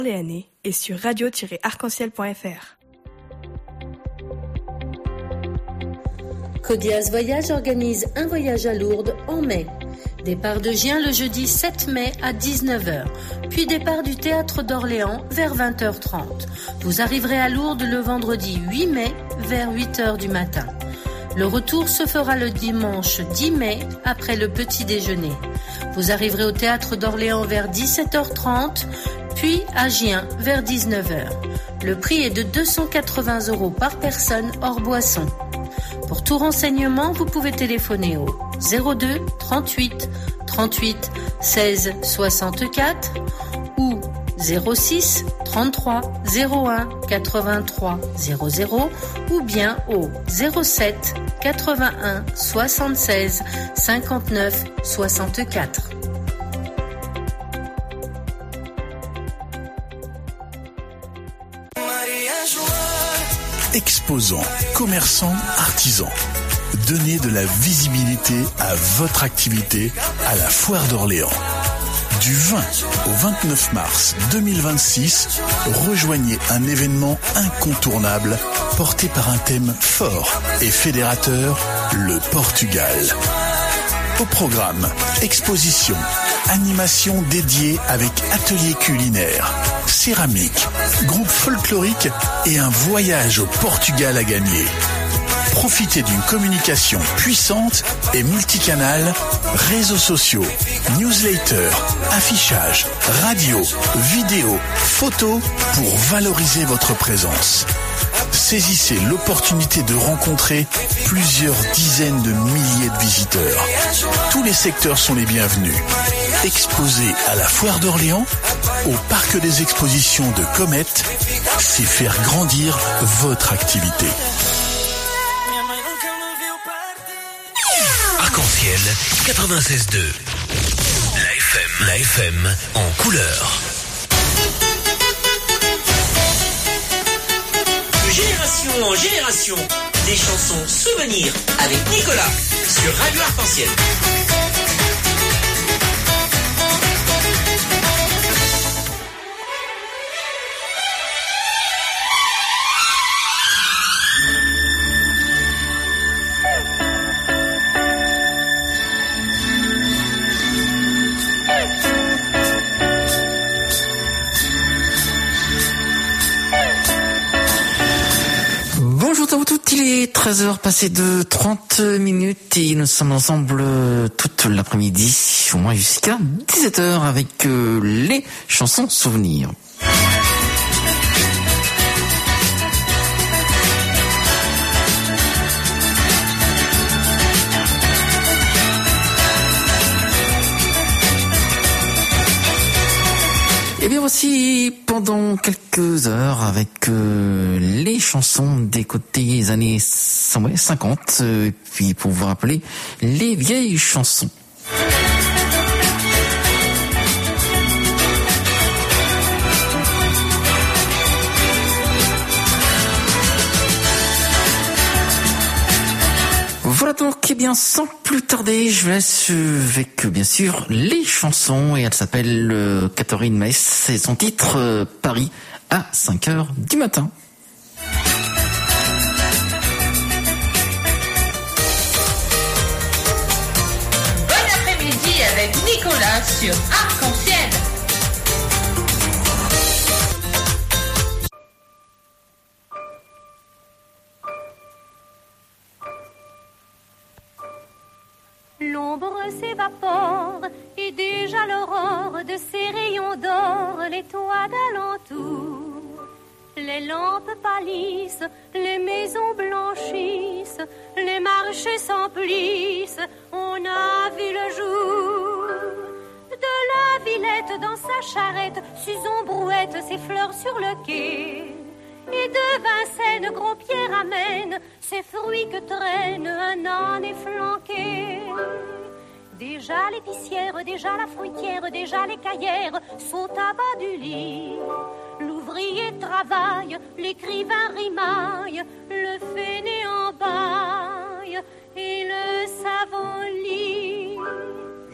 Orléanais et sur radio-arc-en-ciel.fr. Codiaz Voyage organise un voyage à Lourdes en mai. Départ de Gien le jeudi 7 mai à 19h, puis départ du Théâtre d'Orléans vers 20h30. Vous arriverez à Lourdes le vendredi 8 mai vers 8h du matin. Le retour se fera le dimanche 10 mai après le petit déjeuner. Vous arriverez au Théâtre d'Orléans vers 17h30, puis à Gien vers 19h. Le prix est de 280 € par personne hors boisson. Pour tout renseignement, vous pouvez téléphoner au 02 38 38 16 64 ou 06 33 01 83 00 ou bien au 07 81 76 59 64. Exposants, commerçants, artisans. Donnez de la visibilité à votre activité à la Foire d'Orléans. Du 20 au 29 mars 2026, rejoignez un événement incontournable porté par un thème fort et fédérateur, le Portugal. Au programme, exposition, animation dédiée avec atelier culinaire, céramique, groupe folklorique et un voyage au Portugal à gagner. Profitez d'une communication puissante et multicanale, réseaux sociaux, newsletters, affichage, radio, vidéo, photos pour valoriser votre présence. Saisissez l'opportunité de rencontrer plusieurs dizaines de milliers de visiteurs. Tous les secteurs sont les bienvenus. Exposer à la Foire d'Orléans, au Parc des Expositions de Comète, c'est faire grandir votre activité. Arc-en-ciel 96.2. La FM en couleur. De génération en génération, des chansons souvenirs avec Nicolas sur Radio Arc-en-ciel. Bonjour à vous toutes, il est 13h passé de 30 minutes et nous sommes ensemble toute l'après-midi, au moins jusqu'à 17h avec les chansons souvenirs. Et bien voici pendant quelques heures avec les chansons des côtés années 50, puis pour vous rappeler les vieilles chansons. Voilà donc, eh bien, sans plus tarder, je vous laisse avec, bien sûr, les chansons, et elle s'appelle Catherine Maes, c'est son titre, Paris, à 5h du matin. Bon après-midi avec Nicolas sur Arc-en-ciel. L'ombre s'évapore et déjà l'aurore de ses rayons d'or les toits d'alentour. Les lampes pâlissent, les maisons blanchissent, les marchés s'emplissent, on a vu le jour. De la Villette dans sa charrette, Susan Brouette ses fleurs sur le quai. Et de Vincennes, Gros-Pierre amène ces fruits que traîne un âne efflanqué. Déjà l'épicière, déjà la fruitière, déjà les caillères sont à bas du lit. L'ouvrier travaille, l'écrivain rimaille, le fainéant baille et le savant lit.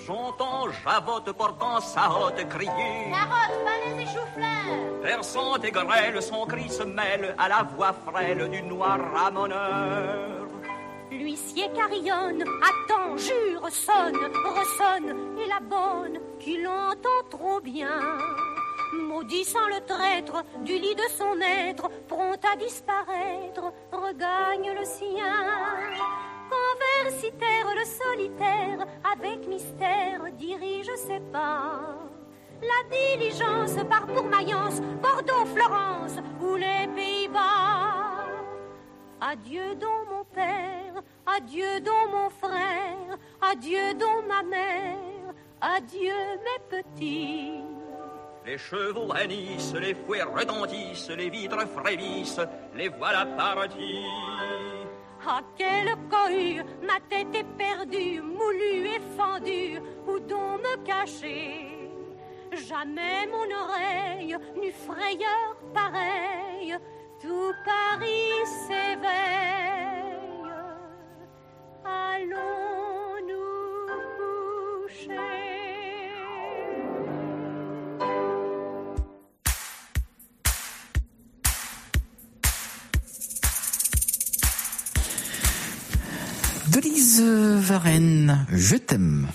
J'entends javotte portant sa hotte crier. Carottes, panais et choux-fleurs. Versant et grêle, son cri se mêle à la voix frêle du noir ramoneur. L'huissier carillonne, attend, jure, sonne, ressonne, et la bonne qui l'entend trop bien, maudissant le traître du lit de son être, prompt à disparaître, regagne le sien. Quand versitaire le solitaire, avec mystère, dirige ses pas. La diligence part pour Mayence, Bordeaux, Florence ou les Pays-Bas. Adieu donc mon père, adieu donc mon frère, adieu donc ma mère, adieu mes petits. Les chevaux hennissent, les fouets retentissent, les vitres frémissent, les voilà partis. Ah, quelle cohue, ma tête est perdue, moulue et fendue, où donc me cacher? Jamais mon oreille n'eut frayeur pareille, tout Paris s'éveille. Allons nous coucher. De Lise Varenne, je t'aime.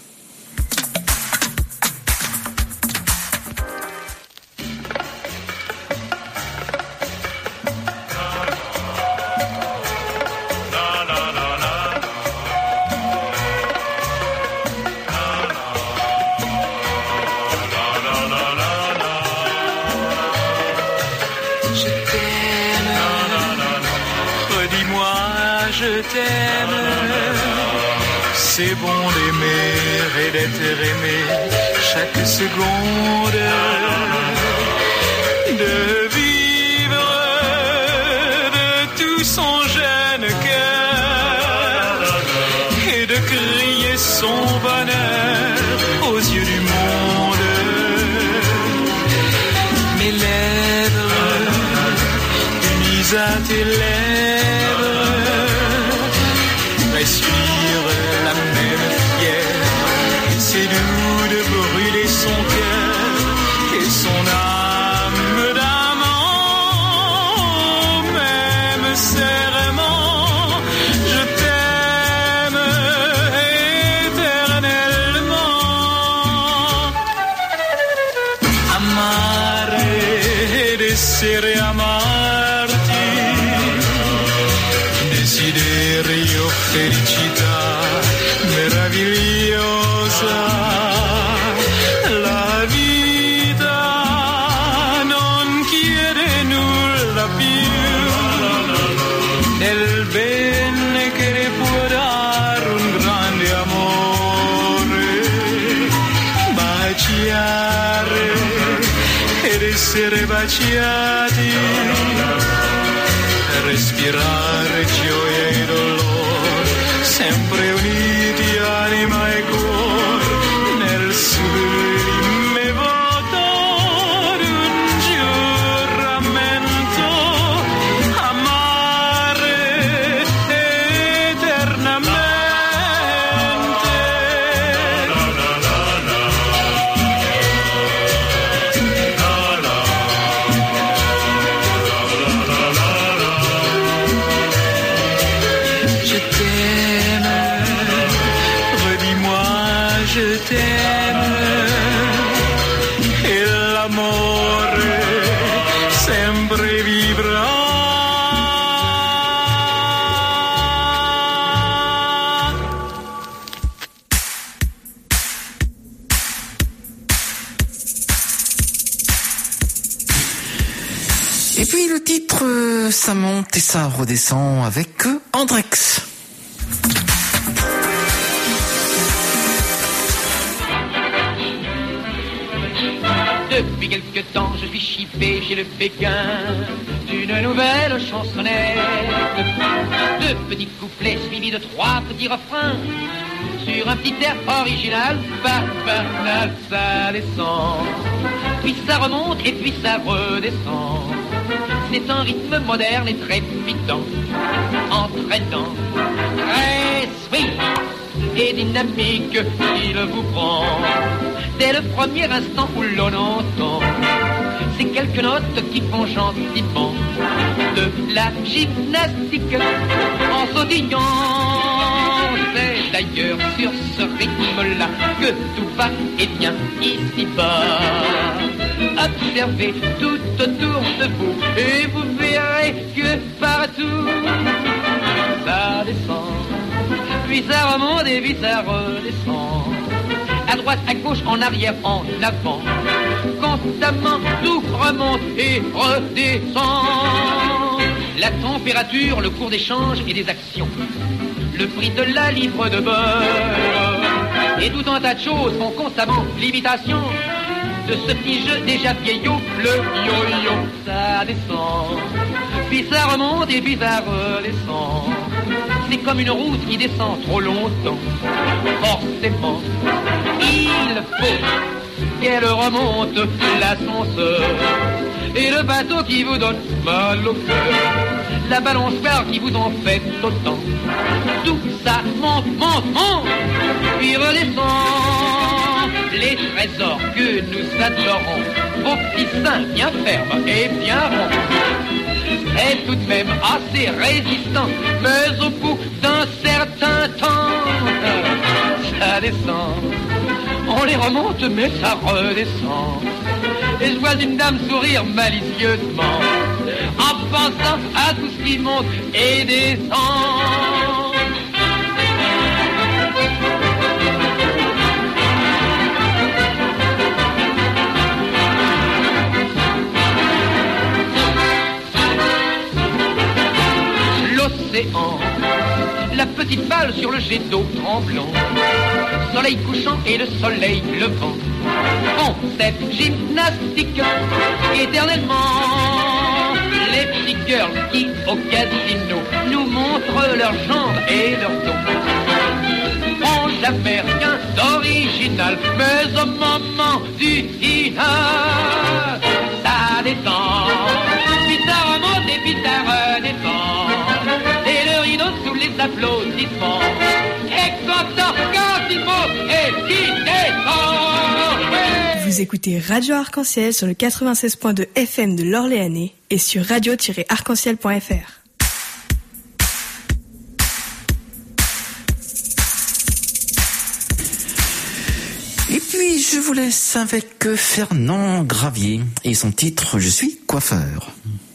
C'est bon d'aimer et d'être aimé chaque seconde, de vivre de tout son jeune cœur et de crier son bonheur aux yeux du monde. Mes lèvres unies à tes lèvres respirent la même fièvre, c'est doux de brûler son cœur et son âme d'amant, même serment, je t'aime éternellement. Amare, desire amarti, desiderio felicità meravigliosa, la vita non chiede nulla più del bene che le può dare un grande amore, baciare ed essere baciati, respirare gioia e dolore, sempre uniti anima e cuore, nel sublime voto d'un giuramento, amare eternamente. Je t'aime e l'amore sempre vivrà. Et puis le titre, ça monte et ça redescend avec Andrex. Depuis quelque temps, je suis chippé chez le Pékin d'une nouvelle chansonnette. Deux petits couplets suivis de trois petits refrains sur un petit air original, banal, ça descend. Puis ça remonte et puis ça redescend. C'est un rythme moderne et très piquant, entraînant, très sweet. et dynamique il vous prend. Dès le premier instant où l'on entend ces quelques notes qui font gentiment de la gymnastique en sautillant. C'est d'ailleurs sur ce rythme-là que tout va et bien ici-bas. Observez tout autour de vous et vous verrez que partout ça descend, puis ça remonte et puis ça redescend. À droite, à gauche, en arrière, en avant. Constamment, tout remonte et redescend. La température, le cours d'échange et des actions, le prix de la livre de beurre et tout un tas de choses font constamment l'imitation de ce petit jeu déjà vieillot, le yo-yo. Ça descend, puis ça remonte et puis ça redescend. C'est comme une route qui descend trop longtemps. Forcément, il faut qu'elle remonte l'ascenseur et le bateau qui vous donne mal au cœur, la balançoire qui vous en fait autant. Tout ça monte, monte, monte, puis redescend. Les trésors que nous adorons, vos petits seins bien fermes et bien ronds, est tout de même assez résistant, mais au bout d'un certain temps, ça descend. On les remonte, mais ça redescend. Et je vois une dame sourire malicieusement, en pensant à tout ce qui monte et descend. L'océan, la petite balle sur le jet d'eau tremblant, soleil couchant et le soleil levant font cette gymnastique éternellement. Les petits girls qui au casino nous montrent leurs jambes et leurs dos ont jamais rien d'original, mais au moment du final ça descend, puis ça remonte et puis ça redescend. Et le rideau sous les applaudissements est content quand il monte et qu'il descend. Vous écoutez Radio Arc-en-Ciel sur le 96.2 FM de l'Orléanais et sur radio-arc-en-ciel.fr. Et puis je vous laisse avec Fernand Gravier et son titre « Je suis coiffeur ».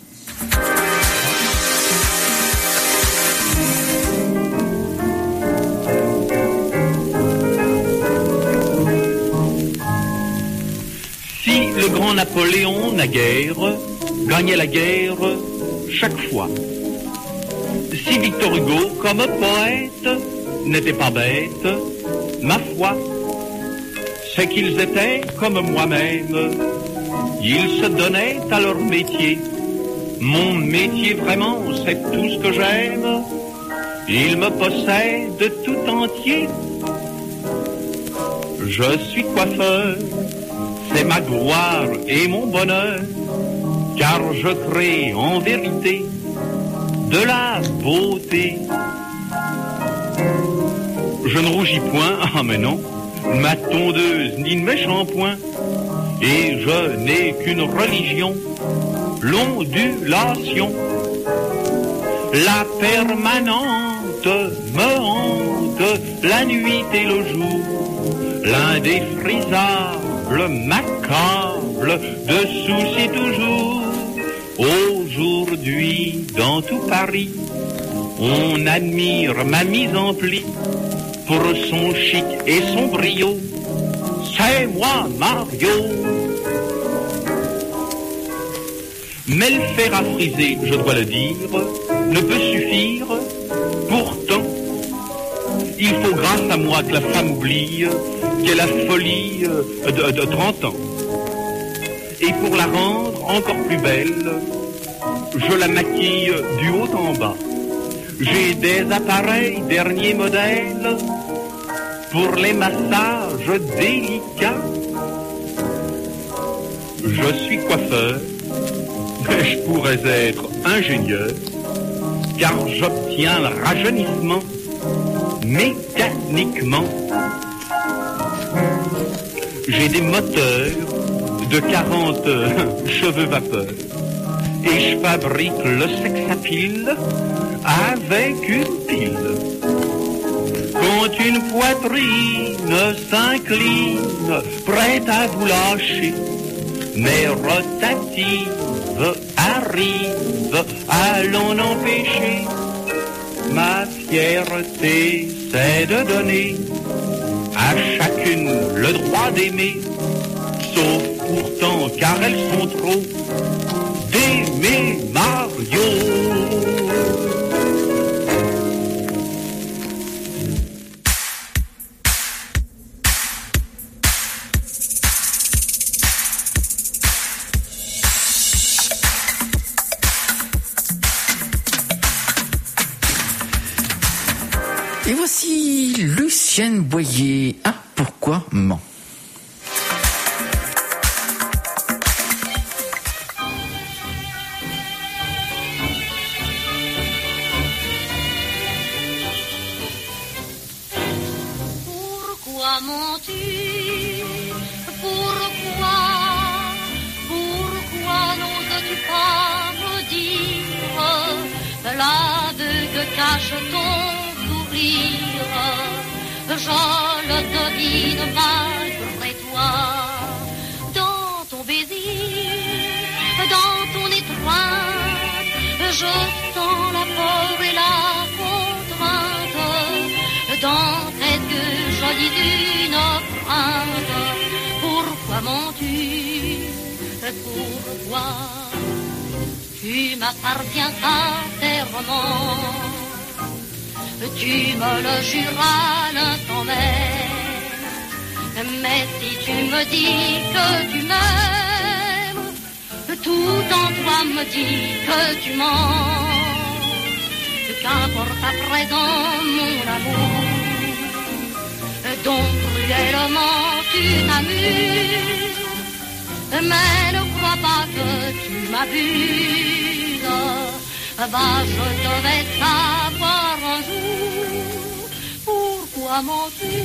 Le grand Napoléon, naguère, gagnait la guerre chaque fois. Si Victor Hugo, comme poète, n'était pas bête, ma foi, c'est qu'ils étaient comme moi-même. Ils se donnaient à leur métier. Mon métier vraiment, c'est tout ce que j'aime. Ils me possèdent tout entier. Je suis coiffeur. C'est ma gloire et mon bonheur, car je crée en vérité de la beauté. Je ne rougis point, ah mais non, ma tondeuse ni de mes shampoings, et je n'ai qu'une religion, l'ondulation. La permanente me hante, la nuit et le jour, l'indéfrisable m'accable de soucis toujours. Aujourd'hui, dans tout Paris, on admire ma mise en pli pour son chic et son brio. C'est moi, Mario. Mais le fer à friser, je dois le dire, ne peut suffire. Pourtant, il faut grâce à moi que la femme oublie qu'est la folie de 30 ans. Et pour la rendre encore plus belle, je la maquille du haut en bas. J'ai des appareils dernier modèle pour les massages délicats. Je suis coiffeur, mais je pourrais être ingénieur, car j'obtiens le rajeunissement mécaniquement. J'ai des moteurs de 40 cheveux vapeur et je fabrique le sex à pile avec une pile. Quand une poitrine s'incline, prête à vous lâcher, mes rotatives arrivent à l'en empêcher. Ma fierté, c'est de donner à chacune le droit d'aimer, sauf pourtant car elles sont trop d'aimer Mario. Et voici Lucienne Boyer. Ah, pourquoi ment? Pourquoi mens-tu? Pourquoi n'oses-tu pas me dire l'aveugle cache ton sourire? Je le devine malgré toi. Dans ton baiser, dans ton étreinte, je sens la peur et la contrainte. Dans tes yeux jolis d'une crainte. Pourquoi mens-tu? Pourquoi? Tu m'appartiens sincèrement. Tu me le juras l'instant même. Mais si tu me dis que tu m'aimes, tout en toi me dit que tu mens. Qu'importe à présent mon amour, dont cruellement tu t'amuses. Mais ne crois pas que tu m'abuses. Bah, je devais savoir un jour. Pourquoi mens-tu?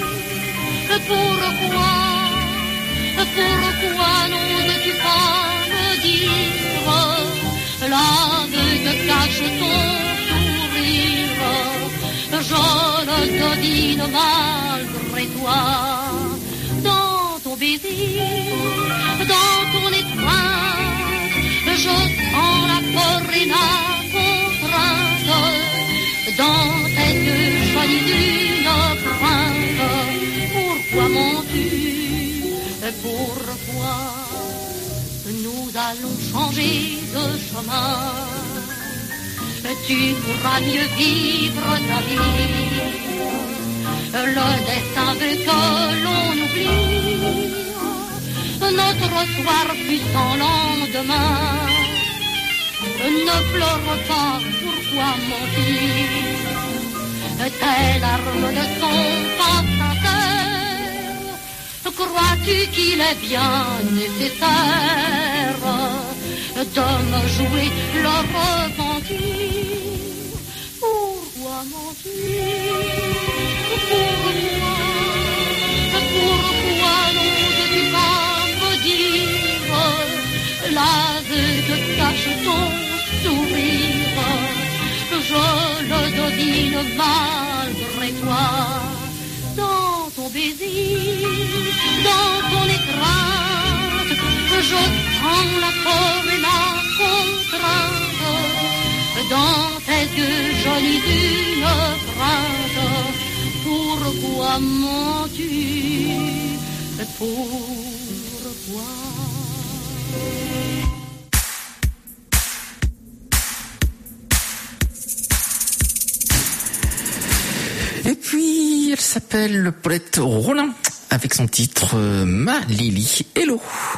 Pourquoi n'oses-tu pas me dire l'aveugle cache ton sourire? Je le devine malgré toi. Dans ton baiser, dans ton étreinte, je sens la peur et la contrainte. Dans tes yeux jolis d'une crainte. Pourquoi mens-tu? Pourquoi? Nous allons changer de chemin. Tu pourras mieux vivre ta vie. Le destin veut que l'on oublie notre soir fut sans lendemain. Ne pleure pas, pourquoi mentir? Tes larmes ne sont pas sincères. Crois-tu qu'il est bien nécessaire de me jouer le repentir? Pourquoi mentir? Pourquoi n'oses-tu pas me dire l'aveugle cache ton sourire? Je le devine malgré toi. Dans ton baiser, dans ton étreinte, je sens la peur et la contrainte. Dans tes yeux jolis d'une crainte. Pourquoi mens-tu? Pourquoi? Et puis, elle s'appelle Paulette Rollin avec son titre Ma Lily Hello.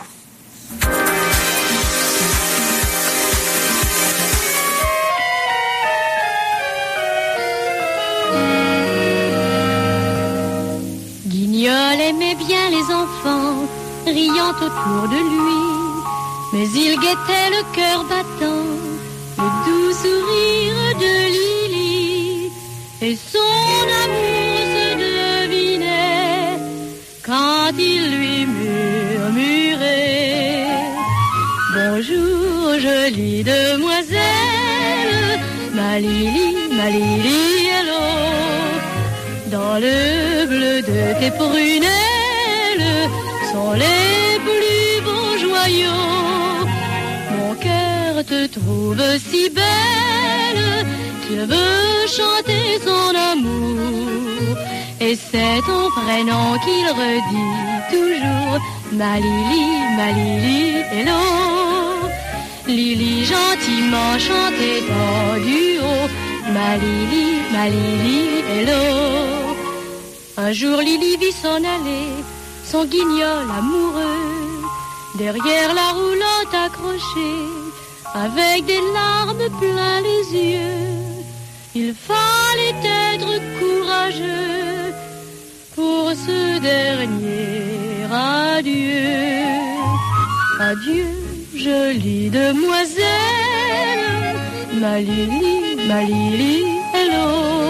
Guignol aimait bien les enfants, riant autour de lui, mais il guettait le cœur battant, le doux sourire de Lily. et son amour se devinait quand il lui murmurait: bonjour jolie demoiselle, ma Lili, hello. Dans le bleu de tes prunelles sont les plus beaux joyaux. Mon cœur te trouve si belle qu'il veut chanter son amour. Et c'est ton prénom qu'il redit toujours: ma Lili, hello. Lili gentiment chantait en duo: ma Lili, hello. Un jour Lili vit s'en aller son guignol amoureux derrière la roulotte accrochée, avec des larmes plein les yeux. Il fallait être courageux pour ce dernier adieu. Adieu, jolie demoiselle, ma Lili, hello.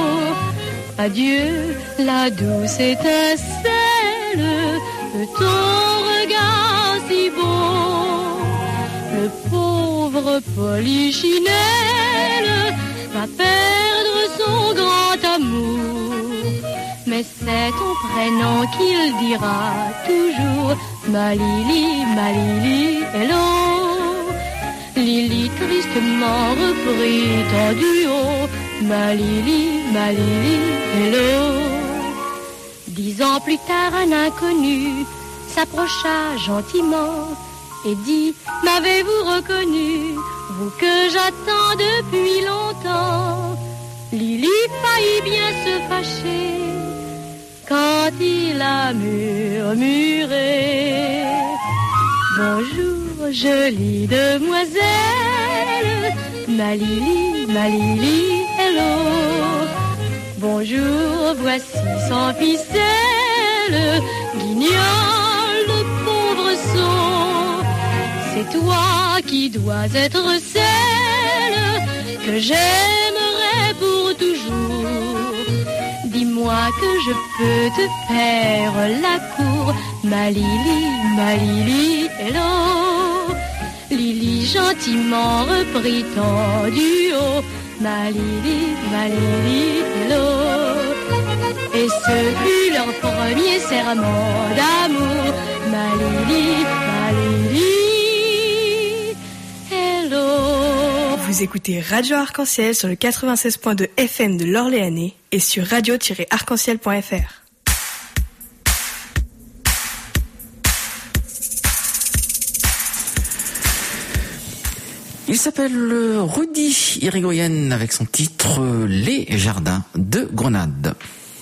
Adieu, la douce étincelle de ton regard si beau. Le pauvre Polichinelle va perdre son grand amour, mais c'est ton prénom qu'il dira toujours: ma Lili, hello. Lili tristement reprit en duo: ma Lili, hello. 10 ans plus tard, un inconnu s'approcha gentiment et dit: m'avez-vous reconnu, vous que j'attends depuis longtemps? Lili faillit bien se fâcher quand il a murmuré: bonjour jolie demoiselle, ma Lili, hello. Bonjour, voici sans ficelle, guignol de pauvre sot. C'est toi qui dois être celle que j'aimerais pour toujours. Dis-moi que je peux te faire la cour, ma Lili, hello. Lili gentiment reprit en duo: ma Lili, hello. Et ce fut leur premier serment d'amour, ma Lili, hello. Vous écoutez Radio Arc-en-Ciel sur le 96.2 FM de l'Orléanais et sur radio-arc-en-ciel.fr. Il s'appelle Rudy Irigoyen avec son titre Les Jardins de Grenade.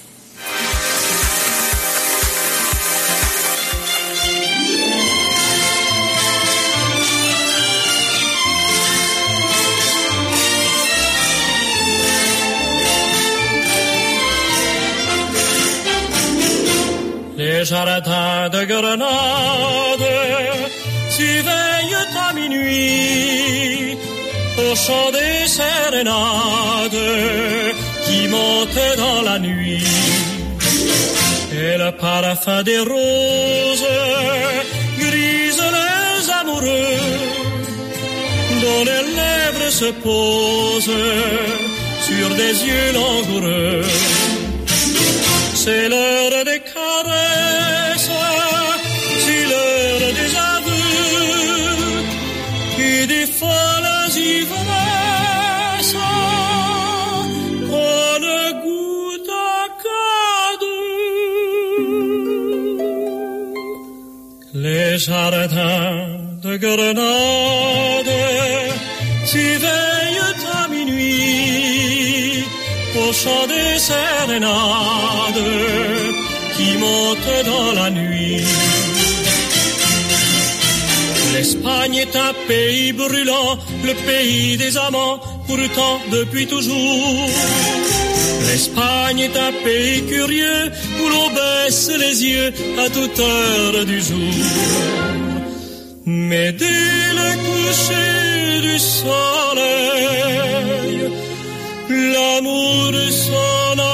Les jardins de Grenade s'éveillent à minuit au chant des sérénades qui montent dans la nuit. Et le parfum des roses grise les amoureux dont les lèvres se posent sur des yeux langoureux. C'est l'heure des caresses, c'est l'heure des aveux et des folles ivresses qu'on ne goûte qu'à deux. Les jardins de Grenade s'éveillent à minuit au chant des sérénades qui montent dans la nuit. L'Espagne est un pays brûlant, le pays des amants, pourtant depuis toujours. L'Espagne est un pays curieux où l'on baisse les yeux à toute heure du jour. Mais dès le coucher du soleil, l'amour s'en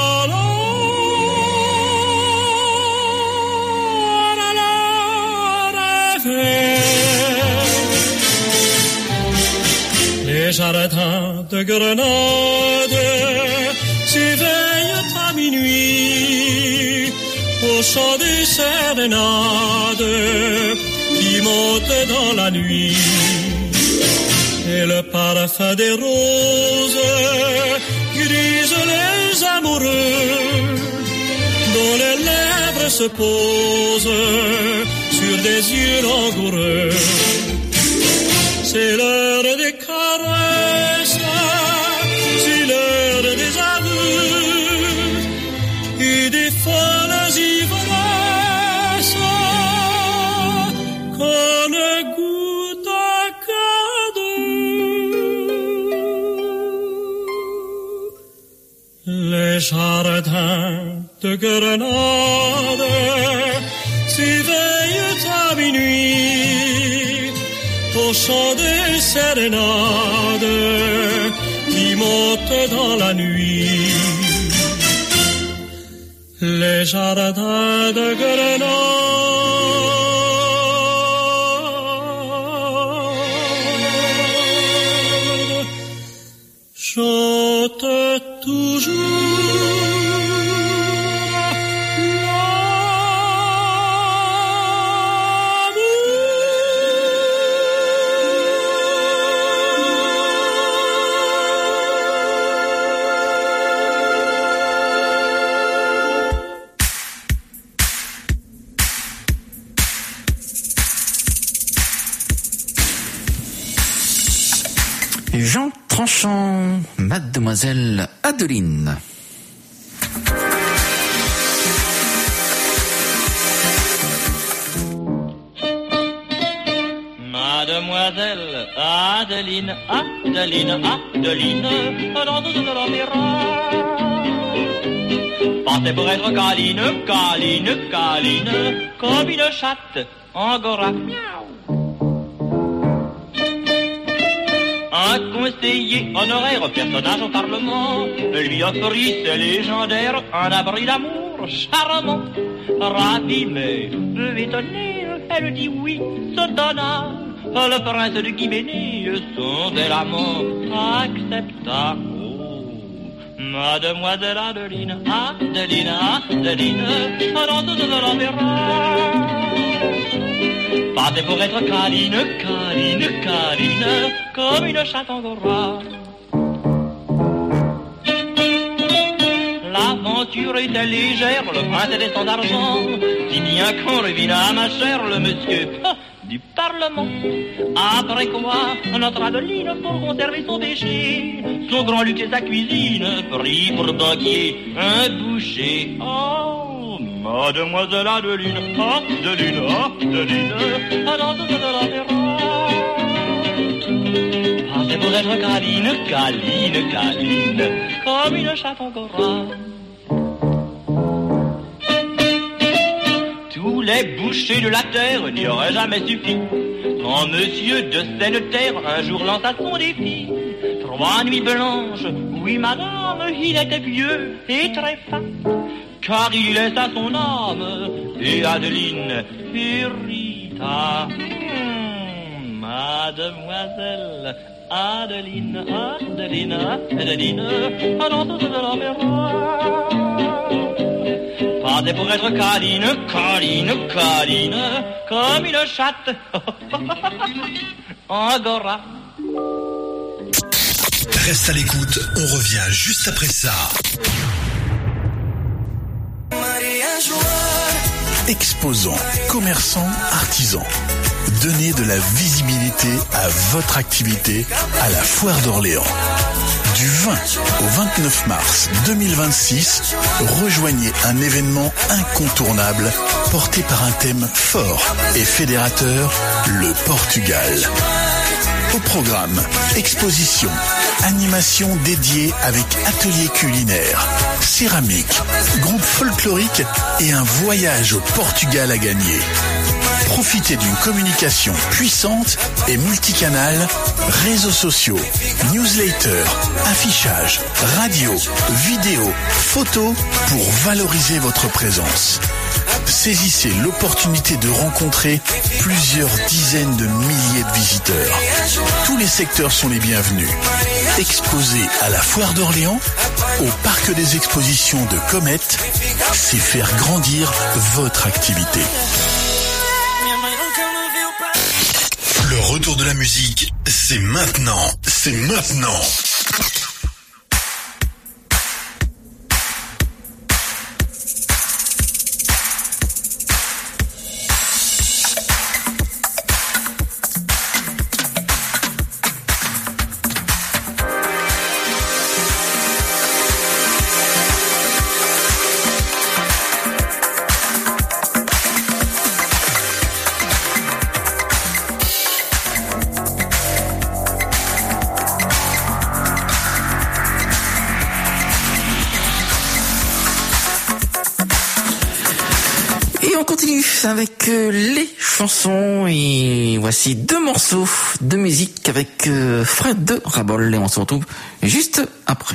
Les jardins de Grenade s'éveillent à minuit au chant des sérénades qui montent dans la nuit. Et le parfum des roses grise les amoureux dont les lèvres se posent sur des yeux langoureux. C'est l'heure des caresses, c'est l'heure des aveux et des folles ivresses qu'on ne goûte qu'à deux. Les jardins de Grenade s'éveillent à minuit au chant des sérénades qui montent dans la nuit. Les jardins de Grenade chantent toujours. Jean Tranchant, Mademoiselle Adeline. Mademoiselle Adeline, Adeline, Adeline, danseuse de l'opéra. Pensez pour être câline, câline, câline, comme une chatte angora. Un conseiller honoraire, personnage au Parlement, lui offrit ce légendaire un abri d'amour charmant. Ravi mais peu étonné, elle dit oui, se donna. Le prince de Guiménée, son bel amant, accepta. Oh, Mademoiselle Adeline, Adeline, Adeline, danseuse de l'opéra. Passez pour être câline, câline, câline, comme une chatte angora. L'aventure était légère, le prince était sans argent, si bien qu'on revina, ma chère, le monsieur du Parlement. Après quoi, notre Adeline, pour conserver son péché, son grand luxe et sa cuisine, prit pour banquier un boucher. Oh, Mademoiselle Adeline, Adeline, Adeline, danseuse de l'opéra. Passez pour être câline, câline, câline, comme une chatte angora. Tous les bouchers de la terre n'y auraient jamais suffi. Quand monsieur de Seine-Terre un jour lança son défi, 3 nuits blanches, oui madame, il était vieux et très fin, car il laissa son âme, et Adeline hérita. Mademoiselle Adeline, Adeline, Adeline, danseuse de l'opéra. Passez pour être câline, câline, câline, comme une chatte angora. Reste à l'écoute, on revient juste après ça. Exposants, commerçants, artisans. Donnez de la visibilité à votre activité à la Foire d'Orléans. Du 20 au 29 mars 2026, rejoignez un événement incontournable porté par un thème fort et fédérateur, le Portugal. Au programme, exposition, animation dédiée avec atelier culinaire, céramique, groupe folklorique et un voyage au Portugal à gagner. Profitez d'une communication puissante et multicanale, réseaux sociaux, newsletters, affichage, radio, vidéo, photos pour valoriser votre présence. Saisissez l'opportunité de rencontrer plusieurs dizaines de milliers de visiteurs. Tous les secteurs sont les bienvenus. Exposer à la Foire d'Orléans, au Parc des Expositions de Comète, c'est faire grandir votre activité. Le retour de la musique, c'est maintenant. C'est maintenant. Avec les chansons, et voici 2 morceaux de musique avec Fred de Rabol, et on se retrouve juste après.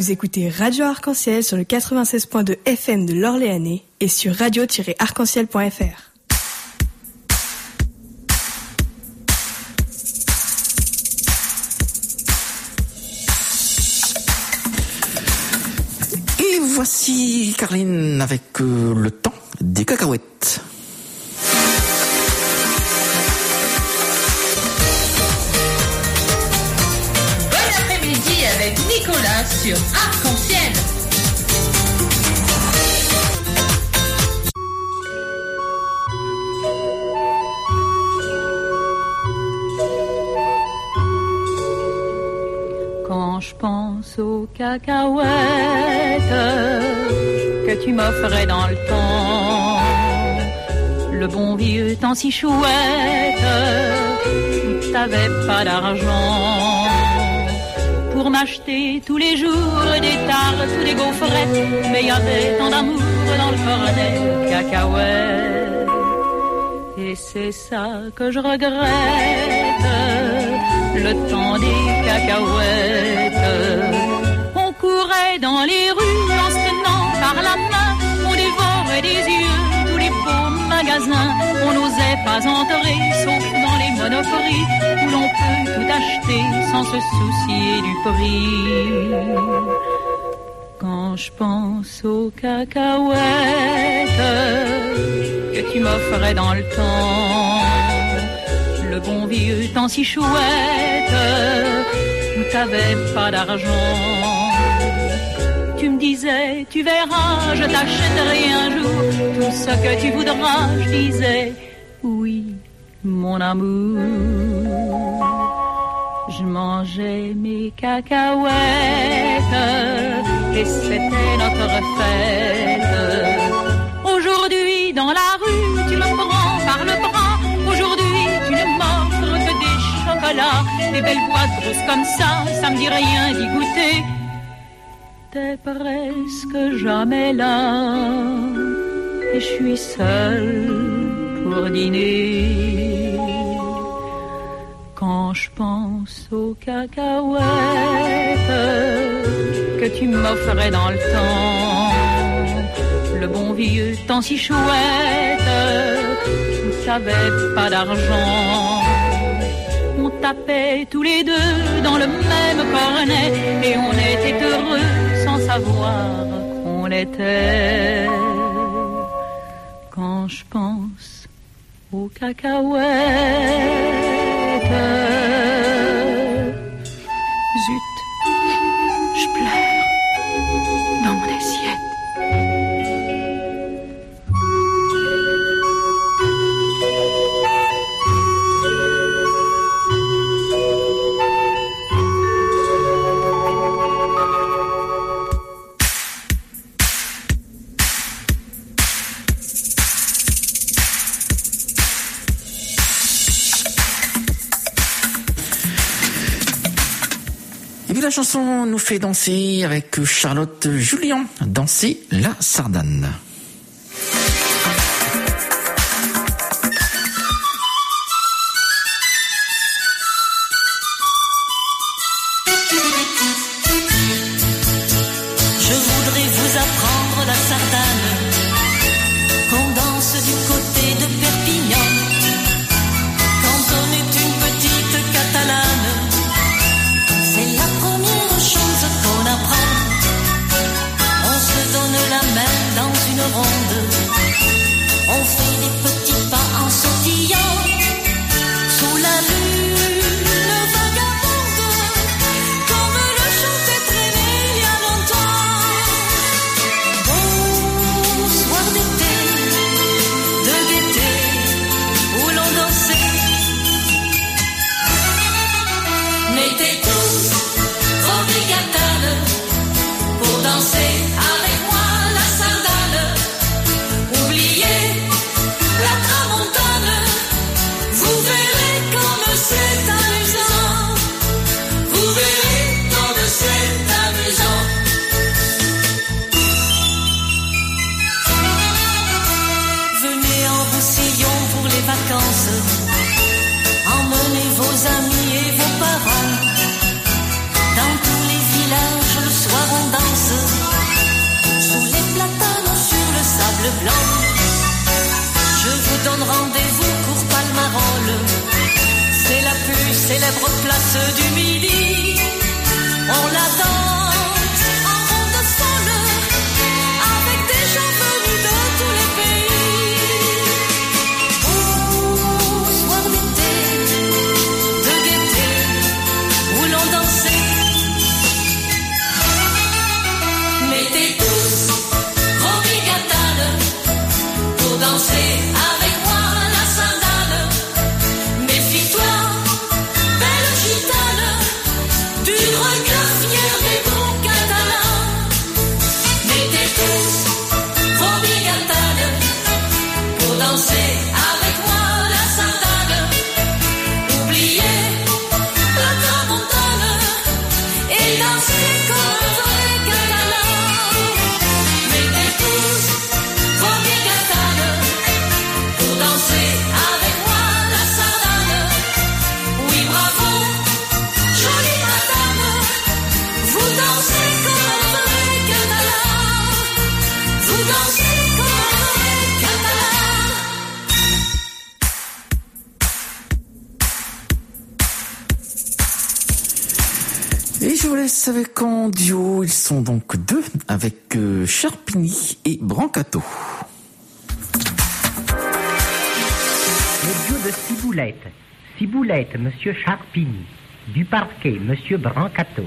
Vous écoutez Radio Arc-en-Ciel sur le 96.2 FM de l'Orléanais et sur radio-arc-en-ciel.fr. Et voici Caroline avec le temps des cacahuètes. Avec Nicolas sur Arc-en-Ciel. Quand je pense aux cacahuètes que tu m'offrais dans le temps, le bon vieux temps si chouette où t'avais pas d'argent pour m'acheter tous les jours des tartes ou des gaufrettes, mais y avait tant d'amour dans le cornet cacahuètes. Et c'est ça que je regrette, le temps des cacahuètes. On courait dans les rues en se tenant par la main, on dévorait des yeux tous les beaux magasins. On n'osait pas entrer, sauf dans les monoprix, où l'on peut tout acheter sans se soucier du prix. Quand je pense aux cacahuètes que tu m'offrais dans le temps, le bon vieux temps si chouette où t'avais pas d'argent. Tu me disais, tu verras, je t'achèterai un jour tout ce que tu voudras. Je disais, oui, mon amour. Je mangeais mes cacahuètes et c'était notre fête. Aujourd'hui, dans la rue, tu me prends par le bras. Aujourd'hui, tu ne m'offres que des chocolats, des belles boîtes grosses comme ça me dit rien d'y goûter. T'es presque jamais là et je suis seule pour dîner. Quand je pense aux cacahuètes que tu m'offrais dans le temps, le bon vieux temps si chouette où t'avais pas d'argent. On tapait tous les deux dans le même cornet et on était heureux sans savoir qu'on l'était. Quand je pense aux cacahuètes, zut, je pleure dans mon assiette. La chanson nous fait danser avec Charlotte Julien, danser la sardane. Je voudrais vous apprendre la sardane, qu'on danse du côté de Perpignan, quand on est une petite catalane. C'est la première chose qu'on apprend. On se donne la main dans une je vous laisse avec en duo. Ils sont donc deux avec Charpigny et Brancato. Le duo de Ciboulette. Ciboulette, Monsieur Charpigny. Du parquet, Monsieur Brancato.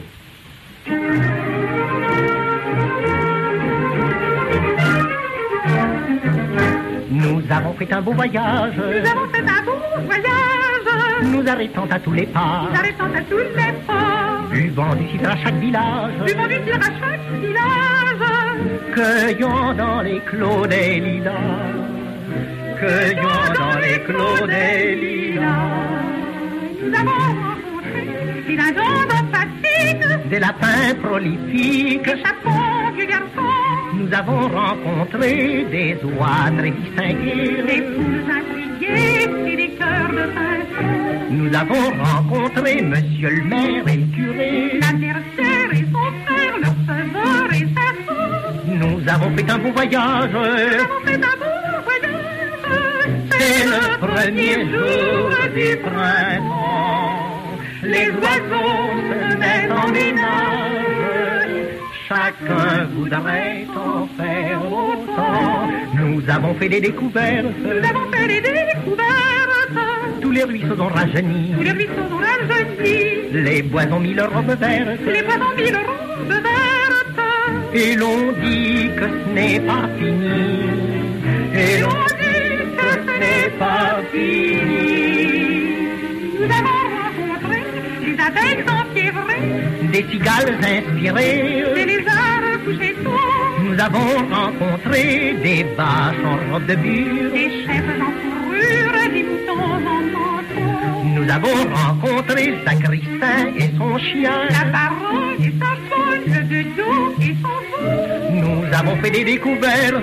Nous avons fait un beau voyage. Nous avons fait un beau voyage. Nous arrêtons à tous les pas. Nous arrêtons à tous les pas. Buvant du cidre à chaque village. Buvant du cidre à chaque village. Cueillons dans les clos des lilas. Cueillons dans les clos des lilas. Nous avons rencontré des dindons empathiques, des lapins prolifiques, des chapons du garçon. Nous avons rencontré des oies très distinguées, des poules intriguées et des cœurs de pinceau. Nous avons rencontré Monsieur le maire et le curé, la tertiaire et son frère, leur sauveur et sa fille. Nous avons fait un beau voyage. Nous avons fait un beau voyage. C'est le premier jour du printemps. Les oiseaux se mettent en ménage. Chacun voudrait en faire autant. Nous avons fait des découvertes. Nous avons fait des découvertes. Tous les ruisseaux ont rajeuni. Tous les ruisseaux ont rajeuni. Les bois ont mis leurs robes vertes. Les bois ont mis leurs robes vertes. Et l'on dit que ce n'est pas fini. Et l'on dit que ce n'est pas fini. Nous avons rencontré des abeilles enfiévrées, des cigales inspirées, des lézards couchés tôt. Nous avons rencontré des vaches en robe de bure, des chèvres en fourrure, des moutons en manteau. Nous avons rencontré Sacristain et son chien, la baronne et sa folle, le dodo et son fou. Nous avons fait des découvertes.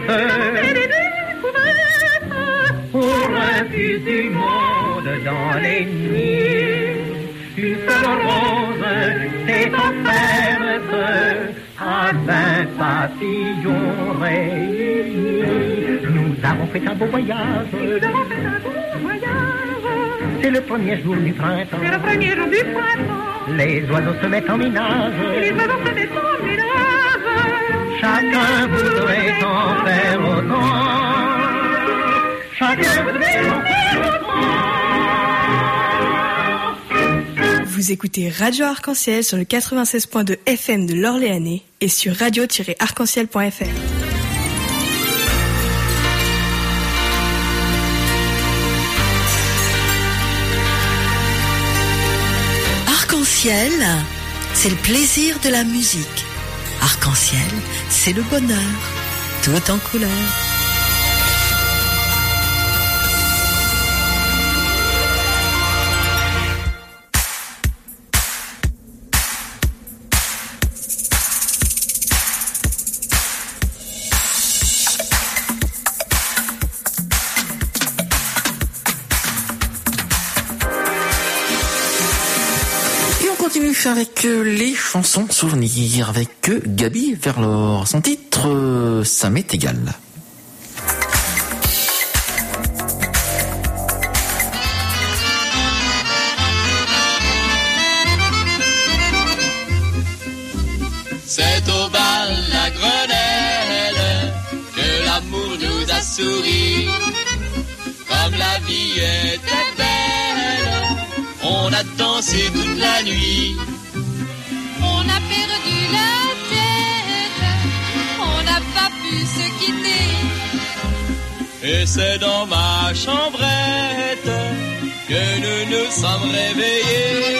Au refus du monde dans les nuits. Une fleur rose s'est offerte à 20 papillons réunis. Nous avons fait un beau voyage. Nous avons fait un beau voyage. C'est le premier jour du printemps. C'est le premier jour du printemps. Les oiseaux se mettent en ménage. Les oiseaux se mettent en ménage. Chacun voudrait en faire autant. Chacun voudrait en faire autant. Vous écoutez Radio Arc-en-Ciel sur le 96.2 FM de l'Orléanais et sur radio-arc-en-ciel.fr. Arc-en-Ciel, c'est le plaisir de la musique. Arc-en-ciel, c'est le bonheur, tout en couleur. Avec les chansons souvenirs avec Gaby Verlor. Son titre, ça m'est égal. C'est au bal la Grenelle que l'amour nous a souri. Comme la vie était belle, on a dansé toute la nuit. On a perdu la tête, on n'a pas pu se quitter. Et c'est dans ma chambrette que nous nous sommes réveillés.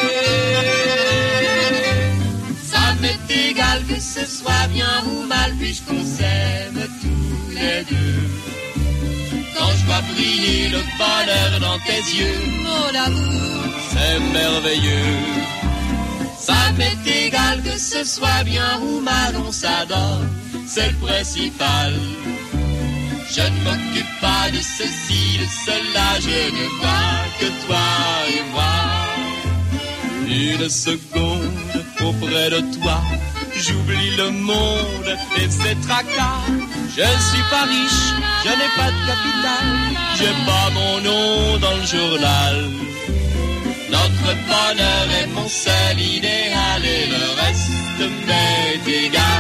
Ça m'est égal que ce soit bien ou mal, puisqu'on s'aime tous les deux. Quand je vois briller le bonheur dans tes yeux, mon amour, c'est merveilleux. Ça m'est égal que ce soit bien ou mal, on s'adore, c'est le principal. Je ne m'occupe pas de ceci, de cela, je ne vois que toi et moi. Une seconde auprès de toi, j'oublie le monde et ses tracas. Je ne suis pas riche, je n'ai pas de capital, j'ai pas mon nom dans le journal. Notre Votre bonheur est mon seul idéal et le reste m'est égal.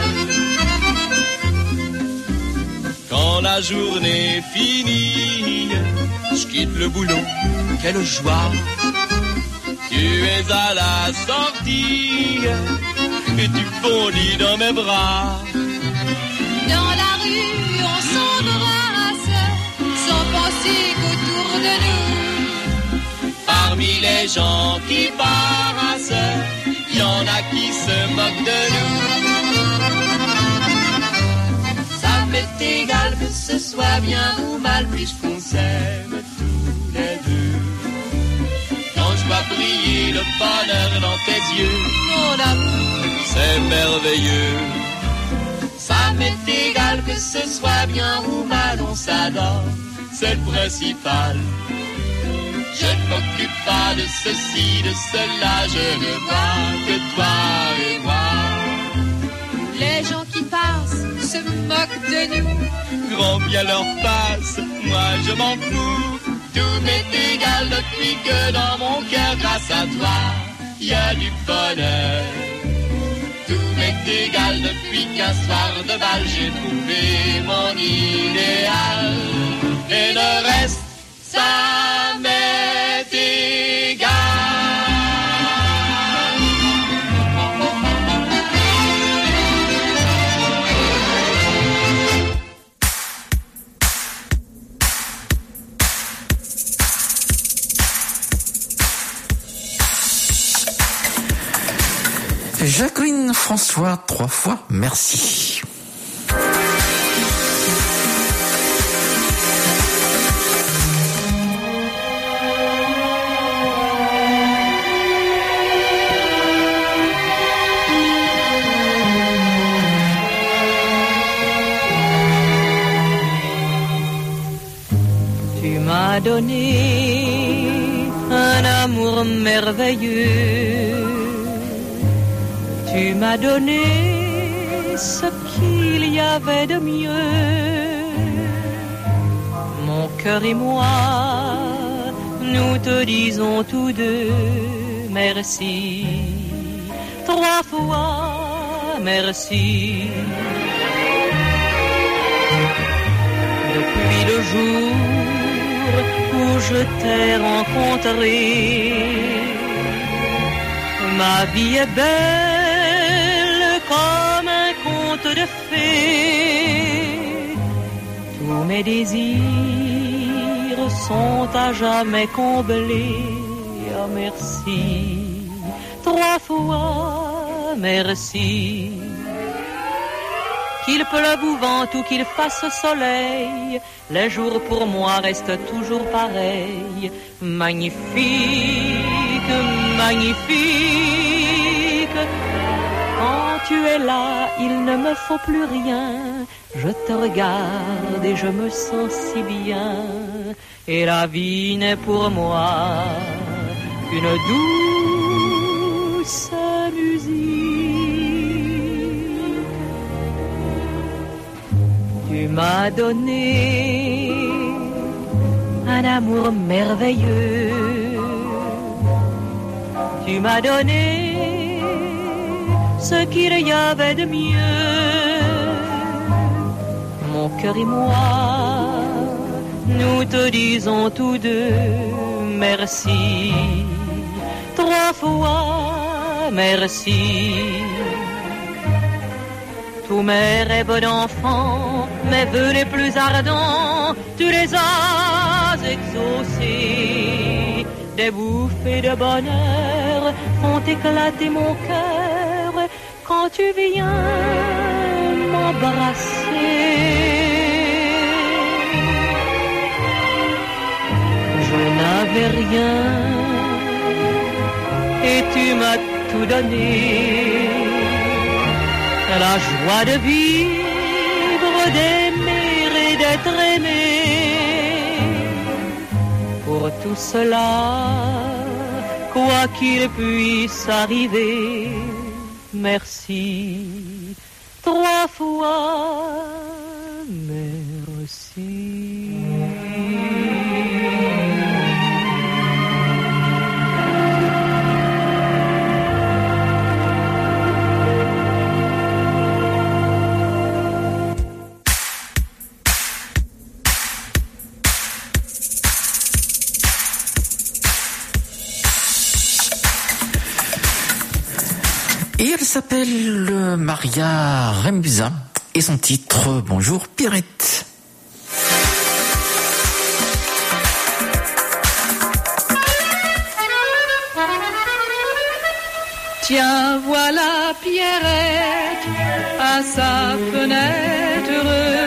Quand la journée finit, je quitte le boulot, quelle joie. Tu es à la sortie et tu fondis dans mes bras. Dans la rue, on s'embrasse sans penser qu'autour de nous, parmi les gens qui passent, y en a qui se moquent de nous. Ça m'est égal que ce soit bien ou mal, puisqu'on s'aime tous les deux. Quand je vois briller le bonheur dans tes yeux, mon amour, c'est merveilleux. Ça m'est égal que ce soit bien ou mal, on s'adore, c'est le principal. Je ne m'occupe pas de ceci, de cela, je ne vois que toi et moi. Les gens qui passent se moquent de nous, Grand bien leur passe, moi je m'en fous. Tout m'est égal depuis que dans mon cœur, grâce à toi, y a du bonheur. Tout m'est égal depuis qu'un soir de bal, j'ai trouvé mon idéal. Et le reste, ça m'est égal. Jacqueline François, 3 fois merci. Tu m'as donné un amour merveilleux. Tu m'as donné ce qu'il y avait de mieux. Mon cœur et moi, nous te disons tous deux merci. 3 fois merci. Depuis le jour où je t'ai rencontré, ma vie est belle comme un conte de fées. Tous mes désirs sont à jamais comblés. Oh merci, 3 fois merci. Qu'il pleuve ou vente ou qu'il fasse soleil, les jours pour moi restent toujours pareils. Magnifique, magnifique. Quand tu es là, il ne me faut plus rien. Je te regarde et je me sens si bien. Et la vie n'est pour moi qu'une douce musique. Tu m'as donné un amour merveilleux. Tu m'as donné ce qu'il y avait de mieux. Mon cœur et moi, nous te disons tous deux merci. 3 fois merci. Tous mes rêves d'enfant, mes vœux les plus ardents, tu les as exaucés. Des bouffées de bonheur font éclater mon cœur quand tu viens m'embrasser. Je n'avais rien et tu m'as tout donné. La joie de vivre, d'aimer et d'être aimé. Pour tout cela, quoi qu'il puisse arriver, merci. 3 fois merci. Et elle s'appelle Maria Rembuza et son titre Bonjour Pierrette. Tiens, voilà Pierrette à sa fenêtre,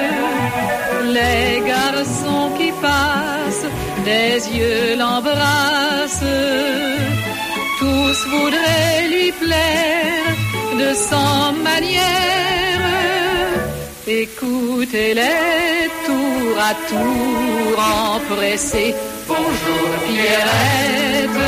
les garçons qui passent, des yeux l'embrassent, tous voudraient lui plaire de cent manières. Écoutez-les tour à tour empressés. Bonjour Pierrette,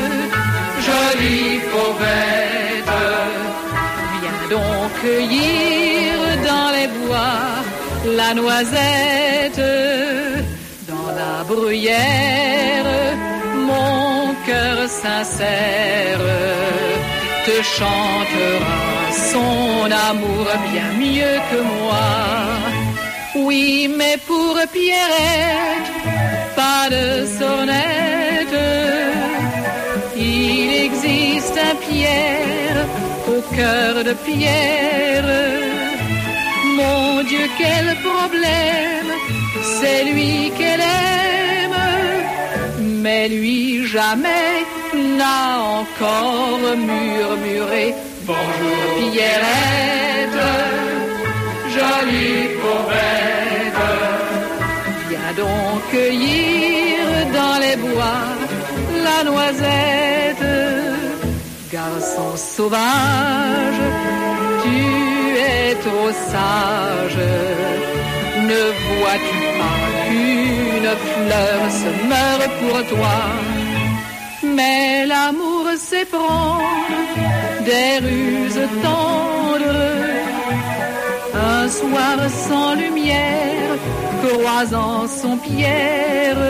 jolie fauvette, viens donc cueillir dans les bois la noisette. Dans la bruyère, mon cœur sincère te chantera son amour bien mieux que moi. Oui, mais pour Pierrette, pas de sornette. Il existe un Pierre au cœur de pierre. Mon Dieu, quel problème, c'est lui qu'elle aime. Mais lui jamais n'a encore murmuré bonjour Pierrette, jolie fauvette, viens donc cueillir dans les bois la noisette. Garçon sauvage, tu es trop sage, ne vois-tu pas qu'une fleur se meurt pour toi? Mais l'amour sait prendre des ruses tendres. Un soir sans lumière, croisant son Pierre,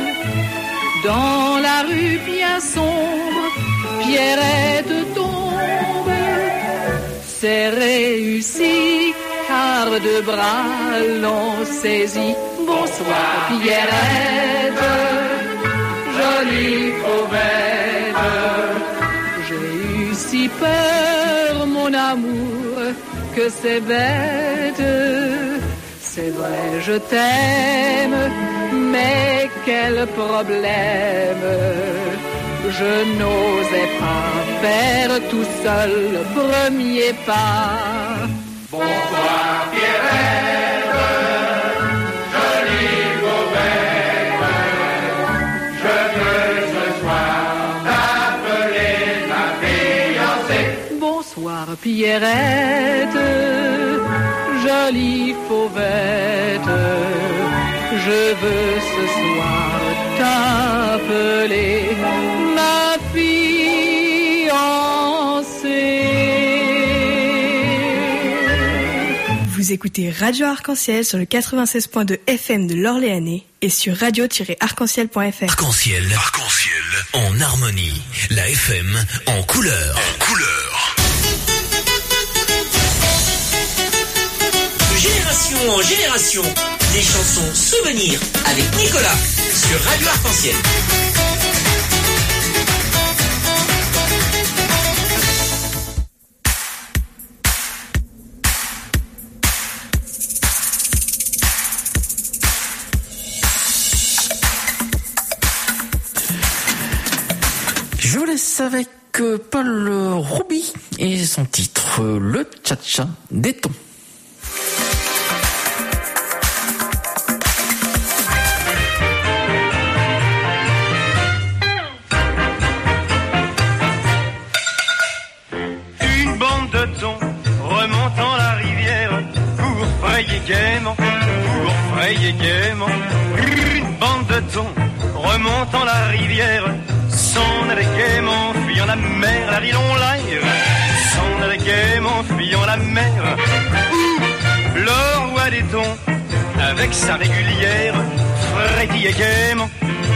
dans la rue bien sombre, Pierrette tombe. C'est réussi, car deux bras l'ont saisi. Bonsoir Pierrette, jolie fauvette. J'ai eu si peur, mon amour, que c'est bête. C'est vrai, je t'aime, mais quel problème. Je n'osais pas faire tout seul le premier pas. Bonsoir Pierrette, jolie fauvette, je veux ce soir t'appeler ma fiancée. Bonsoir Pierrette, jolie fauvette, je veux ce soir t'appeler ma fiancée. Vous écoutez Radio Arc-en-Ciel sur le 96.2 FM de l'Orléanais et sur radio-arc-en-ciel.fr. Arc-en-ciel, arc-en-ciel, en harmonie. La FM en couleur. En couleur. De génération en génération, des chansons souvenirs avec Nicolas sur Radio Arc-en-Ciel. Je vous laisse avec Paul Rouby et son titre Le Tcha-Tcha des Tons. Une bande de thon remontant la rivière pour frayer gaiement, Une bande de thon remontant la rivière s'en allait gaiement, fuyant la mer, la ville on l'air, s'en allait gaiement, fuyant la mer. Le roi des thons, avec sa régulière, frétillait gaiement,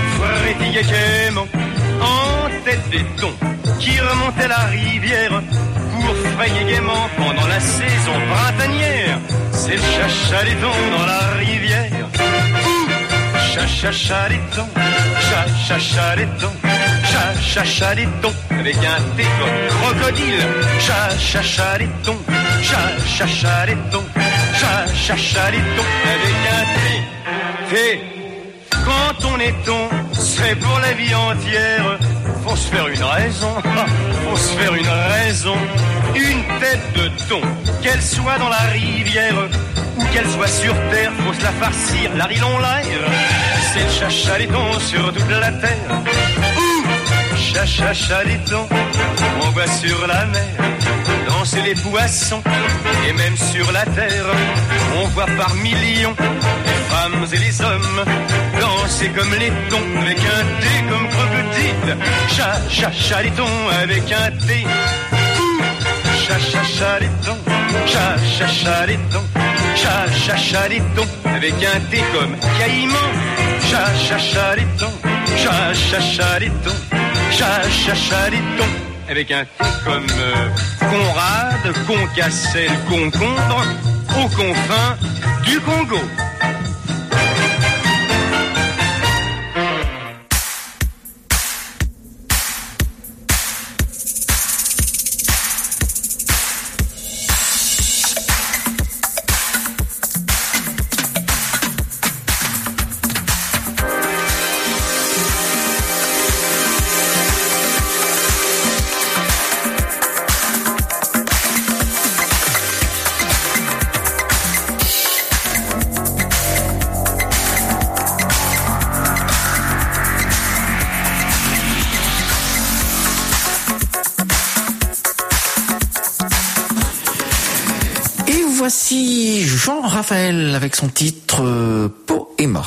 en tête des thons qui remontaient la rivière pour frayer gaiement pendant la saison printanière. C'est le chacha des thons dans la rivière. Chacha des thons, chacha des thons. Chachaliton, avec un T comme crocodile. Chachaliton, chachaliton, chachaliton, avec un T. T. Quand on est ton, c'est pour la vie entière. Faut se faire une raison, faut se faire une raison. Une tête de thon, qu'elle soit dans la rivière ou qu'elle soit sur terre, faut se la farcir, la rilon l'air. C'est le chachaliton sur toute la terre. Chachaliton, on voit sur la mer danser les poissons, et même sur la terre, on voit par millions les femmes et les hommes danser comme les thons, avec un T comme crocodile. Chachaliton, avec un T. Chachaliton, chachaliton, chachaliton, avec un T comme caïman. Chachaliton, chachaliton, chachaliton, avec un T comme Conrad, Concassel, Concombre, aux confins du Congo. Voici Jean-Raphaël avec son titre Poéma.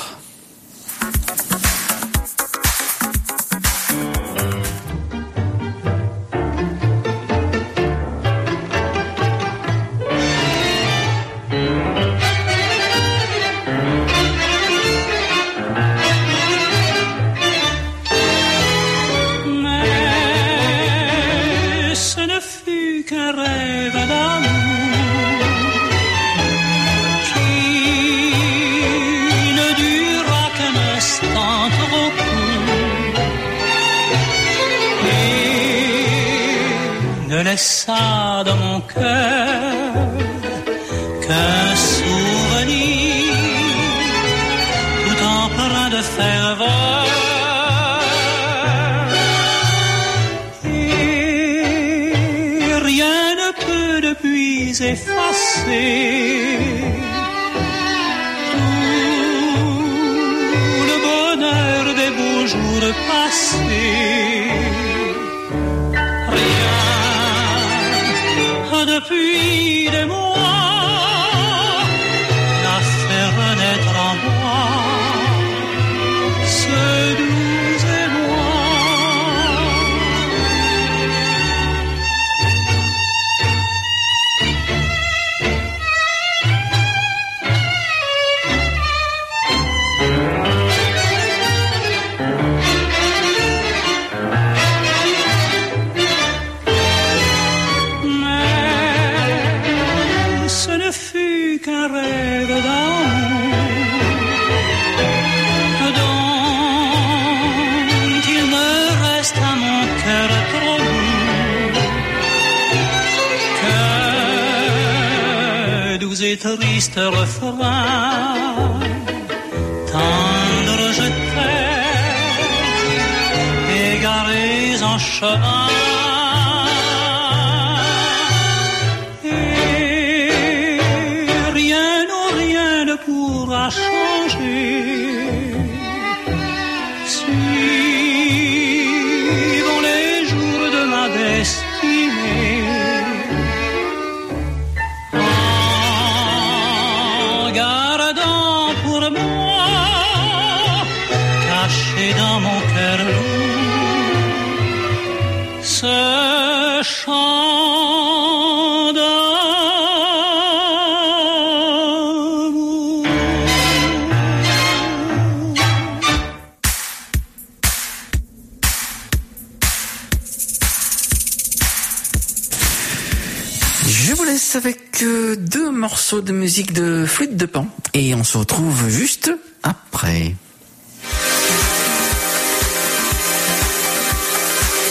Mais ce ne fut qu'un rêve d'amour. Ne laissa dans mon cœur qu'un souvenir tout empreint de ferveur. Et rien ne peut depuis effacer tout le bonheur des beaux jours passés. Depuis des mois, a fait renaître en moi ce doux émoi. Qu'un rêve d'amour dont il me reste à mon cœur trop lourd, que doux et triste refrain, tendre je t'aime, égarés en chemin. Pourra changer. Suivons les jours de ma destinée. En gardant pour moi, caché dans mon cœur lourd, ce chant avec deux morceaux de musique de Flûte de Pan et on se retrouve juste après.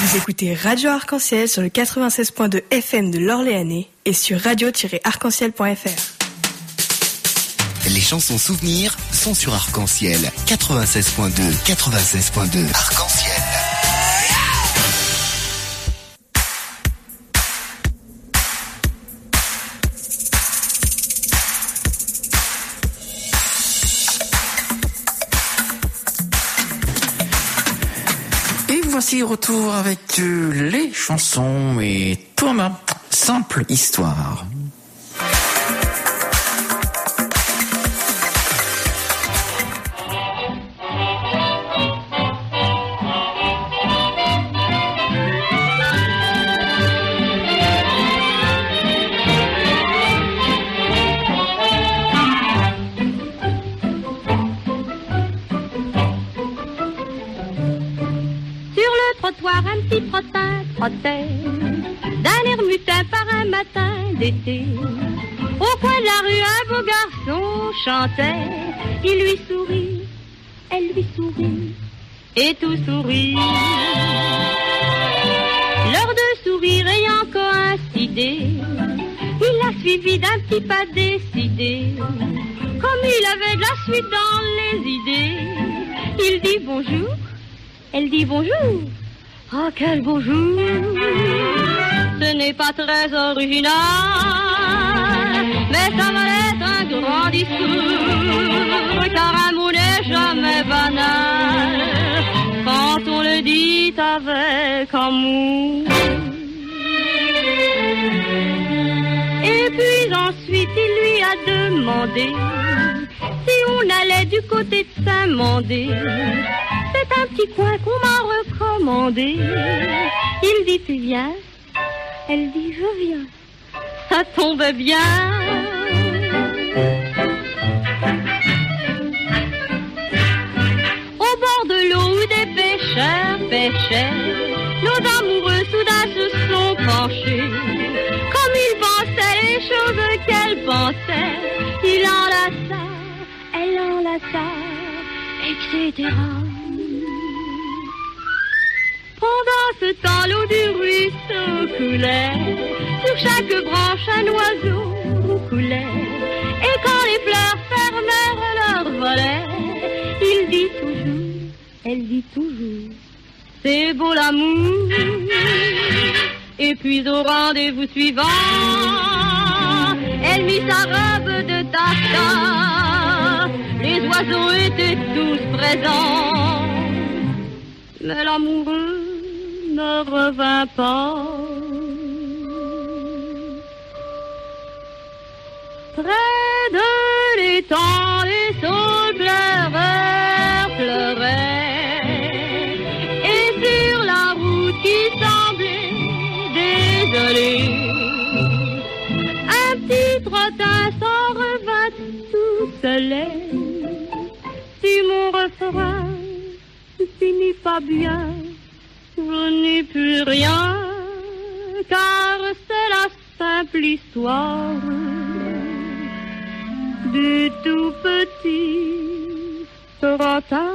Vous écoutez Radio Arc-en-Ciel sur le 96.2 FM de l'Orléanais et sur radio-arc-en-ciel.fr. Les chansons souvenirs sont sur Arc-en-Ciel 96.2. 96.2 Arc-en-Ciel. Voici retour avec les chansons et Thomas, simple histoire. Un petit trottin trottait d'un air mutin par un matin d'été. Au coin de la rue, un beau garçon chantait. Il lui sourit, elle lui sourit, et tout sourit. Leurs deux sourires ayant coïncidé, il l'a suivi d'un petit pas décidé. Comme il avait de la suite dans les idées, il dit bonjour, elle dit bonjour. Ah, quel beau jour! Ce n'est pas très original, mais ça valait un grand discours, car un mot n'est jamais banal quand on le dit avec amour. Et puis ensuite il lui a demandé si on allait du côté de Saint-Mandé. C'est un petit coin qu'on m'a recommandé. Il dit tu viens, elle dit je viens. Ça tombait bien. Au bord de l'eau où des pêcheurs pêchaient, nos amoureux soudain se sont penchés. Comme ils pensaient les choses qu'elle pensait, il enlaça, elle enlaça, etc. Pendant ce temps, l'eau du ruisseau coulait, sur chaque branche un oiseau coulait. Et quand les fleurs fermèrent leurs volets, il dit toujours, elle dit toujours, c'est beau l'amour. Et puis au rendez-vous suivant, elle mit sa robe de taffetas. Les oiseaux étaient tous présents, mais l'amoureux ne revint pas. Près de l'étang, les saules pleurèrent, pleuraient, et sur la route qui semblait désolée, un petit trottin s'en revint tout seul. Si mon refrain ne finit pas bien, je n'ai plus rien, car c'est la simple histoire du tout petit trottin.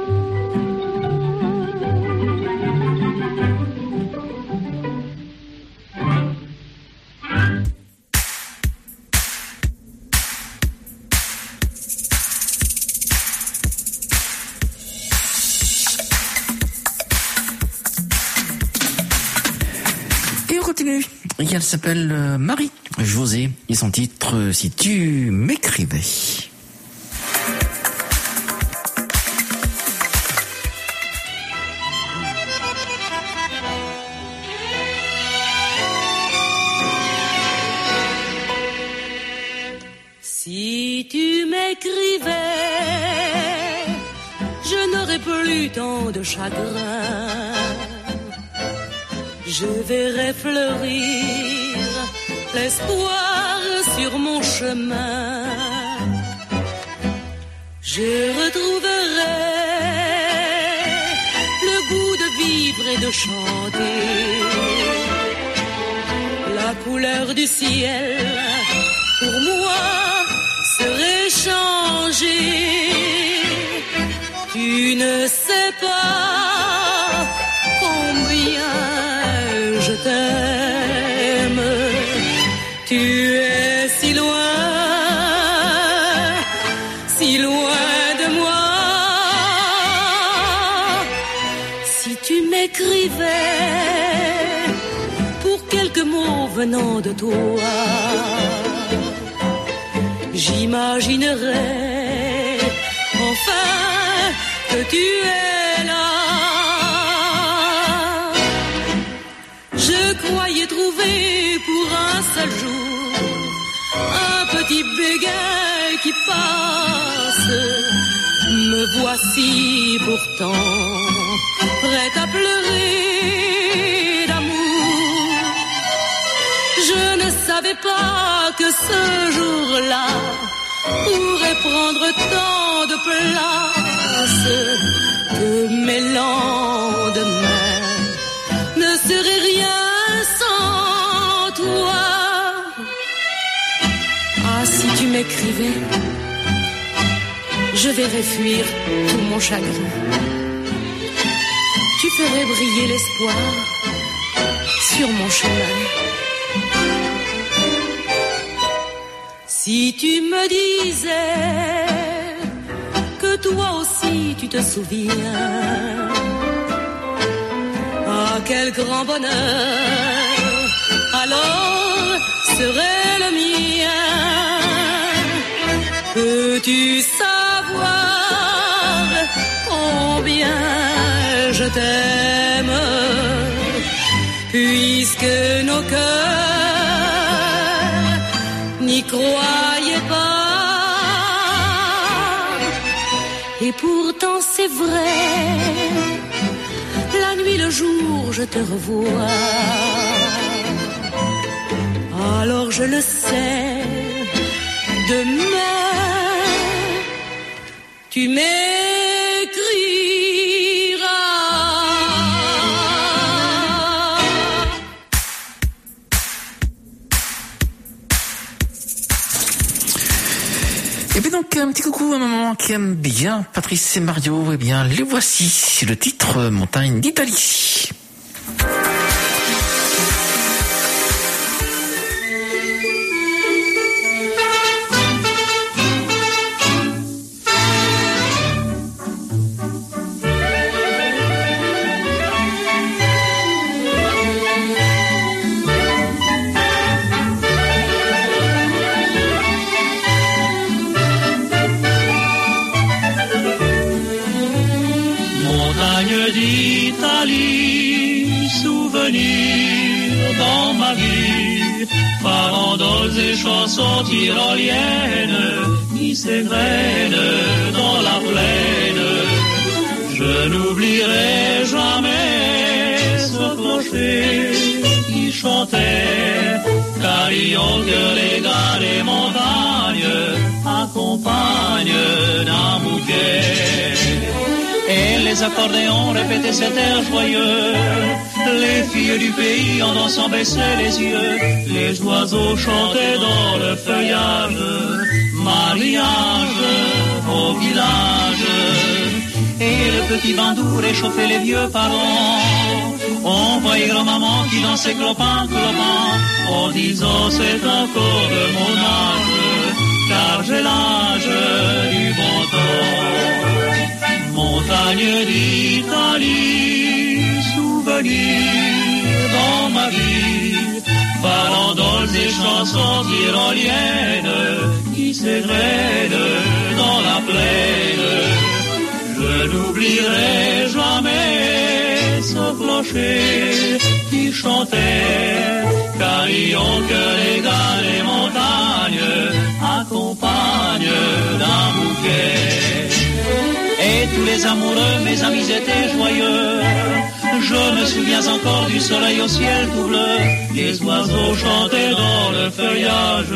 Continue. Et elle s'appelle Marie-Josée et son titre Si tu m'écrivais. Si tu m'écrivais, je n'aurais plus tant de chagrin. Je verrai fleurir l'espoir sur mon chemin. Je retrouverai le goût de vivre et de chanter, la couleur du ciel pour moi serait changée. Tu ne sais pas combien m'écrivais pour quelques mots venant de toi, j'imaginerais enfin que tu es là. Je croyais trouver pour un seul jour un petit béguin qui passe. Me voici pourtant prête à pleurer d'amour. Je ne savais pas que ce jour-là pourrait prendre tant de place, que mes lendemains ne seraient rien sans toi. Ah, si tu m'écrivais, je verrais fuir tout mon chagrin. Tu ferais briller l'espoir sur mon chemin. Si tu me disais que toi aussi tu te souviens, ah quel grand bonheur alors serait le mien. Peux-tu savoir combien je t'aime, puisque nos cœurs n'y croyaient pas. Et pourtant c'est vrai, la nuit, le jour, je te revois. Alors je le sais, demain tu Et puis donc un petit coucou à maman qui aime bien Patrice et Mario. Eh bien les voici, c'est le titre Montagne d'Italie. d'Italie, souvenirs dans ma vie, farandoles et chansons tyroliennes qui s'égrènent dans la plaine. Je n'oublierai jamais ce clocher qui chantait, carillon que les gars des montagnes accompagnent d'un bouquet. Et les accordéons répétaient cet air joyeux. Les filles du pays en dansant baissaient les yeux. Les oiseaux chantaient dans le feuillage. Mariage au village. Et le petit bandou réchauffait les vieux parents. On voyait grand-maman qui dansait clopin, clopin, en disant c'est encore de mon âge, car j'ai l'âge du bon temps. Montagne d'Italie, souvenirs dans ma vie, farandoles et chansons tyroliennes qui s'égrènent dans la plaine. Je n'oublierai jamais ce clocher qui chantait, carillon que les gars des montagnes accompagnent d'un bouquet. Et tous les amoureux, mes amis, étaient joyeux. Je me souviens encore du soleil au ciel tout bleu. Les oiseaux chantaient dans le feuillage.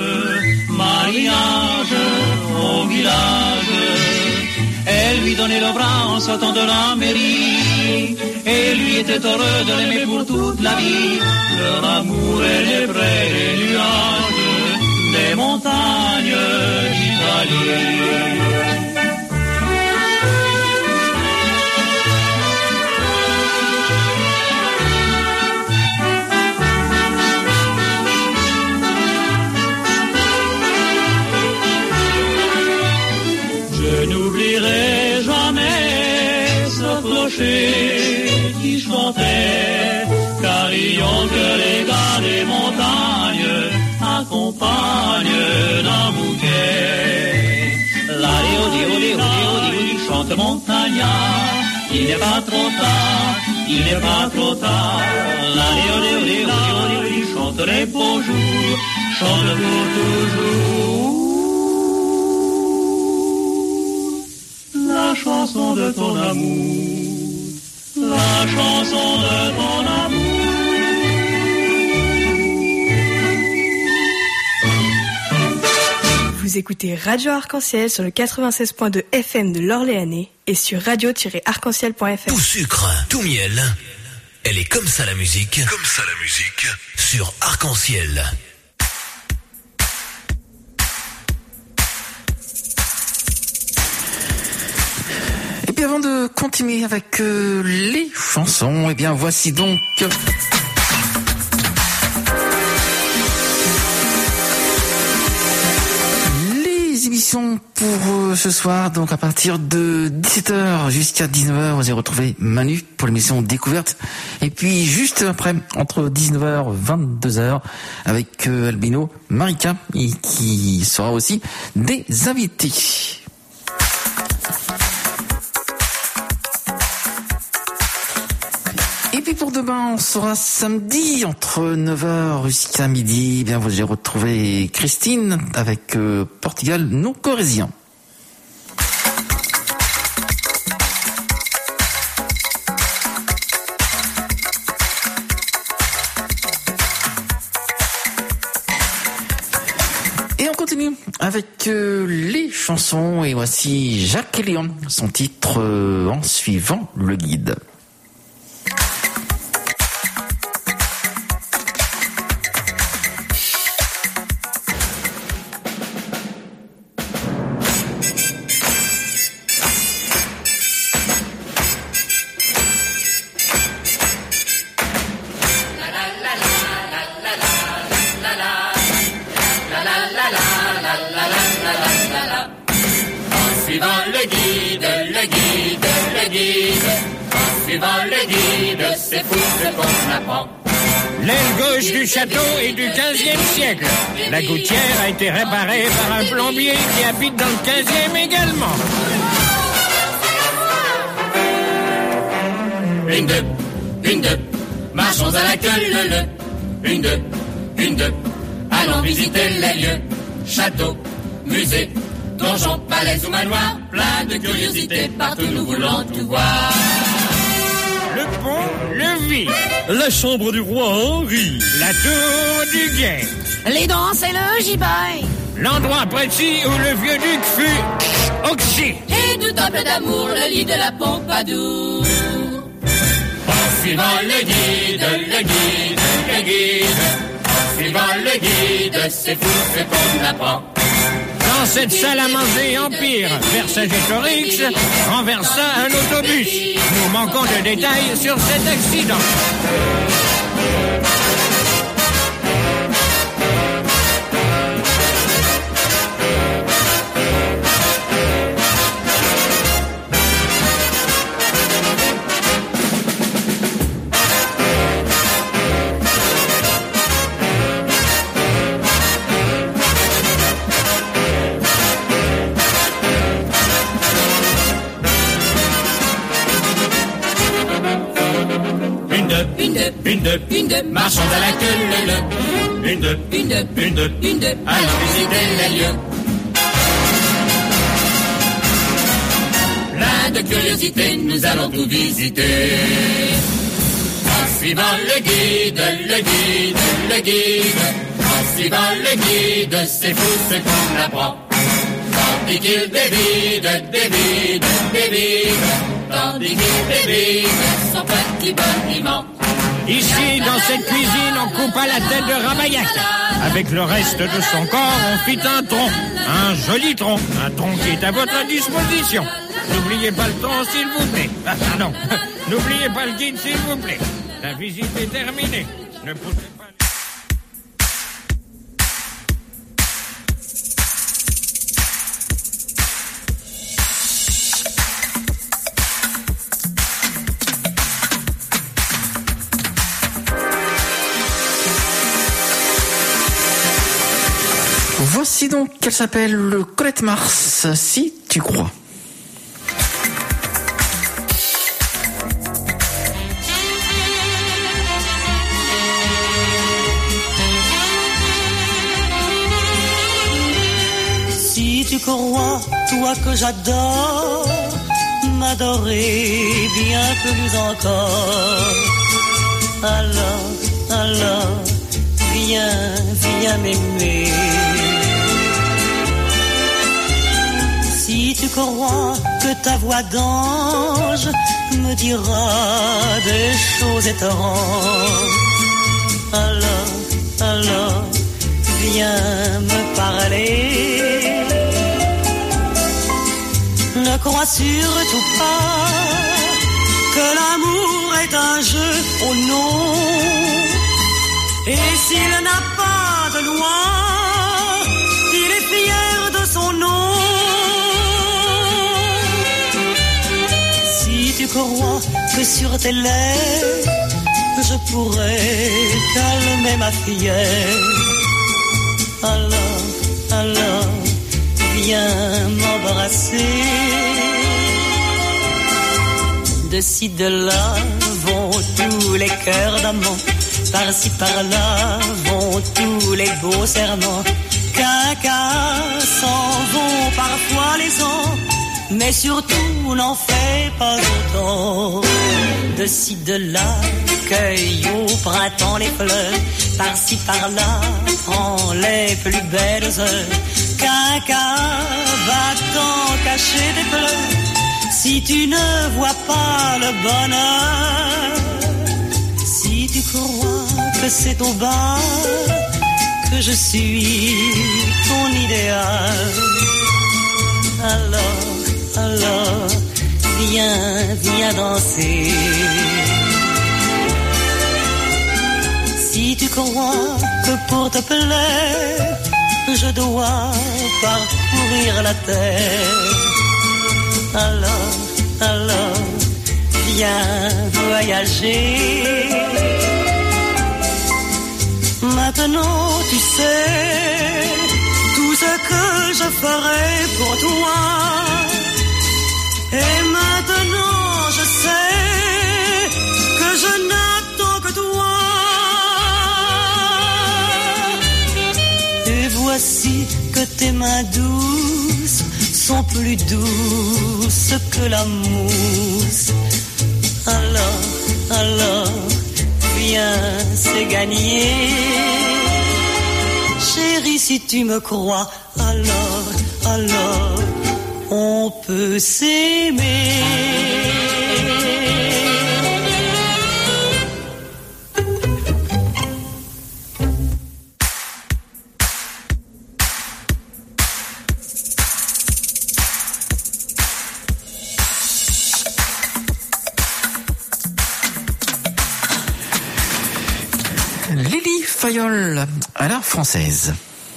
Mariage au village. Elle lui donnait le bras en sortant de la mairie. Et lui était heureux de l'aimer pour toute la vie. Leur amour est près des nuages, des montagnes d'Italie. Je n'oublierai jamais ce clocher qui mélodie chantée, carillon que les gars des montagnes accompagnent d'un bouquet. La chante montagnard, il n'est pas trop tard, il n'est pas trop tard. La chante les beaux jours, chante pour toujours. La chanson de ton amour, la chanson de ton amour. Vous écoutez Radio Arc-en-Ciel sur le 96.2 FM de l'Orléanais et sur radio-arc-en-ciel.fr. Tout sucre, tout miel. Elle est comme ça la musique. Comme ça la musique. Sur Arc-en-Ciel. Et bien avant de continuer avec les chansons, et bien voici donc... émission pour ce soir, donc à partir de 17h jusqu'à 19h, vous allez retrouver Manu pour l'émission Découverte, et puis juste après, entre 19h et 22h, avec Albino, Marika, et qui sera aussi des invités. Et puis pour demain, on sera samedi entre 9h jusqu'à midi. Bien, vous allez retrouver Christine avec Portugal, nous corésiens. Et on continue avec les chansons. Et voici Jacques et Léon, son titre En suivant le guide. C'est fou ce qu'on apprend. L'aile gauche du château est du 15e siècle. La gouttière a été réparée par un plombier qui habite dans le 15e également. Une, deux, marchons à la queue leu. Une, deux, allons visiter les lieux. Château, musée, donjon, palais ou manoir. Plein de curiosités, partout nous voulons tout voir. Le pont, le Vie, la chambre du roi Henri, la tour du guet, les danses et le gibet, l'endroit précis où le vieux duc fut oxy. Et du temple d'amour, le lit de la Pompadour. En suivant le guide, en suivant le guide, c'est fou ce qu'on apprend. Dans cette salle à manger Empire, Vercingétorix renversa un autobus. Nous manquons de détails sur cet accident. Une, deux, marchons à la queue leu. Une, deux, allons visiter les lieux. Plein de curiosités, nous allons tout visiter. En suivant le guide, en suivant le guide, c'est fou ce qu'on apprend. Tandis qu'il dévide, tandis qu'il dévide son petit bâtiment. Ici, dans cette cuisine, on coupa la tête de Ravaillac. Avec le reste de son corps, on fit un tronc. Un joli tronc. Un tronc qui est à votre disposition. N'oubliez pas le tronc, s'il vous plaît. Ah non, n'oubliez pas le guide, s'il vous plaît. La visite est terminée. Ne poussez pas... Voici donc qu'elle s'appelle Colette Mars, Si tu crois. Si tu crois, toi que j'adore, m'adorer bien plus encore, alors, viens m'aimer. Si tu crois que ta voix d'ange me dira des choses étranges, alors, viens me parler. Ne crois surtout pas que l'amour est un jeu, oh non. Et s'il n'a pas de loi, il est fier de son nom. Si tu crois que sur tes lèvres je pourrais calmer ma fièvre, alors, viens m'embrasser. De ci, de là vont tous les cœurs d'amants, par-ci, par-là vont tous les beaux serments. Caca s'en vont parfois les ans, mais surtout n'en fais pas autant. De ci, de là, cueille au printemps les fleurs, par-ci, par-là, prends les plus belles heures. Caca, va-t'en cacher des pleurs, si tu ne vois pas le bonheur. Si tu crois que c'est au bar que je suis ton idéal, alors, viens danser. Si tu crois que pour te plaire, je dois parcourir la terre, alors, viens voyager. Maintenant tu sais tout ce que je ferai pour toi. Et maintenant je sais que je n'attends que toi. Et voici que tes mains douces sont plus douces que la mousse. Alors, viens, c'est gagné. Chérie, si tu me crois, alors, on peut s'aimer. Lily Fayol à la française.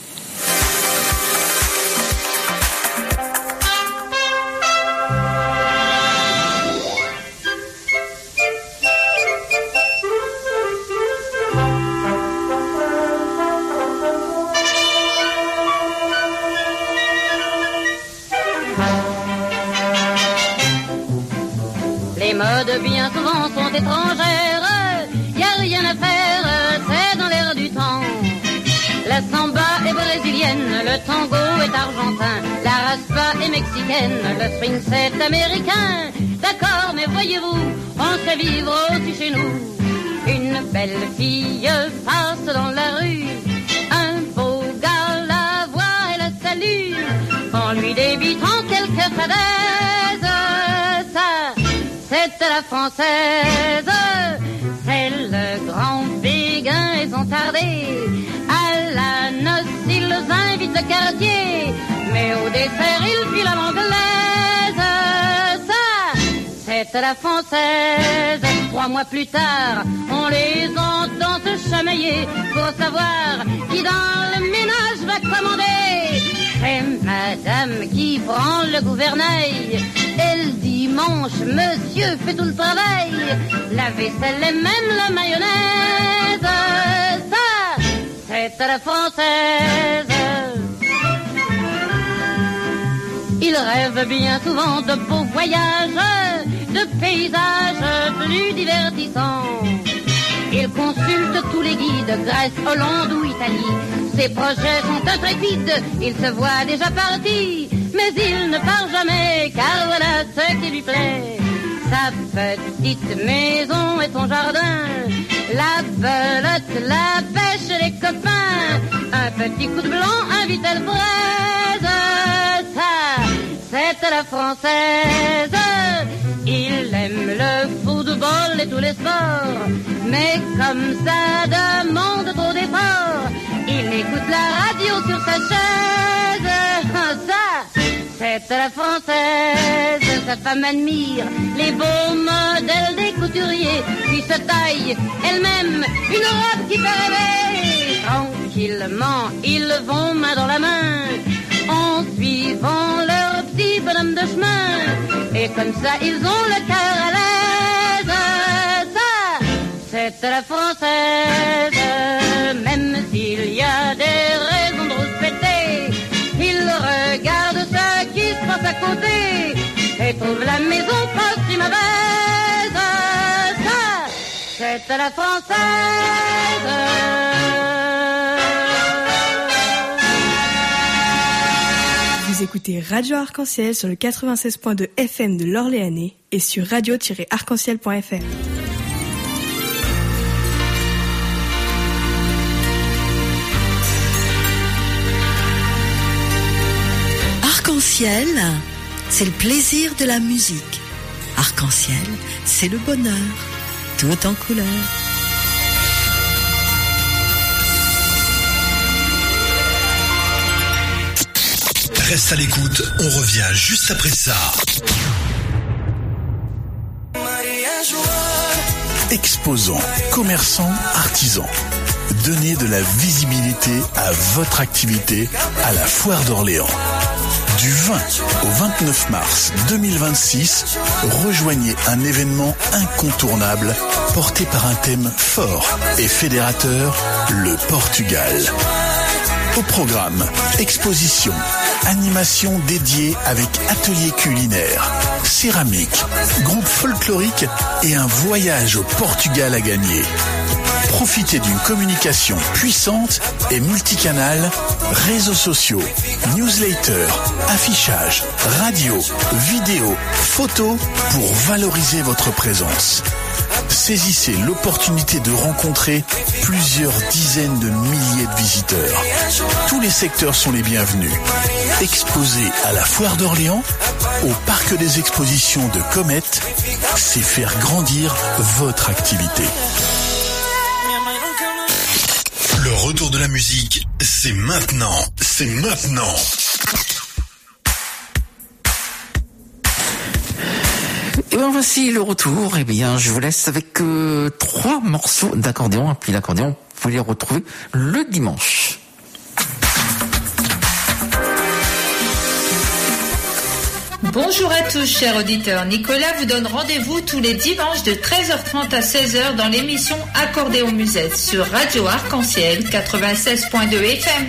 Les modes bien souvent sont étrangères, y a rien à faire, c'est dans l'air du temps. La samba est brésilienne, le tango est argentin, la raspa est mexicaine, le swing c'est américain. D'accord, mais voyez-vous, on sait vivre aussi chez nous. Une belle fille passe dans la rue, un beau gars la voit et la salue, en lui débitant quelques fadaises. Ça, c'est à la française, c'est le grand béguin et son tardé. À la noce, ils invitent le quartier, mais au dessert, ils filent à l'anglaise. Ça, c'est à la française. 3 mois plus tard, on les entend se chamailler pour savoir qui dans le ménage va commander. C'est madame qui prend le gouvernail, et le dimanche, monsieur fait tout le travail. La vaisselle et même la mayonnaise. Ça, c'est à la française. Il rêve bien souvent de beaux voyages, de paysages plus divertissants. Il consulte tous les guides, Grèce, Hollande ou Italie. Ses projets sont intrépides, il se voit déjà parti. Mais il ne part jamais, car voilà ce qui lui plaît. Sa petite maison et son jardin, la belote, la pêche, les copains. Un petit coup de blanc, un vitel fraise. Ça, c'est la française. Il aime le football et tous les sports. Mais comme ça demande trop d'efforts, il écoute la radio sur sa chaise. Ça, c'est la française. Sa femme admire les beaux modèles des couturiers, puis se taille elle-même une robe qui fait rêver. Tranquillement, ils vont main dans la main, en suivant leur petit bonhomme de chemin. Et comme ça, ils ont le cœur à l'aise. Ça, c'est la française. Même s'il y a des raisons de rouspéter, ils regardent ce qui se passe à côté et trouvent la maison pas si mauvaise. Ça, c'est la française. Vous écoutez Radio Arc-en-Ciel sur le 96.2 FM de l'Orléanais et sur radio-arc-en-ciel.fr. Arc-en-ciel, c'est le plaisir de la musique. Arc-en-ciel, c'est le bonheur, tout en couleur. Reste à l'écoute, on revient juste après ça. Exposants, commerçants, artisans. Donnez de la visibilité à votre activité à la Foire d'Orléans. Du 20 au 29 mars 2026, rejoignez un événement incontournable porté par un thème fort et fédérateur, le Portugal. Au programme, exposition, animation dédiée avec atelier culinaire, céramique, groupe folklorique et un voyage au Portugal à gagner. Profitez d'une communication puissante et multicanale, réseaux sociaux, newsletters, affichage, radio, vidéo, photos pour valoriser votre présence. Saisissez l'opportunité de rencontrer plusieurs dizaines de milliers de visiteurs. Tous les secteurs sont les bienvenus. Exposé à la Foire d'Orléans, au Parc des Expositions de Comète, c'est faire grandir votre activité. Le retour de la musique, c'est maintenant. C'est maintenant. Et bien voici le retour. Eh bien, je vous laisse avec 3 morceaux d'accordéon. Et puis l'accordéon, vous les retrouver le dimanche. Bonjour à tous, chers auditeurs. Nicolas vous donne rendez-vous tous les dimanches de 13h30 à 16h dans l'émission Accordéon Musette sur Radio Arc-en-Ciel 96.2 FM.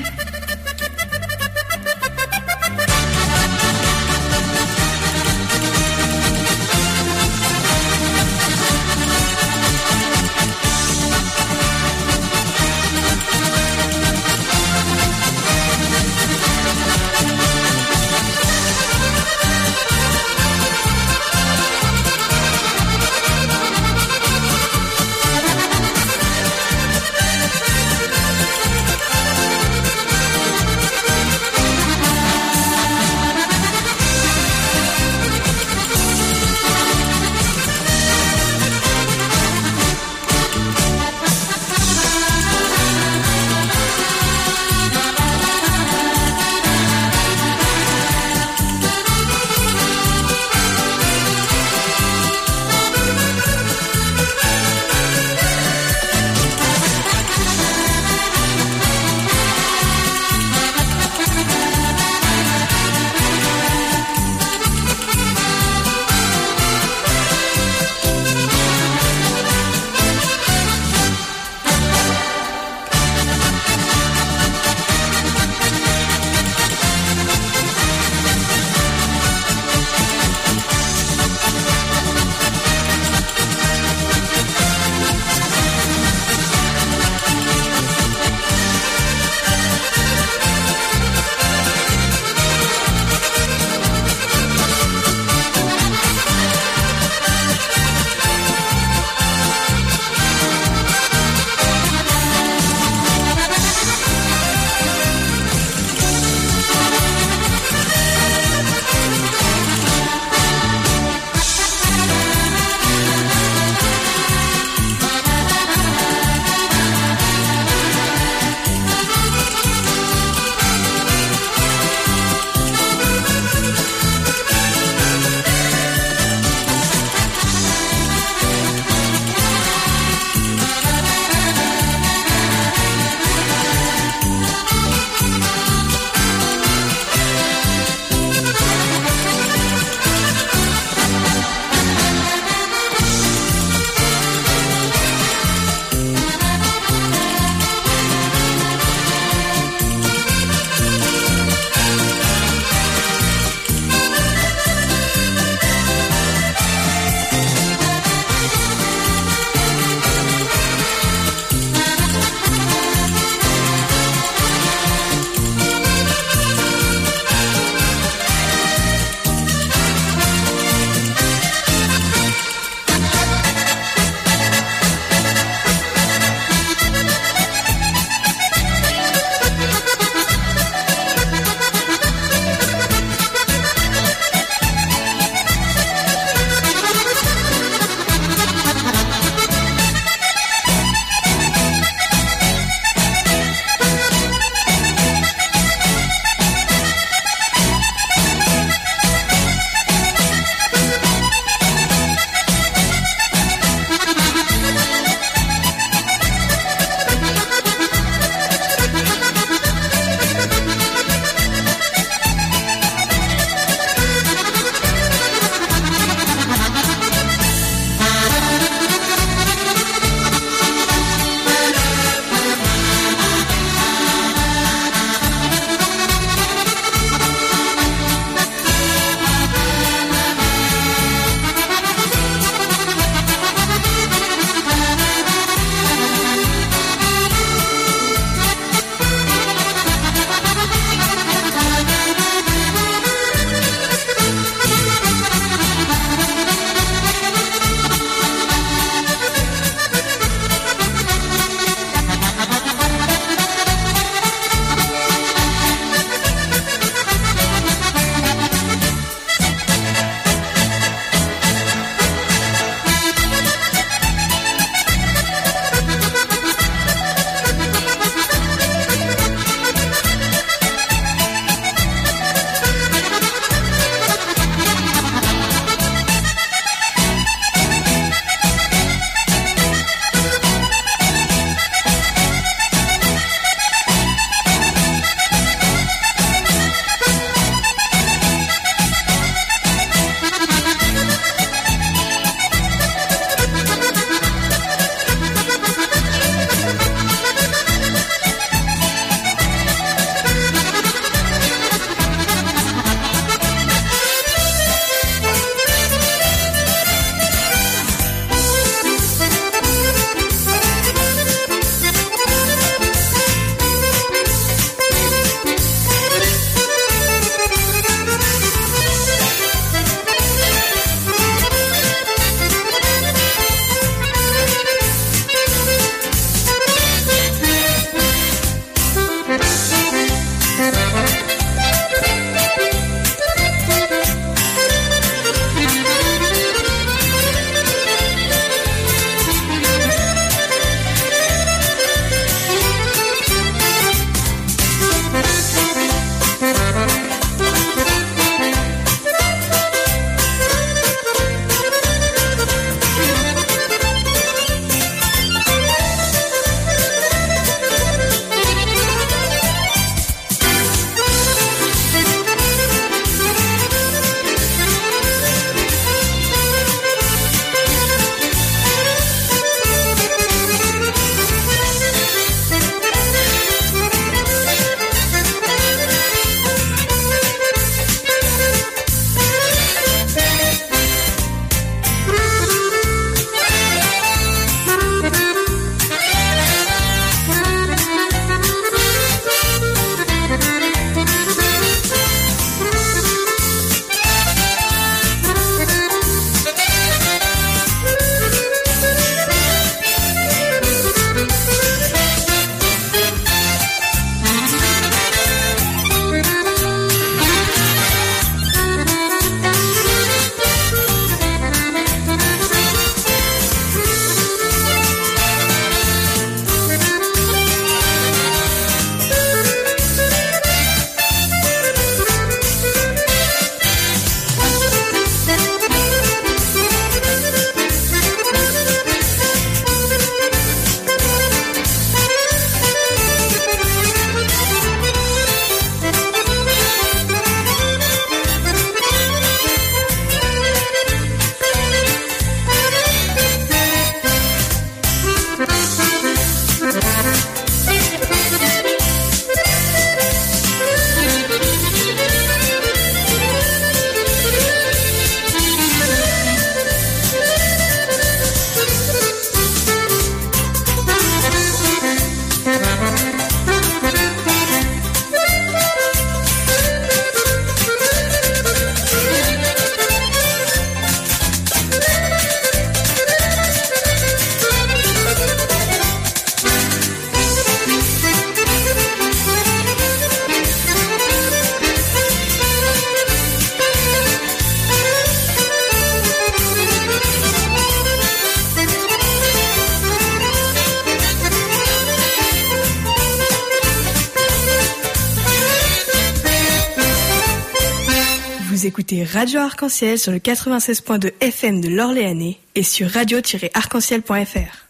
écoutez Radio Arc-en-Ciel sur le 96.2 FM de l'Orléanais et sur radio-arc-en-ciel.fr.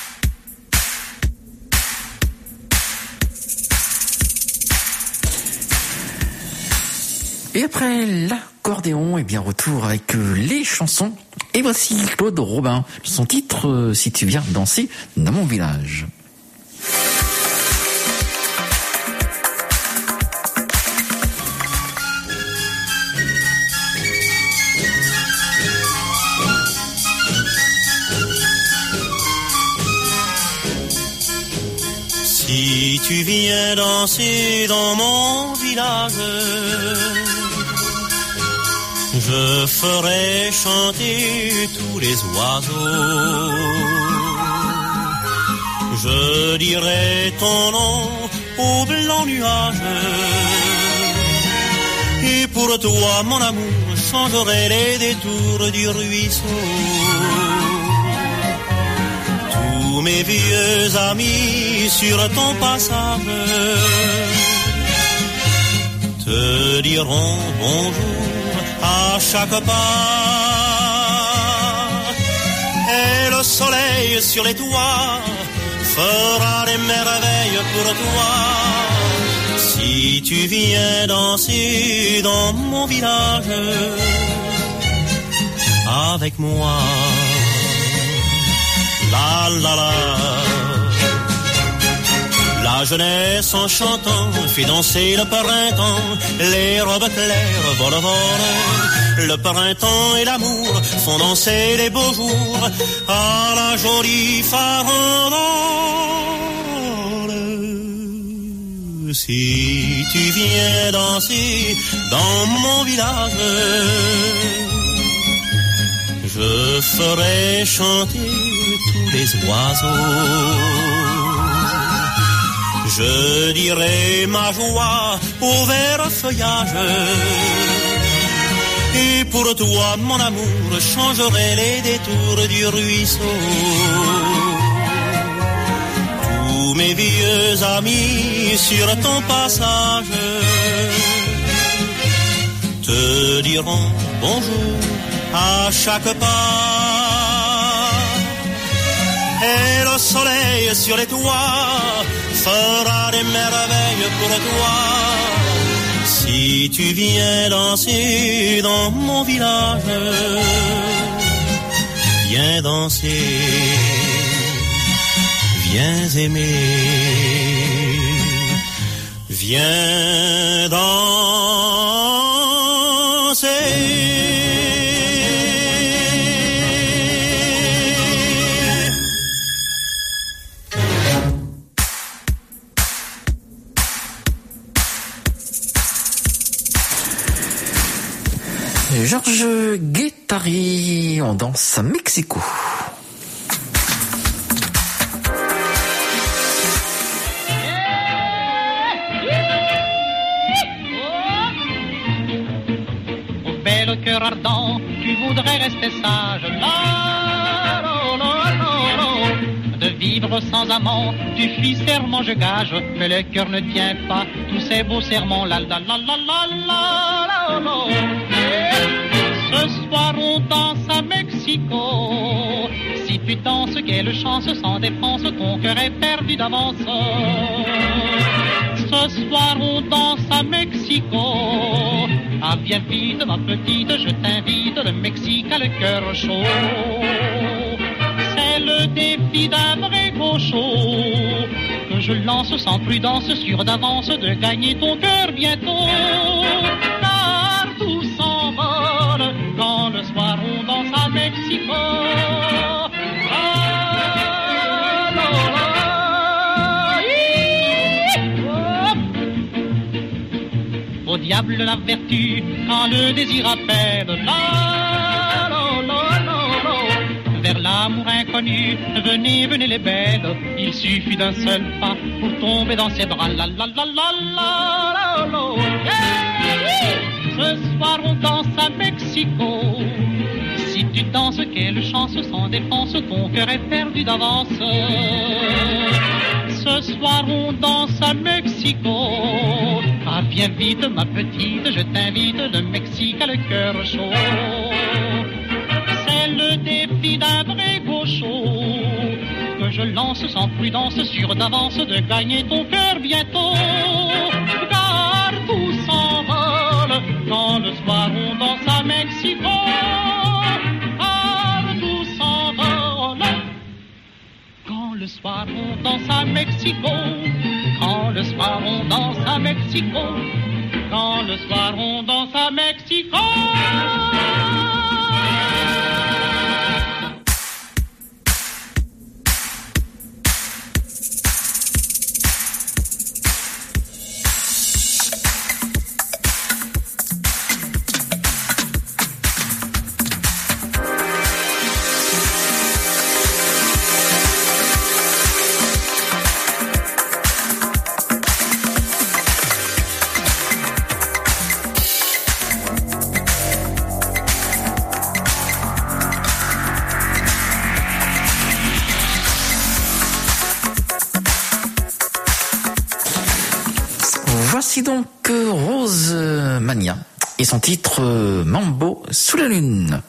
Et après l'accordéon, et bien retour avec les chansons. Et voici Claude Robin, son titre Si tu viens danser dans mon village. Si tu viens danser dans mon village, je ferai chanter tous les oiseaux. Je dirai ton nom au blanc nuage. Et pour toi, mon amour, changerai les détours du ruisseau. Tous mes vieux amis sur ton passage te diront bonjour à chaque pas. Et le soleil sur les toits fera des merveilles pour toi. Si tu viens danser dans mon village avec moi. La la la. La jeunesse en chantant fait danser le printemps. Les robes claires volent, volent. Le printemps et l'amour font danser les beaux jours à la jolie farandole. Si tu viens danser dans mon village, je ferai chanter tous les oiseaux. Je dirai ma joie au vert feuillage. Et pour toi, mon amour, changerai les détours du ruisseau. Tous mes vieux amis sur ton passage te diront bonjour à chaque pas. Et le soleil sur les toits fera des merveilles pour toi. Si tu viens danser dans mon village, viens danser, viens aimer, viens danser. Georges Guettari, on danse à Mexico. Au bel cœur ardent, tu voudrais rester sage. La, la, la, la, la. De vivre sans amant, tu fis serment, je gage. Mais le cœur ne tient pas tous ces beaux serments. La, la, la, la, la, la, la, la. Ce soir on danse à Mexico. Si tu danses, quelle chance, sans défense, ton cœur est perdu d'avance. Ce soir on danse à Mexico. Ah viens vite ma petite, je t'invite, le Mexique a le cœur chaud. C'est le défi d'un vrai gaucho que je lance sans prudence, sûr d'avance de gagner ton cœur bientôt. Car tout s'envole quand le soir on danse à Mexico. Ah, la, la, au diable la vertu quand le désir appelle. La, la, la, la, la. Vers l'amour inconnu, venez, venez les belles. Il suffit d'un seul pas pour tomber dans ses bras. La, la, la, la, la, la, la. Ce soir on danse à Mexico. Si tu danses, quelle chance, sans défense, ton cœur est perdu d'avance. Ce soir on danse à Mexico. Ah Ah, viens vite, ma petite, je t'invite de Mexique à le cœur chaud. C'est le défi d'un vrai gaucho que je lance sans prudence, sûr d'avance de gagner ton cœur bientôt. Car tout s'envole quand le soir on danse à Mexico. Car tout s'envole quand le soir on danse à Mexico. Quand le soir on danse à Mexico. Quand le soir on danse à Mexico. Voici donc Rose Mania et son titre Mambo sous la lune.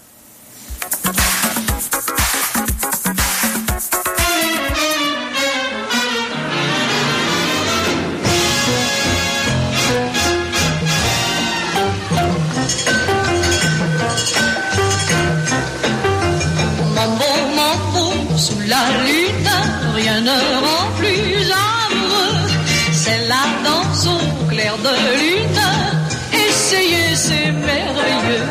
Mambo, mambo sous la lune, rien ne rend plus amoureux. C'est la danse au clair de lune, essayez, c'est merveilleux.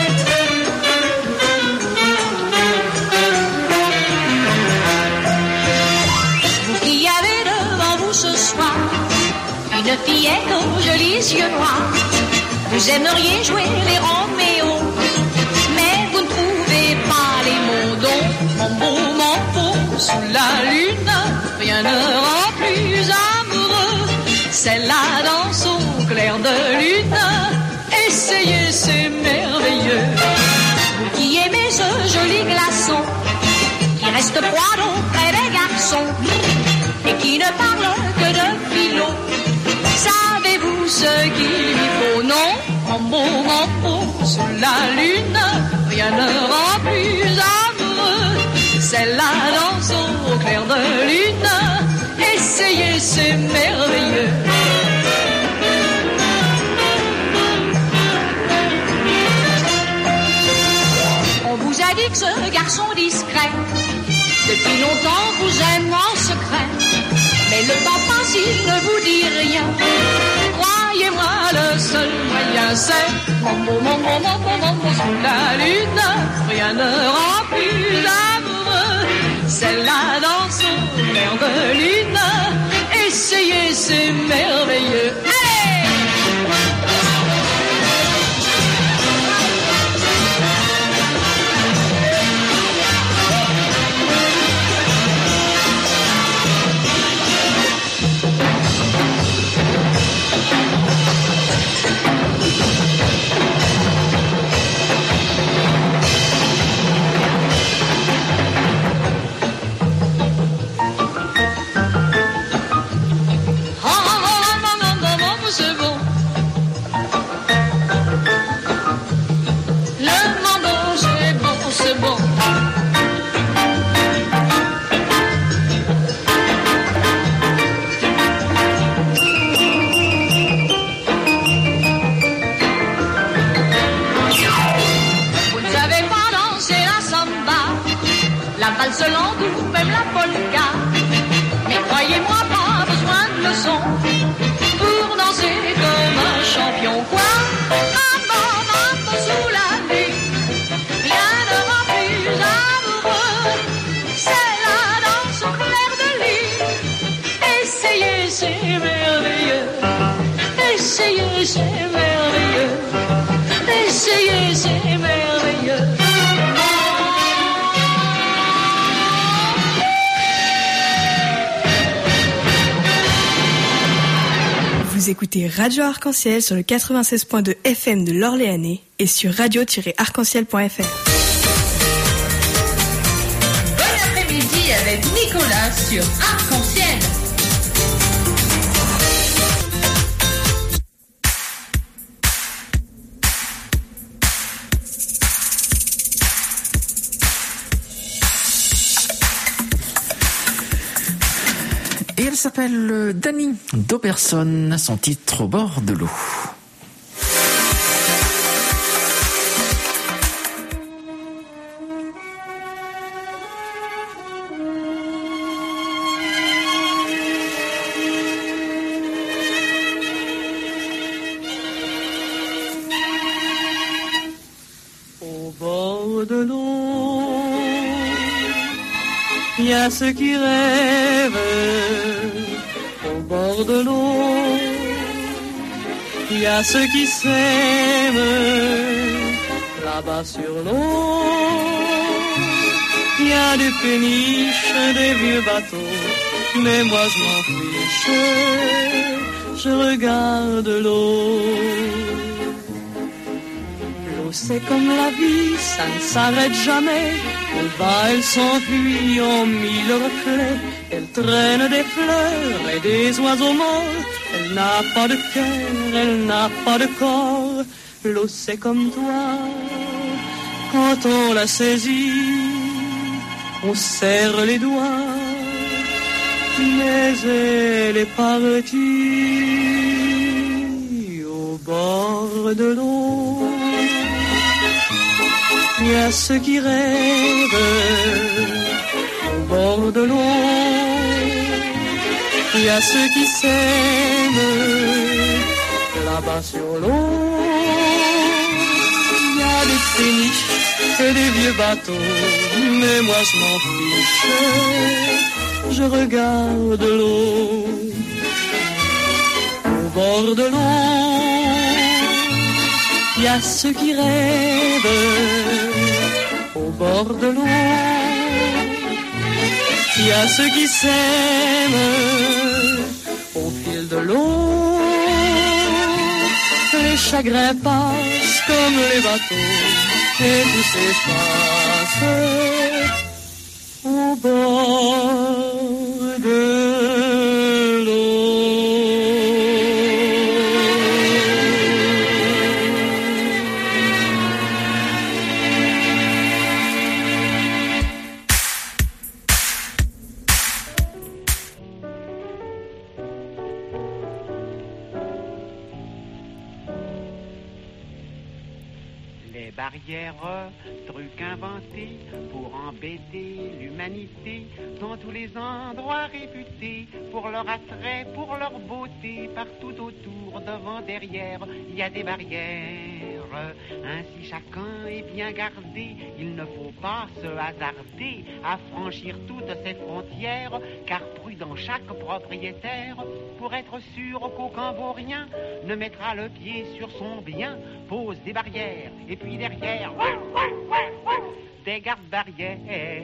Vous qui avez devant vous ce soir une fillette aux jolis yeux noirs, vous aimeriez jouer les Roméo, mais vous ne trouvez pas les mots dont mambo, mambo sous la lune, rien ne rend plus amoureux. C'est la danse au clair de lune, essayez, c'est merveilleux. Vous qui aimez ce joli glaçon, qui reste froid auprès des garçons, et qui ne parle que de philo, savez-vous ce qu'il lui faut? Non, mambo, mambo sous la lune, rien ne rend plus amoureux. C'est la danse au clair de lune, essayez, c'est merveilleux. On vous a dit que ce garçon discret, depuis longtemps vous aime en secret, mais le temps passe, il ne vous dit rien. Croyez-moi, le seul moyen c'est mambo, mambo, mambo, mambo sous la lune, rien ne rend plus amoureux. C'est la danse au clair de lune, essayez, c'est merveilleux. Allez! C'est bon. Le mambo, c'est bon, c'est bon. Vous ne savez pas danser la samba, la valse landou, même la polka. Mais croyez-moi, pas besoin de leçons pour danser comme un champion, quoi. Mambo, mambo sous la lune, rien ne rend plus amoureux. C'est la danse au clair de lune, essayez, c'est merveilleux. Essayez, c'est merveilleux. Essayez, c'est merveilleux. Vous écoutez Radio Arc-en-Ciel sur le 96.2 FM de l'Orléanais et sur radio-arc-en-ciel.fr. Bon après-midi avec Nicolas sur Arc-en-Ciel. Et elle s'appelle Dany Dauberson, son titre Au bord de l'eau. Au bord de l'eau, il y a ceux qui rêvent. Au bord de l'eau, il y a ceux qui s'aiment. Là-bas sur l'eau, il y a des péniches, des vieux bateaux. Mais moi je m'en fiche, je regarde l'eau. C'est comme la vie, ça ne s'arrête jamais. Elle va, elle s'enfuit en mille reflets. Elle traîne des fleurs et des oiseaux morts. Elle n'a pas de cœur, elle n'a pas de corps. L'eau c'est comme toi, quand on la saisit, on serre les doigts. Mais elle est partie au bord de l'eau. Il y a ceux qui rêvent au bord de l'eau. Il y a ceux qui s'aiment là-bas sur l'eau. Il y a des péniches et des vieux bateaux. Mais moi je m'en fiche, je regarde l'eau. Au bord de l'eau, il y a ceux qui rêvent au bord de l'eau. Il y a ceux qui s'aiment au fil de l'eau. Les chagrins passent comme les bateaux et tout s'efface au bord de l'eau. Barrières, trucs inventés pour embêter l'humanité dans tous les endroits réputés pour leur attrait, pour leur beauté, partout autour, devant, derrière, il y a des barrières. Ainsi chacun est bien gardé, il ne faut pas se hasarder à franchir toutes ces frontières, car prudent chaque propriétaire, pour être sûr qu'aucun vaurien ne mettra le pied sur son bien, pose des barrières, et puis derrière, des gardes-barrières.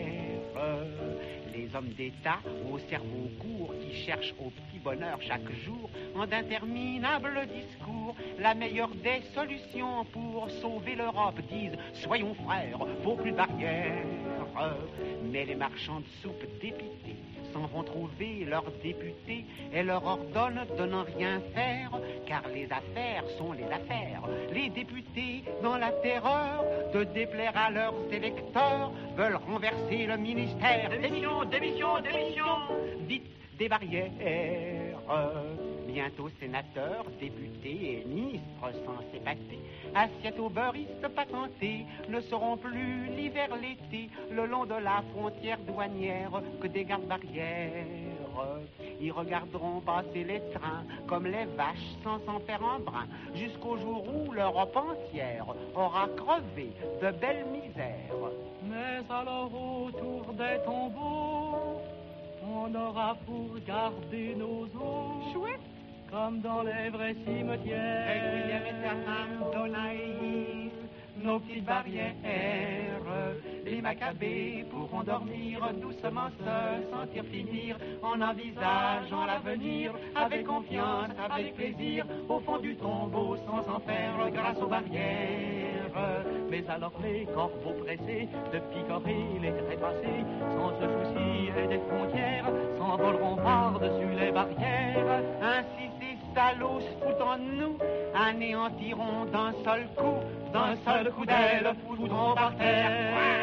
Les hommes d'État au cerveau court qui cherchent au petit bonheur chaque jour en d'interminables discours la meilleure des solutions pour sauver l'Europe disent soyons frères, faut plus de barrières. Mais les marchands de soupe dépités s'en vont trouver leurs députés et leur ordonnent de n'en rien faire, car les affaires sont les affaires. Les députés, dans la terreur de déplaire à leurs électeurs, veulent renverser le ministère. Démission, démission, démission, dites des barrières. Bientôt sénateurs, députés et ministres sans s'épater, assiettes aux beurristes patentés, ne seront plus l'hiver, l'été, le long de la frontière douanière que des gardes-barrières. Ils regarderont passer les trains comme les vaches sans s'en faire un brin, jusqu'au jour où l'Europe entière aura crevé de belles misères. Mais alors autour des tombeaux, on aura pour garder nos os. Chouette. Comme dans les vrais cimetières. Requiem aeternam dona eis, nos petites barrières. Les macabées pourront dormir doucement, se sentir finir en envisageant l'avenir avec confiance, avec plaisir, au fond du tombeau sans en faire grâce aux barrières. Mais alors les corbeaux pressés de picorer les trépassés, sans se soucier des frontières, s'envoleront par-dessus les barrières. Ainsi ces salauds se foutent en nous, anéantiront d'un seul coup d'aile, foutront par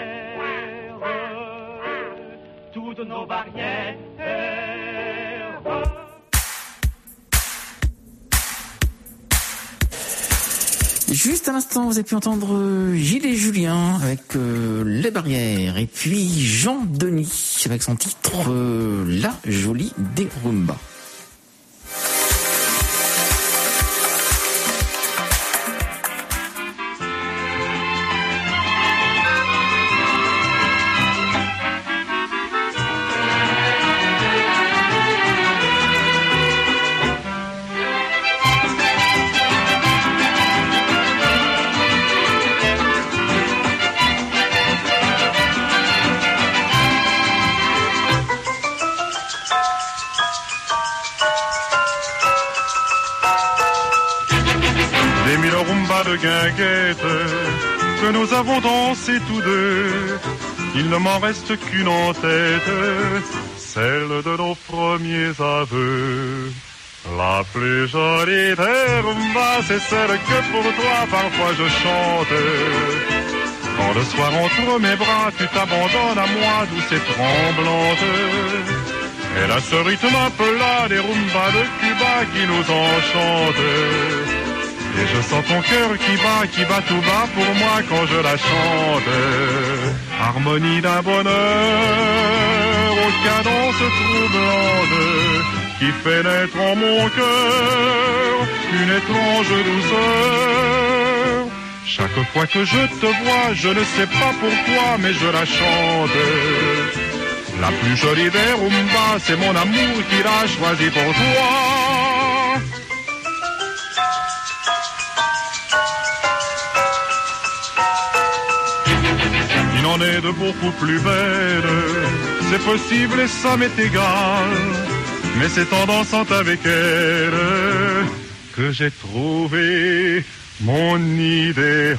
terre toutes nos barrières. Juste à l'instant, vous avez pu entendre Gilles et Julien avec Les Barrières, et puis Jean Denis avec son titre La Jolie des Rumba. Que nous avons dansé tous deux, il ne m'en reste qu'une en tête, celle de nos premiers aveux. La plus jolie des rumbas, c'est celle que pour toi parfois je chante. Quand le soir entre mes bras tu t'abandonnes à moi, douce et tremblante. Elle a ce rythme un peu là des rumbas de Cuba qui nous enchantent. Et je sens ton cœur qui bat tout bas pour moi quand je la chante. Harmonie d'un bonheur aux cadences troublantes qui fait naître en mon cœur une étrange douceur. Chaque fois que je te vois, je ne sais pas pourquoi, mais je la chante. La plus jolie des rumbas, c'est mon amour qui l'a choisi pour toi. Il en est de beaucoup plus belles, c'est possible et ça m'est égal, mais c'est en dansant avec elle que j'ai trouvé mon idéal.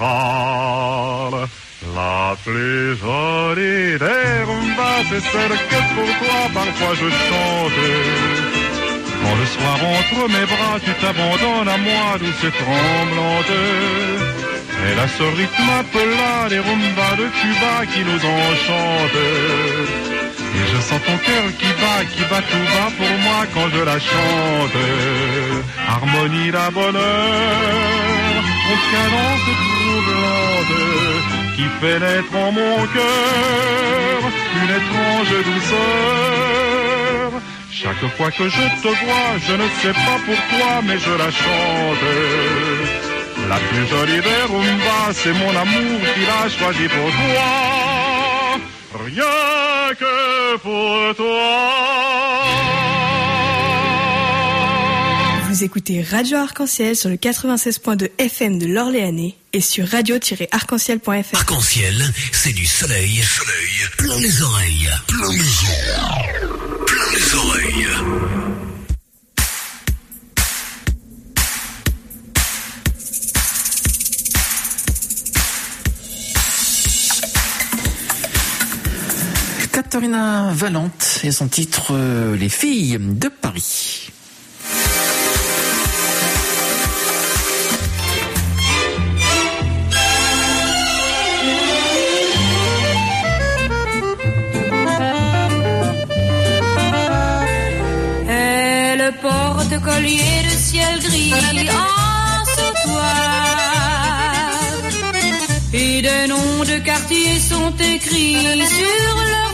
La plus jolie des rumbas, c'est celle que pour toi parfois je chante. Quand le soir entre mes bras tu t'abandonnes à moi, douce et tremblante. Elle a ce rythme un peu là, les rumbas de Cuba qui nous enchantent. Et je sens ton cœur qui bat tout bas pour moi quand je la chante. Harmonie d'un bonheur, aux cadences troublantes, qui fait naître en mon cœur une étrange douceur. Chaque fois que je te vois, je ne sais pas pourquoi, mais je la chante. La plus jolie des rumbas, c'est mon amour qui l'a choisi pour toi. Rien que pour toi. Vous écoutez Radio Arc-en-Ciel sur le 96.2 FM de l'Orléanais et sur radio-arc-en-ciel.fr. Arc-en-ciel, c'est du soleil, plein les oreilles, plein les oreilles. Katharina Valente et son titre Les filles de Paris. Elle porte collier de ciel gris en sautoir et des noms de quartiers sont écrits sur leur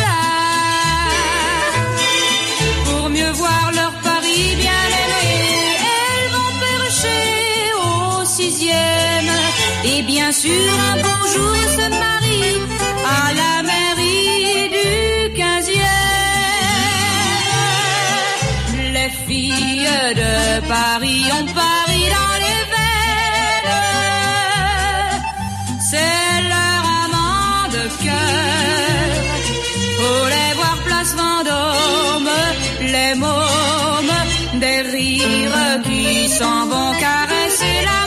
pour mieux voir leur Paris bien-aimé, elles vont percher au 6e. Et bien sûr, un beau jour se marient à la mairie du 15e. Les filles de Paris ont Paris dans les veines. C'est leur amant de cœur. Faut les voir place Vendôme, les mômes, des rires qui s'en vont caresser la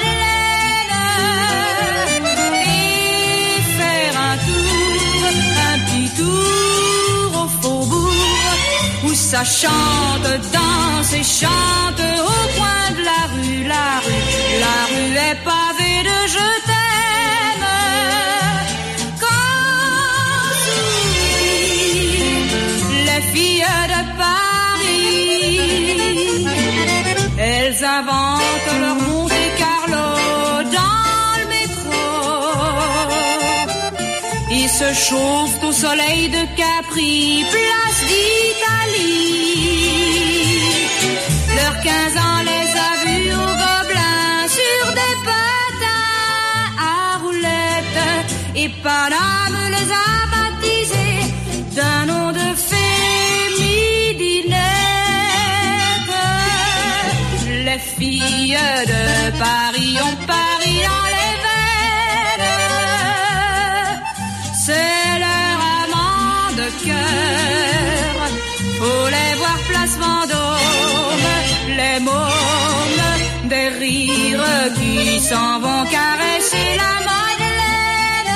Madeleine et faire un petit tour au faubourg où ça chante, danse et chante au coin de la rue. La rue est pavée de je t'aime. Les filles de Paris, elles inventent leur Monte Carlo se chauffent au soleil de Capri, place d'Italie. Leurs 15 ans les a vus au Gobelin sur des patins à roulettes, et Paname les a baptisés d'un nom de fémidinette. Les filles de Paris ont Paris dans les veines, c'est leur amant de cœur. Faut les voir place Vendôme, les mômes, des rires qui s'en vont caresser la Madeleine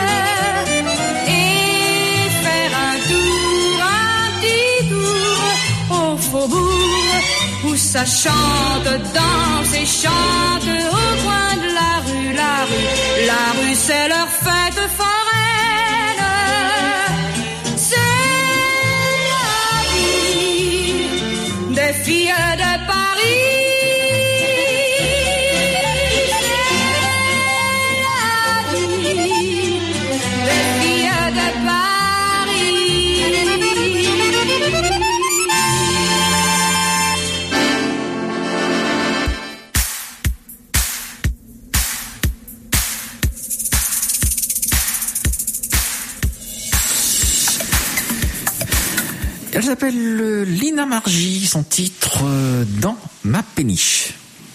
et faire un petit tour au faubourg où ça chante, danse et chante au coin de la rue, la rue c'est leur fête foraine, c'est la vie des filles de Paris, c'est la vie des filles de Paris. Elle s'appelle Lina Margie, son titre Dans ma péniche.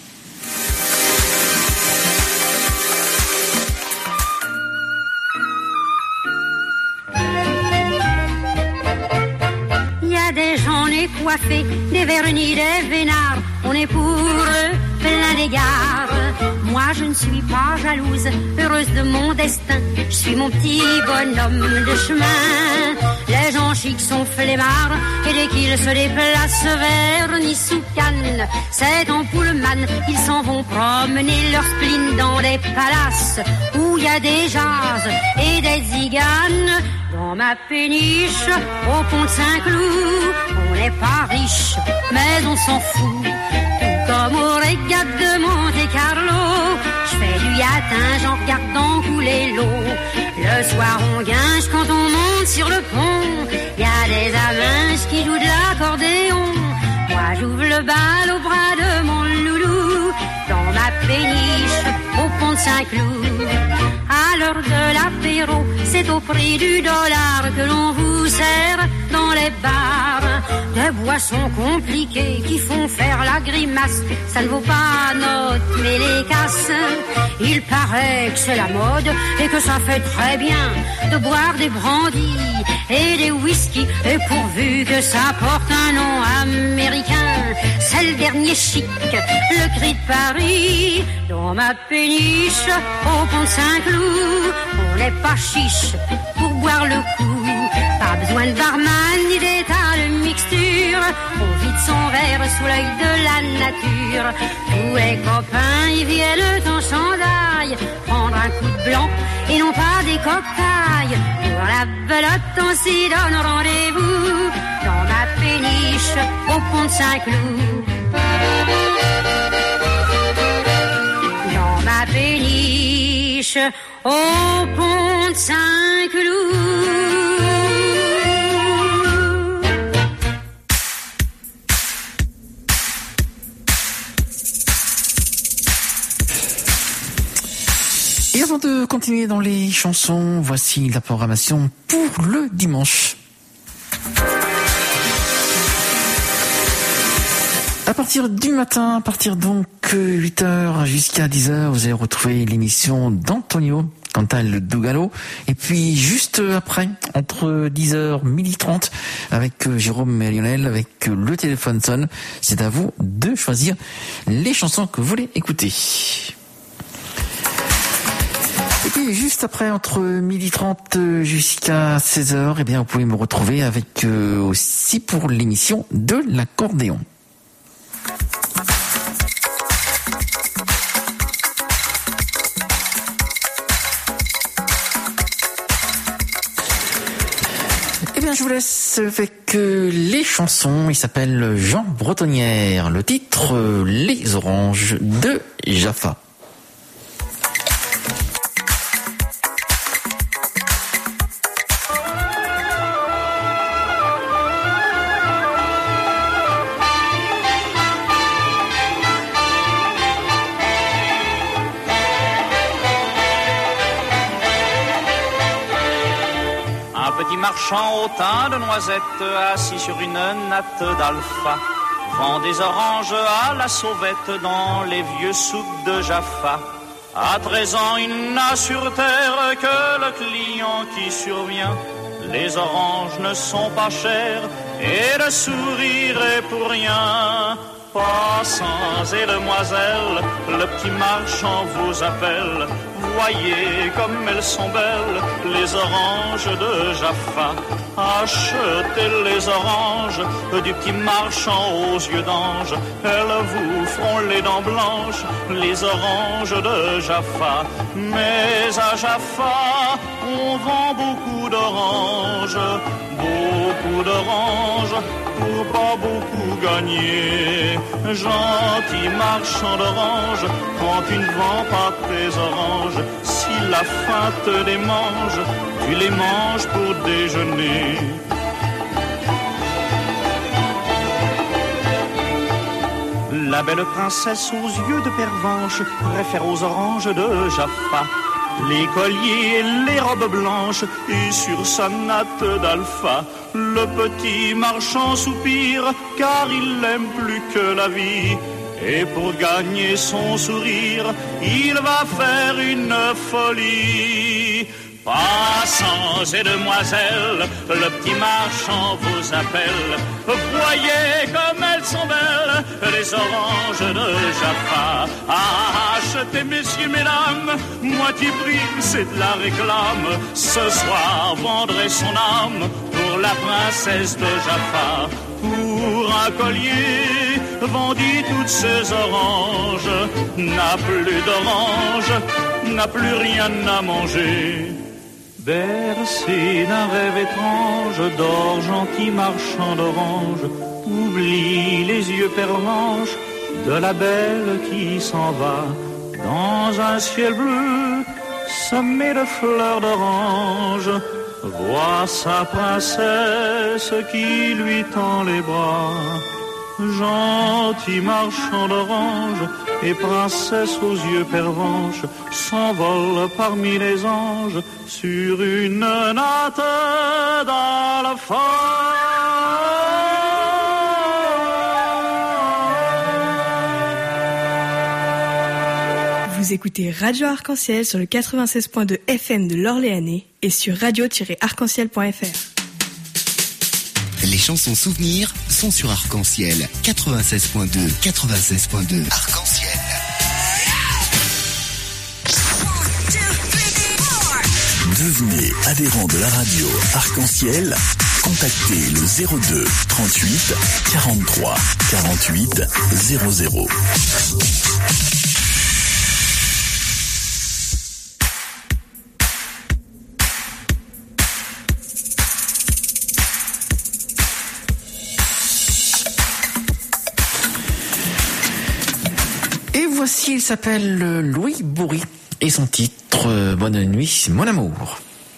Il y a des gens nés coiffés, des vernis, des vénards, on est pour eux plein d'égards. Moi je ne suis pas jalouse, heureuse de mon destin, je suis mon petit bonhomme de chemin. Les gens chics sont flemmards, et dès qu'ils se déplacent vers Nice ou Cannes, c'est en Pullman, ils s'en vont promener leur spleen dans des palaces où il y a des jazz et des ziganes. Dans ma péniche, au pont de Saint-Cloud, on n'est pas riche, mais on s'en fout. Comme aux régates de Monte-Carlo, je fais du yatin, j'en regardant couler l'eau. Le soir on guinche quand on monte sur le pont, y a des avinches qui jouent de l'accordéon. Moi j'ouvre le bal au bras de mon loulou, dans ma péniche, au pont de Saint-Cloud. À l'heure de l'apéro, c'est au prix du dollar que l'on vous sert dans les bars des boissons compliquées qui font faire la grimace. Ça ne vaut pas notre mélécasse. Il paraît que c'est la mode et que ça fait très bien de boire des brandis et des whisky, et pourvu que ça porte un nom américain, c'est le dernier chic, le cri de Paris. Dans ma péniche, au pont de Saint-Cloud, on n'est pas chiche pour boire le coup. Pas besoin de barman ni d'état de mixture, on vide son verre sous l'œil de la nature. Tous les copains y viennent en chandail, prendre un coup de blanc et non pas des cocailles. Pour la belote on s'y donne rendez-vous, dans ma péniche, au pont de Saint-Cloud. Dans ma péniche, au pont de Saint-Cloud. Et avant de continuer dans les chansons, voici la programmation pour le dimanche. À partir du matin, à partir donc 8h jusqu'à 10h, vous allez retrouver l'émission d'Antonio Cantal Dugalo. Et puis juste après, entre 10h, 12h30, avec Jérôme et Lionel, avec le téléphone sonne, c'est à vous de choisir les chansons que vous voulez écouter. Et puis juste après, entre 12h30 jusqu'à 16h, eh bien, vous pouvez me retrouver avec aussi pour l'émission de l'accordéon. Eh bien, je vous laisse avec les chansons. Il s'appelle Jean Bretonnière. Le titre, Les Oranges de Jaffa. petit marchand au teint de noisettes, assis sur une natte d'alpha, vend des oranges à la sauvette dans les vieux souks de Jaffa. À 13 ans, il n'a sur terre que le client qui survient. Les oranges ne sont pas chères et le sourire est pour rien. Passants et demoiselles, le petit marchand vous appelle. Voyez comme elles sont belles, les oranges de Jaffa. Achetez les oranges du petit marchand aux yeux d'ange. Elles vous feront les dents blanches, les oranges de Jaffa. Mais à Jaffa, on vend beaucoup d'oranges, pour pas beaucoup gagner. Gentil marchand d'oranges, quand tu ne vends pas tes oranges, si la faim te démange, tu les manges pour déjeuner. La belle princesse aux yeux de pervenche préfère aux oranges de Jaffa les colliers et les robes blanches, et sur sa natte d'alpha, le petit marchand soupire, car il n'aime plus que la vie. Et pour gagner son sourire, il va faire une folie. Passants et demoiselles, le petit marchand vous appelle. Voyez comme elles sont belles, les oranges de Jaffa. Achetez, messieurs, mesdames, moitié prix, c'est de la réclame. Ce soir, vendrait son âme pour la princesse de Jaffa. Pour un collier, vendit toutes ces oranges, n'a plus d'oranges, n'a plus rien à manger. Bercé d'un rêve étrange d'or, gentil marchand d'orange, oublie les yeux pervenches de la belle qui s'en va dans un ciel bleu semé de fleurs d'orange. Vois sa princesse qui lui tend les bras. Gentil marchand d'orange et princesse aux yeux pervenches s'envole parmi les anges sur une natte d'alpha. Vous écoutez Radio Arc-en-Ciel sur le 96.2 FM de l'Orléanais et sur radio-arc-en-ciel.fr. Les chansons souvenirs sont sur Arc-en-Ciel 96.2. 96.2 Arc-en-Ciel. Devenez adhérent de la radio Arc-en-Ciel. Contactez le 02 38 43 48 00. Voici, il s'appelle Louis Bourri et son titre Bonne nuit, mon amour.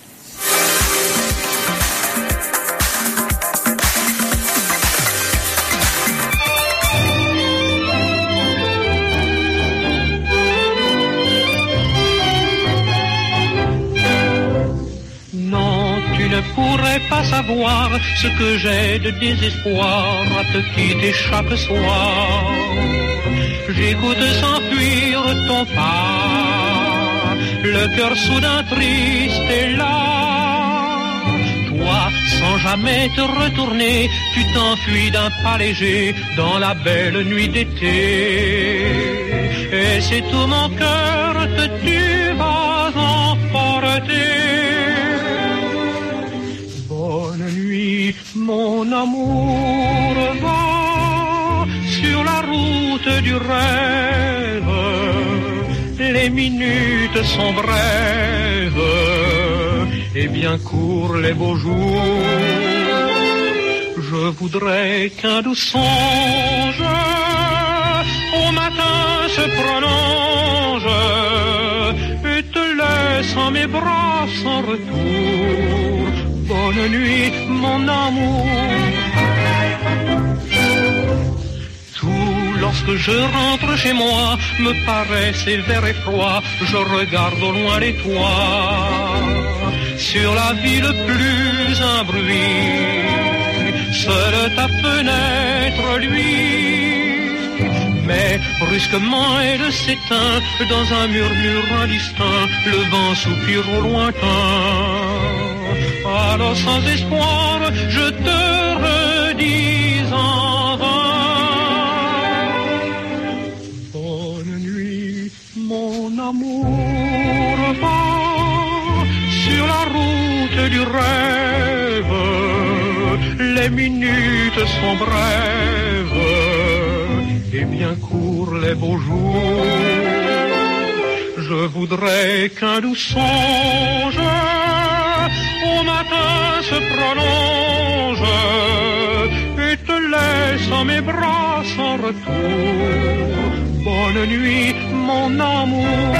Non, tu ne pourrais pas savoir ce que j'ai de désespoir à te quitter chaque soir. J'écoute s'enfuir ton pas, le cœur soudain triste est là. Toi, sans jamais te retourner, tu t'enfuis d'un pas léger dans la belle nuit d'été. Et c'est tout mon cœur que tu vas emporter. Bonne nuit, mon amour, va sur la route du rêve, les minutes sont brèves et bien courts les beaux jours. Je voudrais qu'un doux songe au matin se prolonge et te laisse en mes bras sans retour. Bonne nuit, mon amour. Lorsque je rentre chez moi, me paraît sévère et froid. Je regarde au loin les toits. Sur la ville plus plus un bruit, seule ta fenêtre lui. Mais brusquement elle s'éteint dans un murmure indistinct, le vent soupire au lointain. Alors sans espoir je te redis en vain, bonne nuit mon amour, va sur la route du rêve, les minutes sont brèves et bien courent les beaux jours. Je voudrais qu'un doux songe au matin se prolonge et te laisse en mes bras sans retour. Bonne nuit mon amour.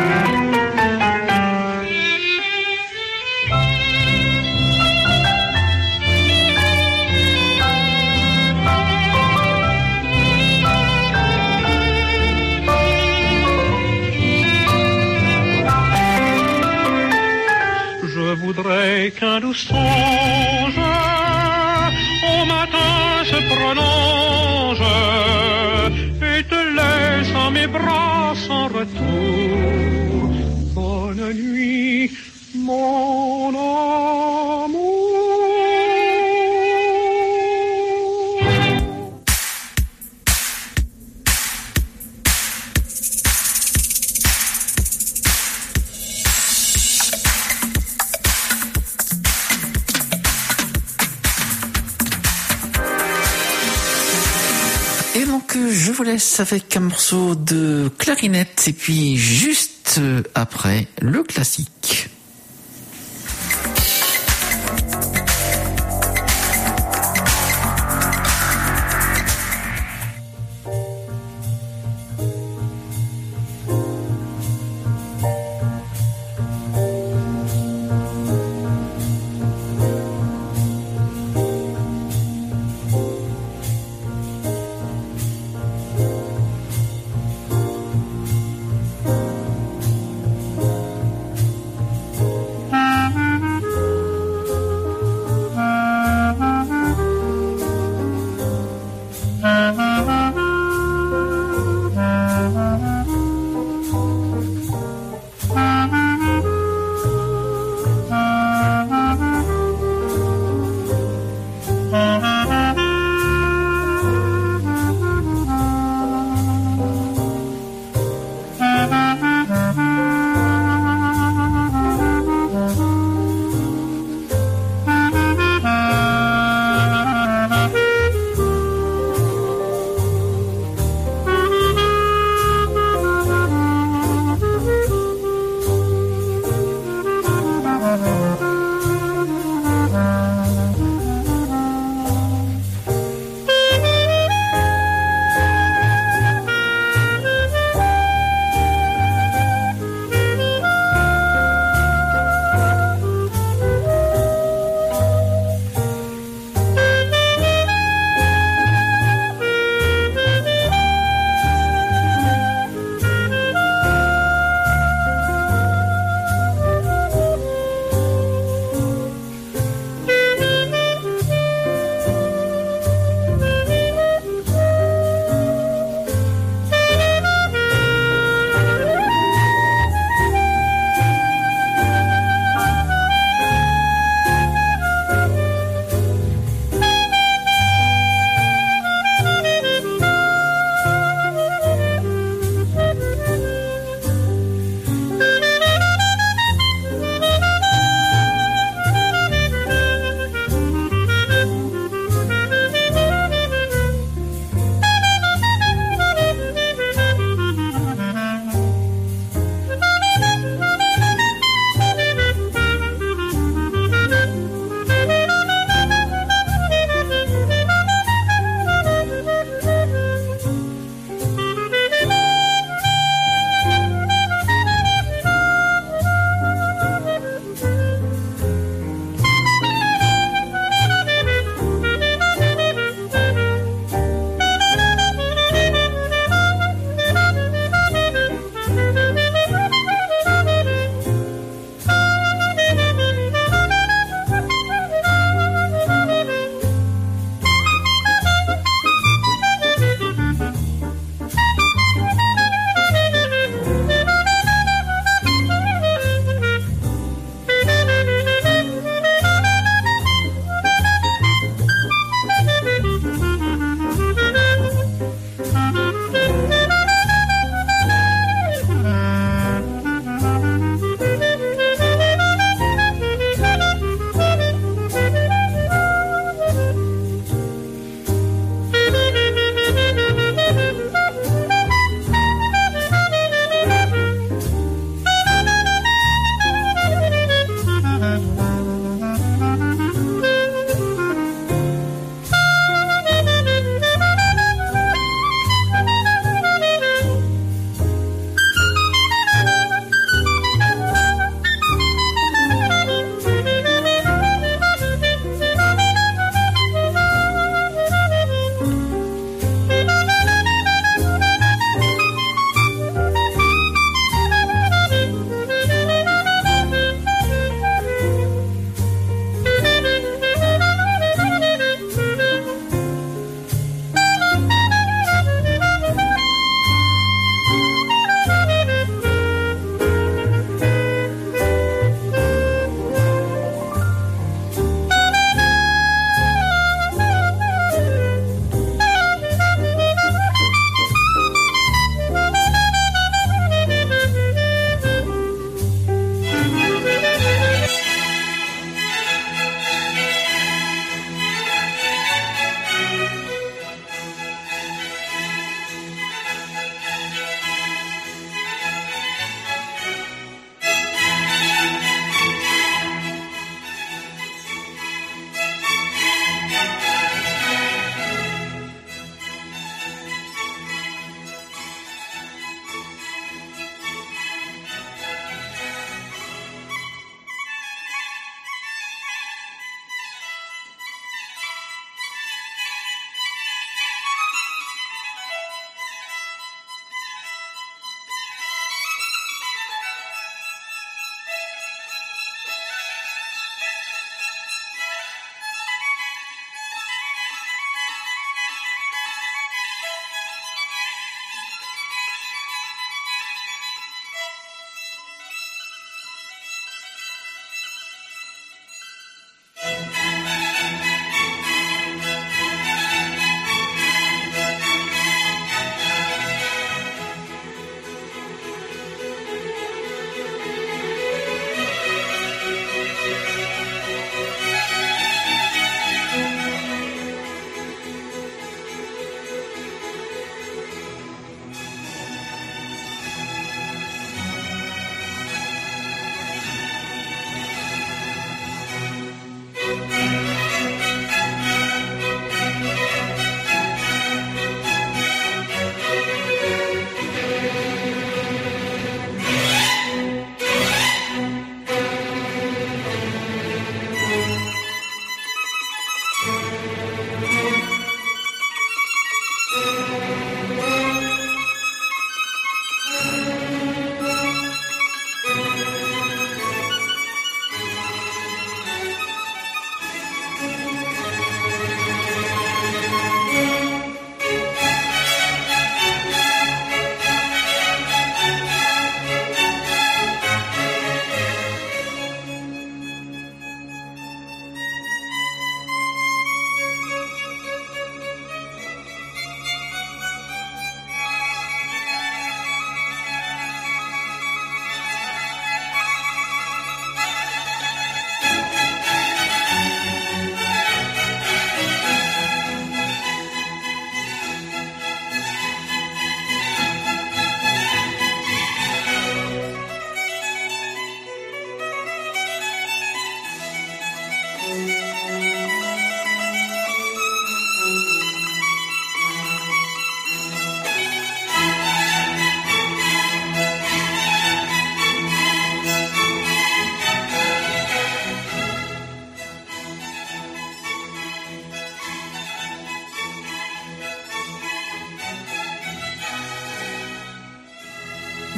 Je voudrais qu'un doux songe au matin se prolonge et te laisse en mes bras sans retour. Bonne nuit, mon amour. Et donc je vous laisse avec un morceau de clarinette et puis juste après le classique.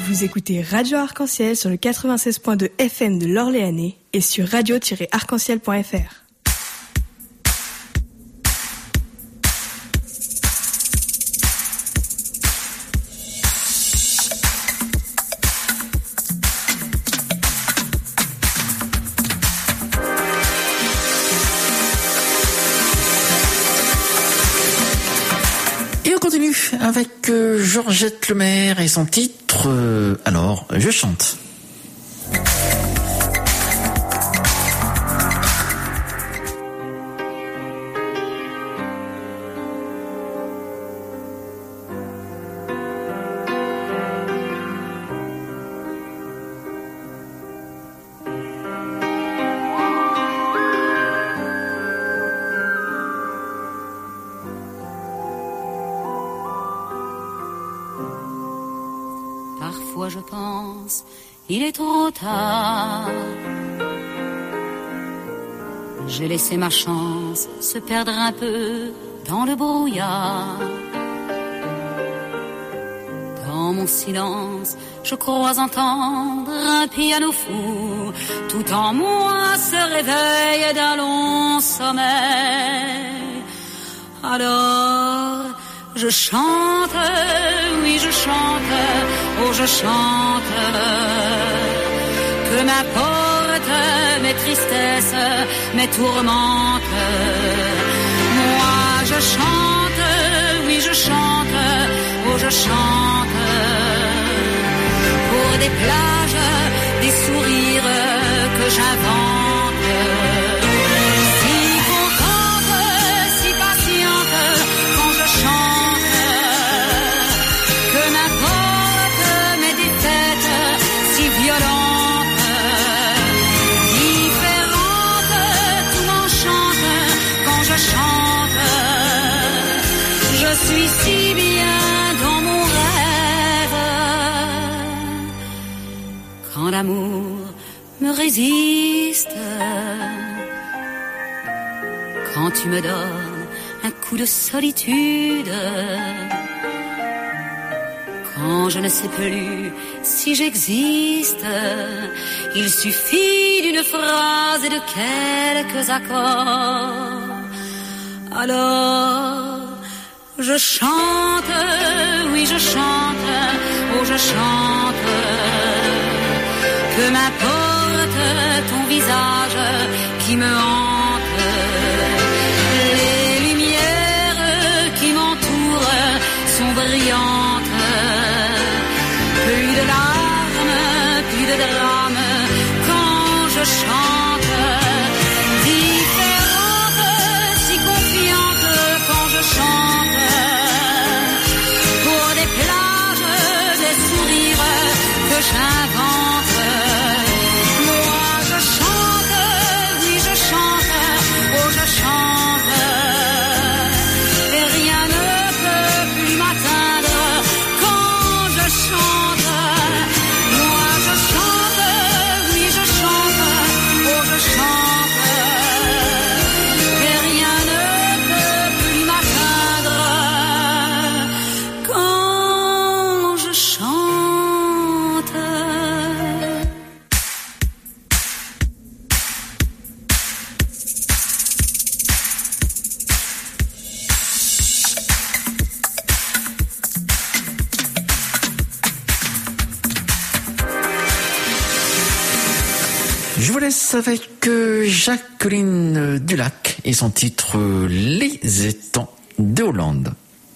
Vous écoutez Radio Arc-en-Ciel sur le 96.2 FM de l'Orléanais et sur radio-arc-en-ciel.fr. Avec Georgette Lemaire et son titre Alors je chante. Parfois je pense, il est trop tard. J'ai laissé ma chance se perdre un peu dans le brouillard. Dans mon silence, je crois entendre un piano fou. Tout en moi se réveille d'un long sommeil. Alors je chante, oui je chante, oh je chante. Que m'importe mes tristesses, mes tourmentes. Moi je chante, oui je chante, oh je chante. Pour des plages, des sourires que j'invente. Si contente, si patiente, quand je chante. Que m'importe mes défaites si violentes, différentes, tout m'enchante quand je chante. Je suis si bien dans mon rêve. Quand l'amour me résiste, quand tu me donnes un coup de solitude, quand je ne sais plus si j'existe, il suffit d'une phrase et de quelques accords. Alors je chante, oui je chante, oh je chante. Que m'importe ton visage qui me hante. Les lumières qui m'entourent sont brillantes. Plus de larmes, plus de drames quand je chante. Différente, si confiante quand je chante. Pour des plages, des sourires que j'invente. Moi je chante, oui je chante, oh je chante. Et rien ne peut plus m'atteindre quand je chante. Moi je chante, oui je chante, oh je chante. Et rien ne peut plus m'atteindre quand je chante. Je vous laisse avec Jacqueline Dulac et son titre Les étangs de Hollande.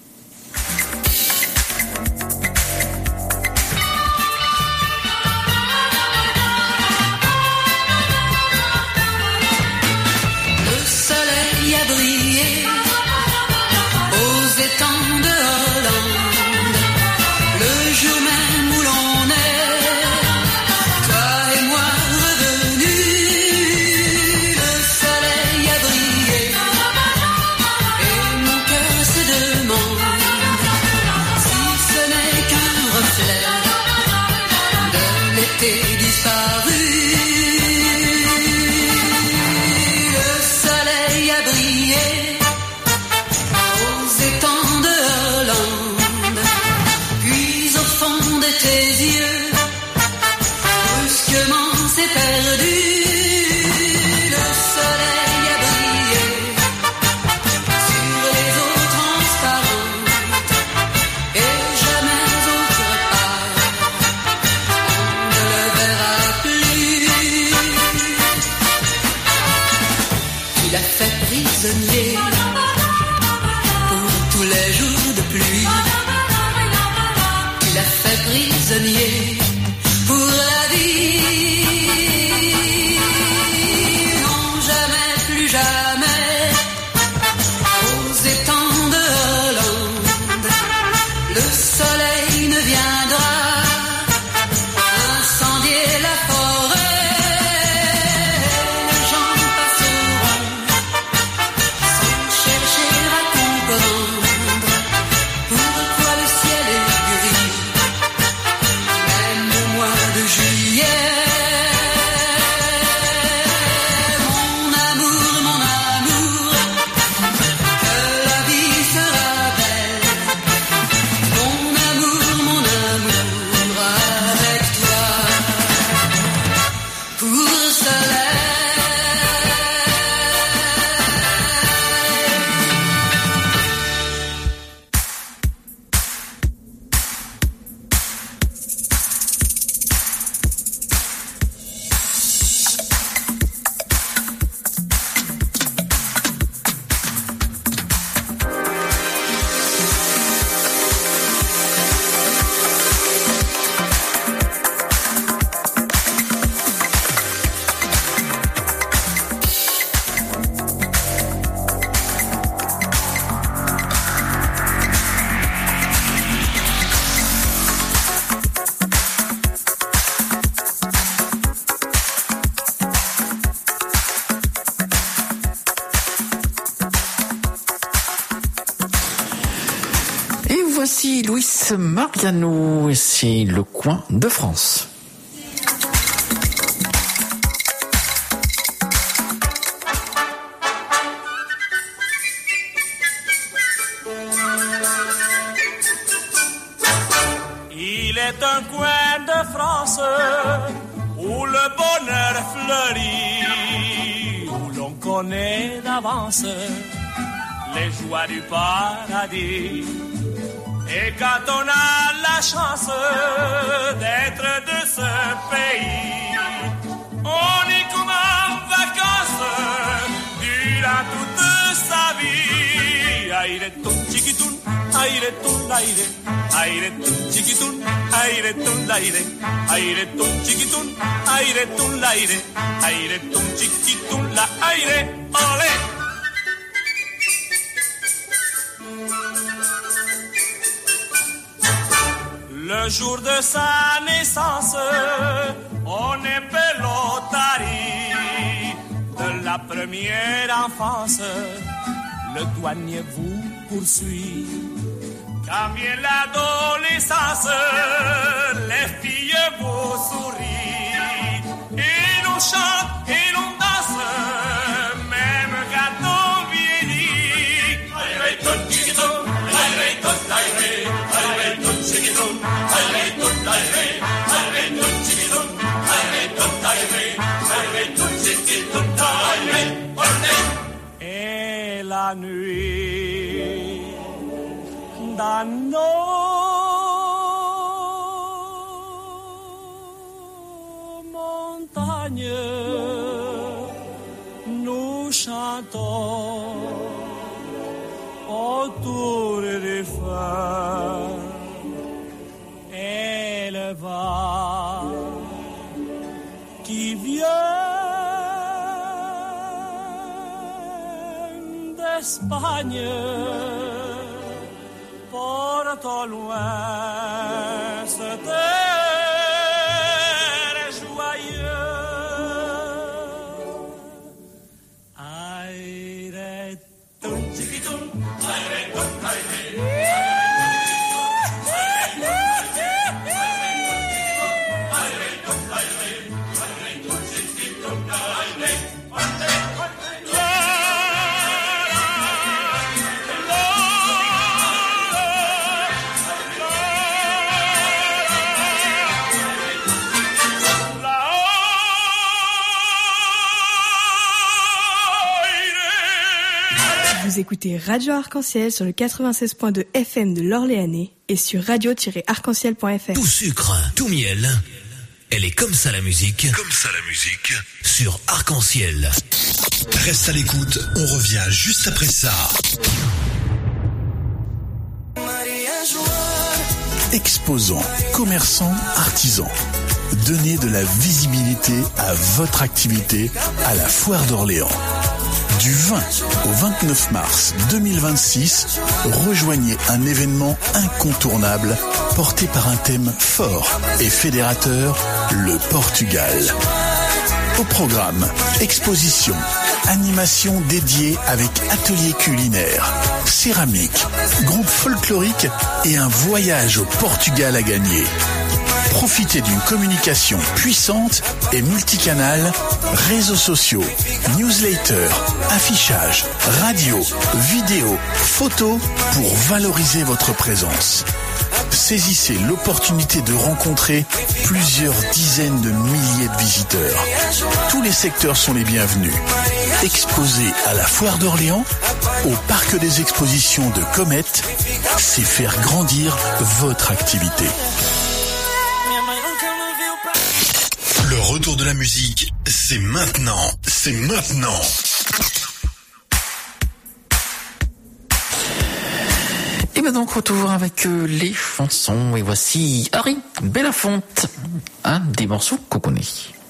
Le soleil a brillé aux étangs de Hollande, le jour même où l'on est, toi et moi revenus. Le soleil a brillé et mon cœur se demande si ce n'est qu'un reflet de l'été disparu. Le soleil a brillé prisonnier pour tous les jours de pluie. Il a fait prisonnier pour la vie. Non, jamais, plus jamais, aux étangs de Hollande, le soleil ne viendra incendier la forêt. Les gens passeront sans chercher à comprendre pourquoi le ciel est gris, même au mois de juillet. Mon amour, que la vie sera belle. Mon amour, avec toi pour soleil. Et voici Luis Mariano, et c'est le coin de France. Il est un coin de France où le bonheur fleurit, où l'on connaît d'avance les joies du paradis. Et quand on a la chance d'être de ce pays, on y comme en vacances durant toute sa vie. Airetun chiquitun, airetun l'aire, airetun chiquitun, airetun l'aire, airetun chiquitun, airetun l'aire, airetun chiquitun l'aire, olé. Le jour de sa naissance, on est pelotari. De la première enfance, le douanier vous poursuit. Quand vient l'adolescence, les filles vous sourient. Et l'on chante et l'on danse, même quand on vieillit. Airetun chiquitun, airetun l'aire, airetun chiquitun, airetun l'aire, airetun chiquitun, airetun l'aire, airetun chiquitun, l'aire, olé. Et la nuit, dans nos montagnes, nous chantons autour des feux. Et le vent qui vient d'Espagne porte au loin cette air joyeux. Airetun chiquitun, airetun l'aire. Vous écoutez Radio Arc-en-Ciel sur le 96.2 FM de l'Orléanais et sur radio-arc-en-ciel.fr. Tout sucre, tout miel. Elle est comme ça la musique. Comme ça la musique. Sur Arc-en-Ciel. Reste à l'écoute, on revient juste après ça. Exposants, commerçants, artisans. Donnez de la visibilité à votre activité à la Foire d'Orléans. Du 20 au 29 mars 2026, rejoignez un événement incontournable porté par un thème fort et fédérateur, le Portugal. Au programme, exposition, animation dédiée avec atelier culinaire, céramique, groupe folklorique et un voyage au Portugal à gagner. Profitez d'une communication puissante et multicanale, réseaux sociaux, newsletters, affichage, radio, vidéo, photos pour valoriser votre présence. Saisissez l'opportunité de rencontrer plusieurs dizaines de milliers de visiteurs. Tous les secteurs sont les bienvenus. Exposé à la Foire d'Orléans, au Parc des Expositions de Comète, c'est faire grandir votre activité. Le retour de la musique, c'est maintenant. C'est maintenant. Et bien donc retour avec les chansons. Et voici Harry Belafonte, un des morceaux qu'on connaît.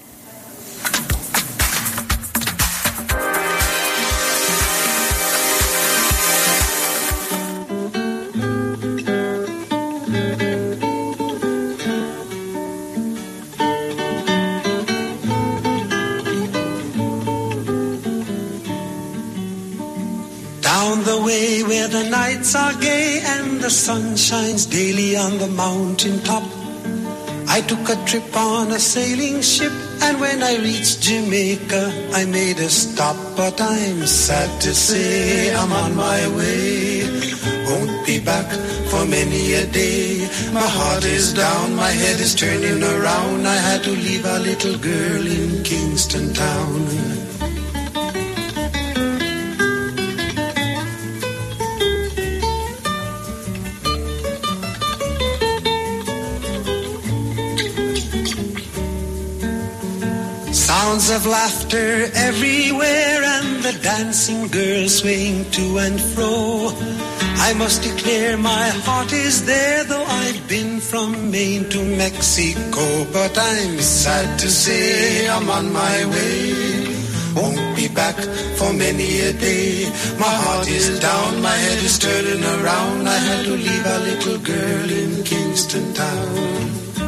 Down the way where the nights are gay and the sun shines daily on the mountain top, I took a trip on a sailing ship, and when I reached Jamaica I made a stop. But I'm sad to say I'm on my way, won't be back for many a day. My heart is down, my head is turning around, I had to leave a little girl in Kingston town. Sounds of laughter everywhere and the dancing girls swaying to and fro. I must declare my heart is there, though I've been from Maine to Mexico. But I'm sad to say I'm on my way, won't be back for many a day. My heart is down, my head is turning around, I had to leave a little girl in Kingston town.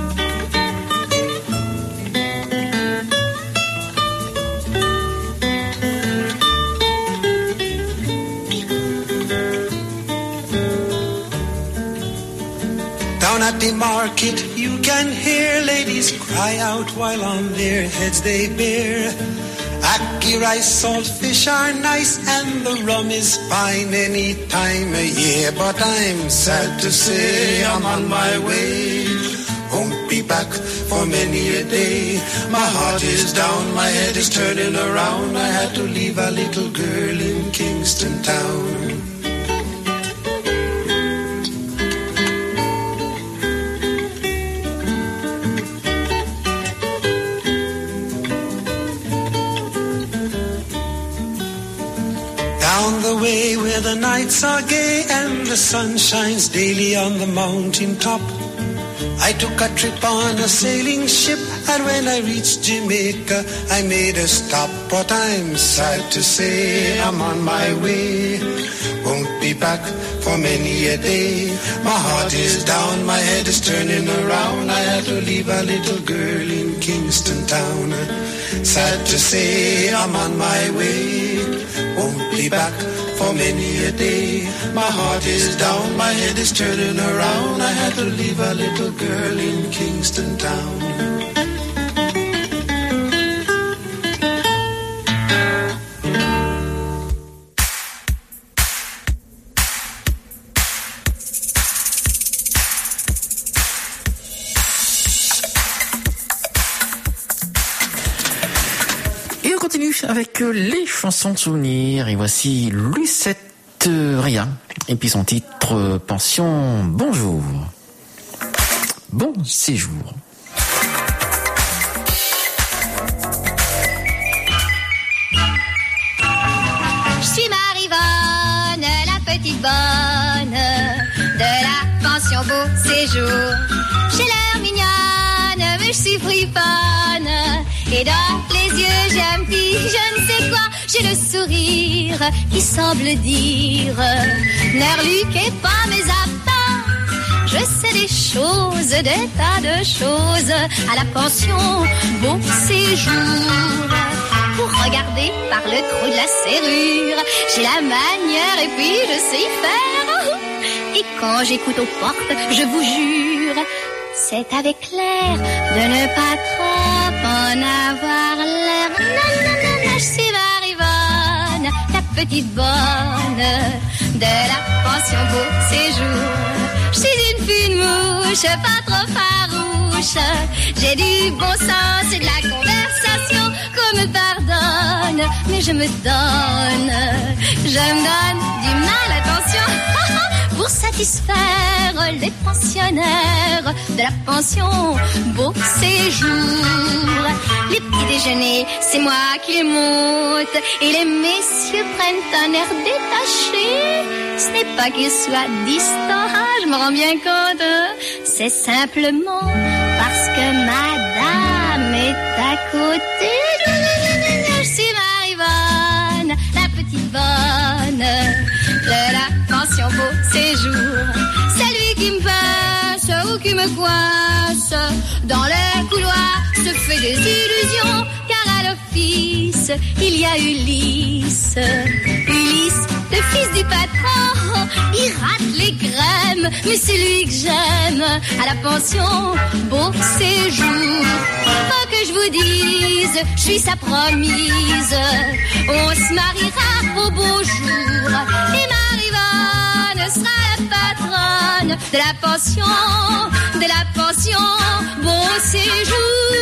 Down at the market you can hear ladies cry out while on their heads they bear. Ackee rice, salt fish are nice and the rum is fine any time of year. But I'm sad to say I'm on my way, won't be back for many a day. My heart is down, my head is turning around, I had to leave a little girl in Kingston town. Down the way where the nights are gay and the sun shines daily on the mountain top, I took a trip on a sailing ship, and when I reached Jamaica I made a stop. But I'm sad to say I'm on my way, won't be back for many a day. My heart is down, my head is turning around, I had to leave a little girl in Kingston town. Sad to say I'm on my way, won't be back for many a day. My heart is down, my head is turning around, I had to leave a little girl in Kingston town. Avec les chansons de souvenirs, et voici Lucette Ria et puis son titre Pension Bonjour. Bon séjour. petite bonne de la pension Beau Séjour. J'ai l'air mignonne, mais je suis friponne. Et dans les yeux, j'ai un petit je ne sais quoi. J'ai le sourire qui semble dire Nerluc est pas mes appâts. Je sais des choses, des tas de choses à la pension Beau Séjour. Pour regarder par le trou de la serrure, j'ai la manière et puis je sais y faire. Et quand j'écoute aux portes, je vous jure, c'est avec l'air de ne pas trop en avoir l'air. Non, non, non, non, je suis Marivonne, la petite bonne de la pension Beau Séjour. Je suis une fine mouche, pas trop farouche. J'ai du bon sens et de la conversation qu'on me pardonne. Mais je me donne du mal, attention, pour satisfaire les pensionnaires de la pension Beau Séjour. Les petits déjeuners, c'est moi qui les monte et les messieurs prennent un air détaché. Ce n'est pas qu'ils soient distants, je me rends bien compte. C'est simplement parce que madame est à côté. Je suis Marivonne, la petite bonne de la pension Beau Séjour. Celui qui me passe ou qui me coince dans les couloirs se fait des illusions, car à l'office il y a Ulysse. Ulysse, le fils du patron, il rate les grèmes, mais c'est lui que j'aime à la pension Beau Séjour. Faut que je vous dise, je suis sa promise, on se mariera au beau jour. Et Marivonne sera la patronne de la pension Beau Séjour.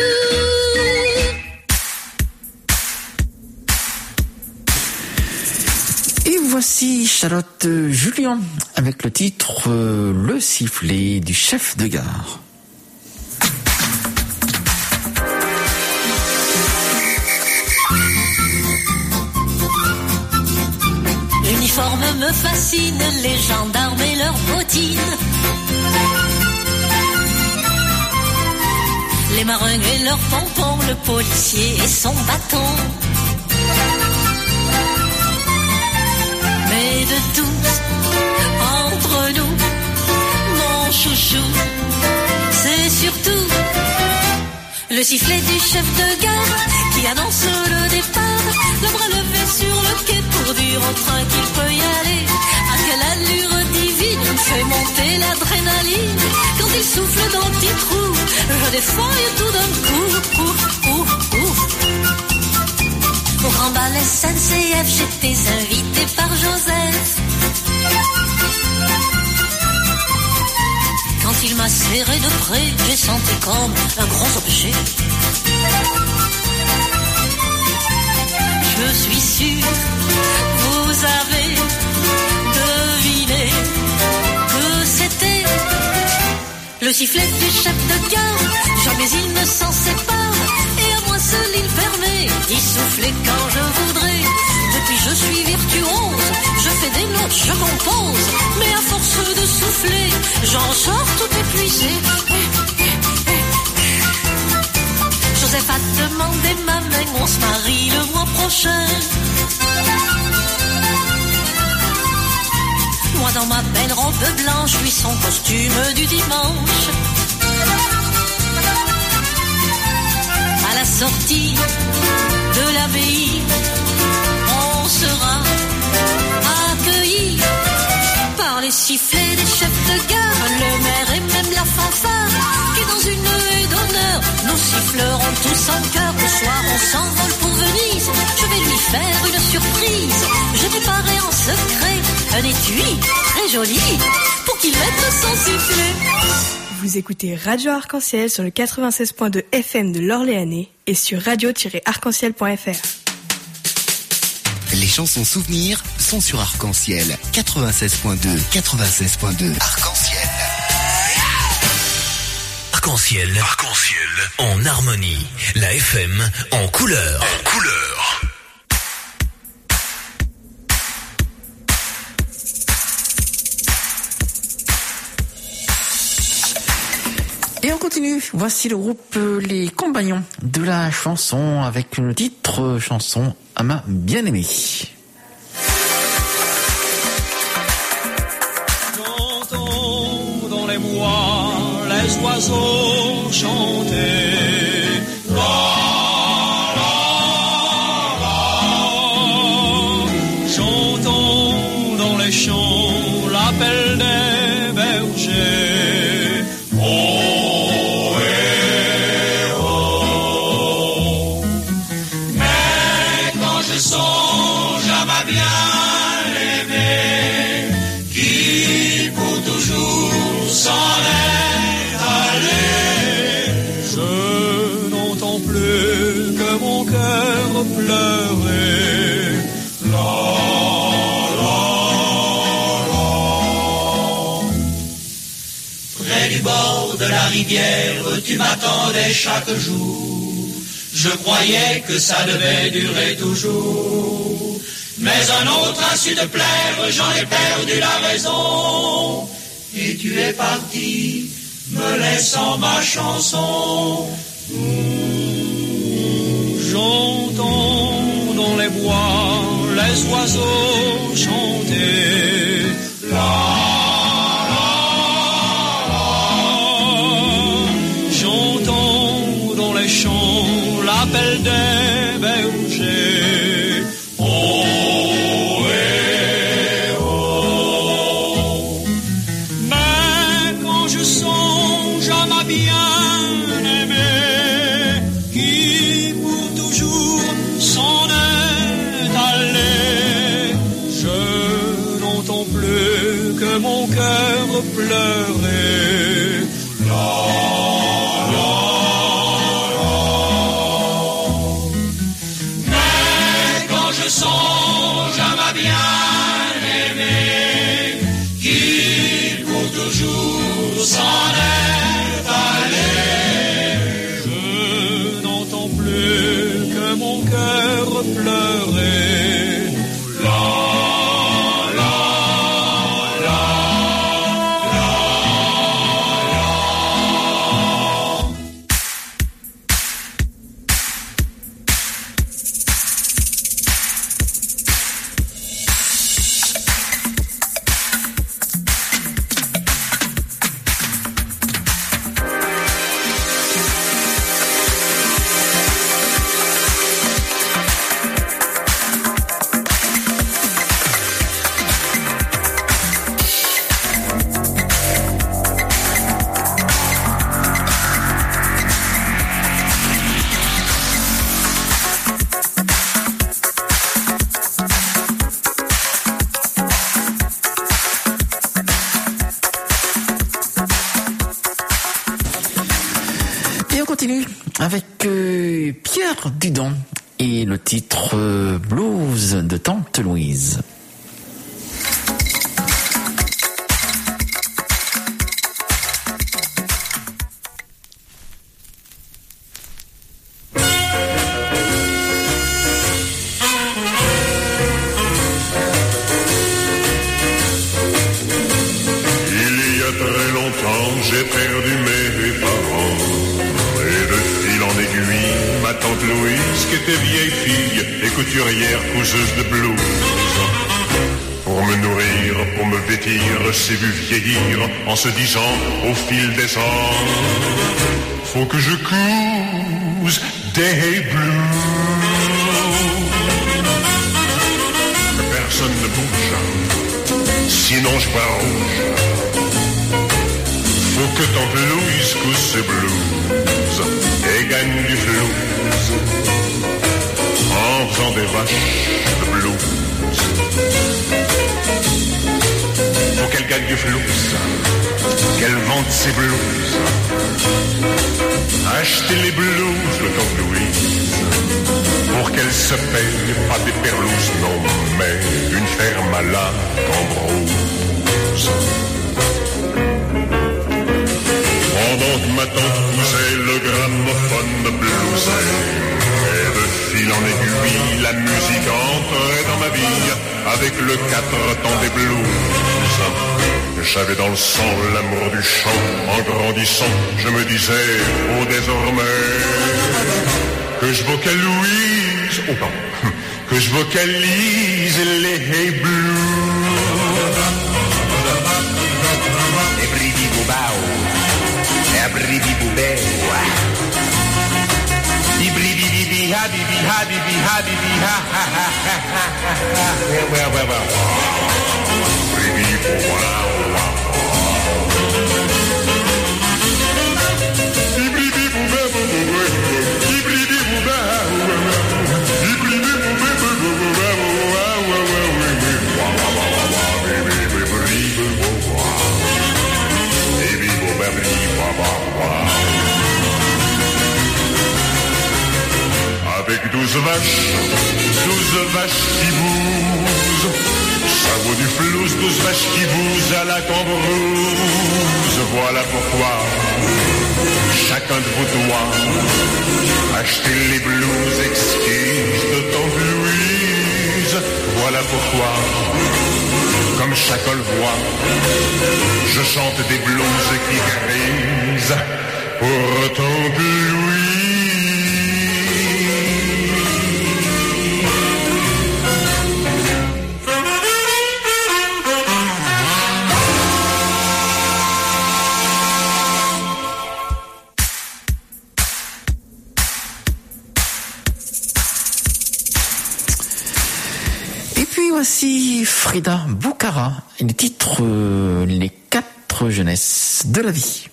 Et voici Charlotte Julien avec le titre Le sifflet du chef de gare. L'uniforme me fascine, les gendarmes et leurs bottines, les marins et leurs pompons, le policier et son bâton. Mais de tous, entre nous, mon chouchou, c'est surtout le sifflet du chef de gare qui annonce le départ, le bras levé sur le quai pour dire au train qu'il peut y aller. À quelle allure divine fait monter l'adrénaline, quand il souffle dans le petit trou, je défaille tout d'un coup. Au grand bal SNCF, j'étais invité par Joseph. Quand il m'a serré de près, j'ai senti comme un gros objet. Je suis sûr, vous avez deviné que c'était le sifflet du chef de gare. Jamais il ne s'en sépare, et à moi seul il permet d'y souffler quand je voudrais. Depuis je suis virtuose, je fais des notes, je compose, mais à force de souffler, j'en sors tout épuisé. Joseph a demandé ma main, on se marie le mois prochain. Moi dans ma belle robe blanche, lui son costume du dimanche. À la sortie de l'abbaye, on sera accueillis par les sifflets des chefs de gare, le maire et même la fanfare, qui dans une haie d'honneur nous sifflerons tous en chœur. Le soir on s'envole pour Venise, je vais lui faire une surprise. J'ai préparé en secret un étui très joli pour qu'il mette son sifflet. Vous écoutez Radio Arc-en-Ciel sur le 96.2 FM de l'Orléanais et sur radio-arc-en-ciel.fr. Les chansons souvenirs sont sur Arc-en-Ciel 96.2. 96.2 Arc-en-Ciel. Arc-en-Ciel. Arc-en-Ciel. En harmonie. La FM en couleur. En couleur. Et on continue. Voici le groupe Les Compagnons de la chanson avec le titre chanson à ma bien-aimée. J'entends dans les mois les oiseaux chanter. J'entends dans les champs l'appel des bergers. Oh, eh, oh. Mais quand je songe à ma bien-aimée qui pour toujours s'en est allée, je n'entends plus que mon cœur pleurer. De la rivière, tu m'attendais chaque jour. Je croyais que ça devait durer toujours. Mais un autre a su te plaire, j'en ai perdu la raison. Et tu es parti, me laissant ma chanson. J'entends dans les bois les oiseaux chanter. L'appel des bergers. Oh, eh, oh. Mais quand je songe à ma bien-aimée qui pour toujours s'en est allée, je n'entends plus que mon cœur pleurer. Songe à ma bien-aimée qui pour toujours s'en est allée. Je n'entends plus que mon cœur pleurer. Avec Pierre Dudon et le titre Blues de Tante Louise. Il y a très longtemps, j'ai perdu mes parents. Et de fil en aiguille, ma tante Louise, qui était vieille fille et couturière couseuse de blouse. Pour me nourrir, pour me vêtir, s'est vu vieillir en se disant au fil des ans, faut que je couse des blues. Que personne ne bouge, sinon je vois rouge. Faut que tante Louise couse ses blues et gagne du flouze en faisant des vaches de blues. Faut qu'elle gagne du flouze, qu'elle vende ses blues. Achetez les blues de tante Louise pour qu'elle se paye pas des perlouses, non, mais une ferme à la Cambrousse. Pendant que ma tante cousait le gramophone bluesait, et de fil en aiguille, la musique entrait dans ma vie avec le 4 temps des blues. J'avais dans le sang l'amour du chant. En grandissant, je me disais, oh désormais, que je vocalise, oh pardon, que je vocalise les blues. Et bridi-boubao, et bridi-boubao. Ibridi-bibi, habibi, habibi, habibi, ha ha ha ha ha ha. Well. Bridi-boubao. Avec 12 vaches qui bousent, ça vaut du flouze, 12 vaches qui bousent à la cambrousse. Voilà pourquoi chacun de vous doit acheter les blues exquises de Tante Louise. Voilà pourquoi, comme chacun le voit, je chante des blues qui grisent pour Tante Louise. Voici Frida Boucara, les titres Les 4 jeunesses de la vie.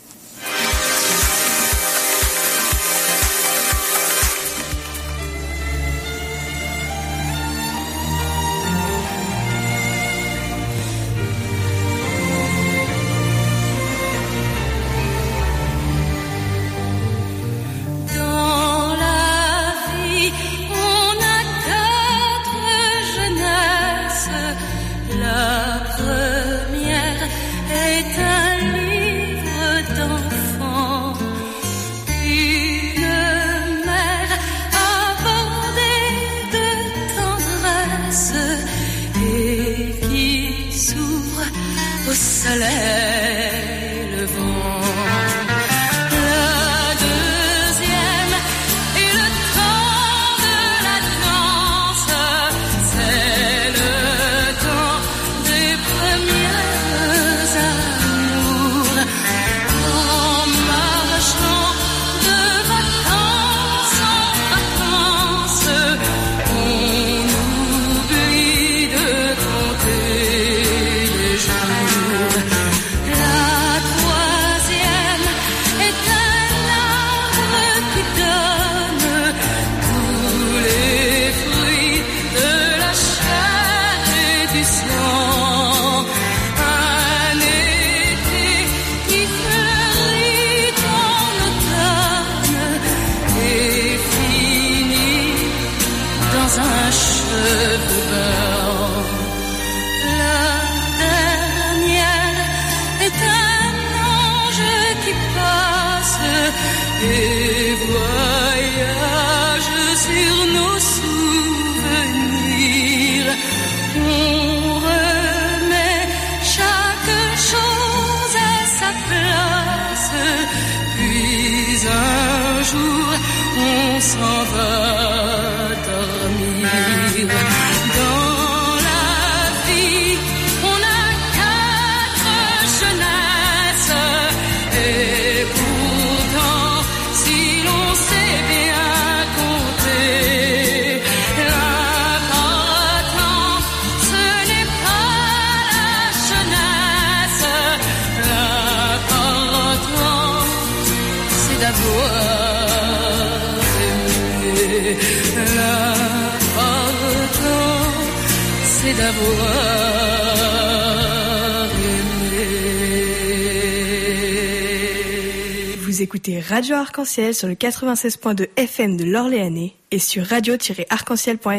Vous écoutez Radio Arc-en-Ciel sur le 96.2 FM de l'Orléanais et sur radio-arc-en-ciel.fr.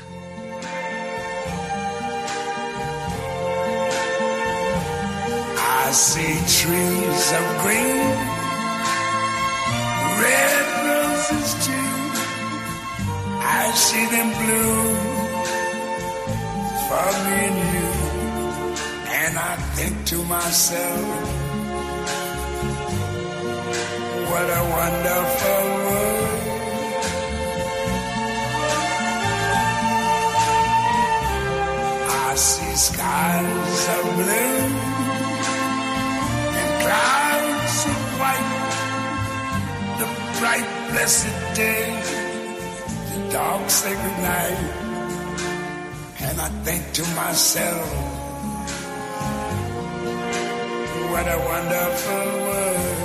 I see trees of green, red roses too. I see them bloom for me and you, and I think think to myself, what a wonderful world. I see skies of blue and clouds of white, the bright blessed day, the dark sacred night, and I think to myself, what a wonderful world.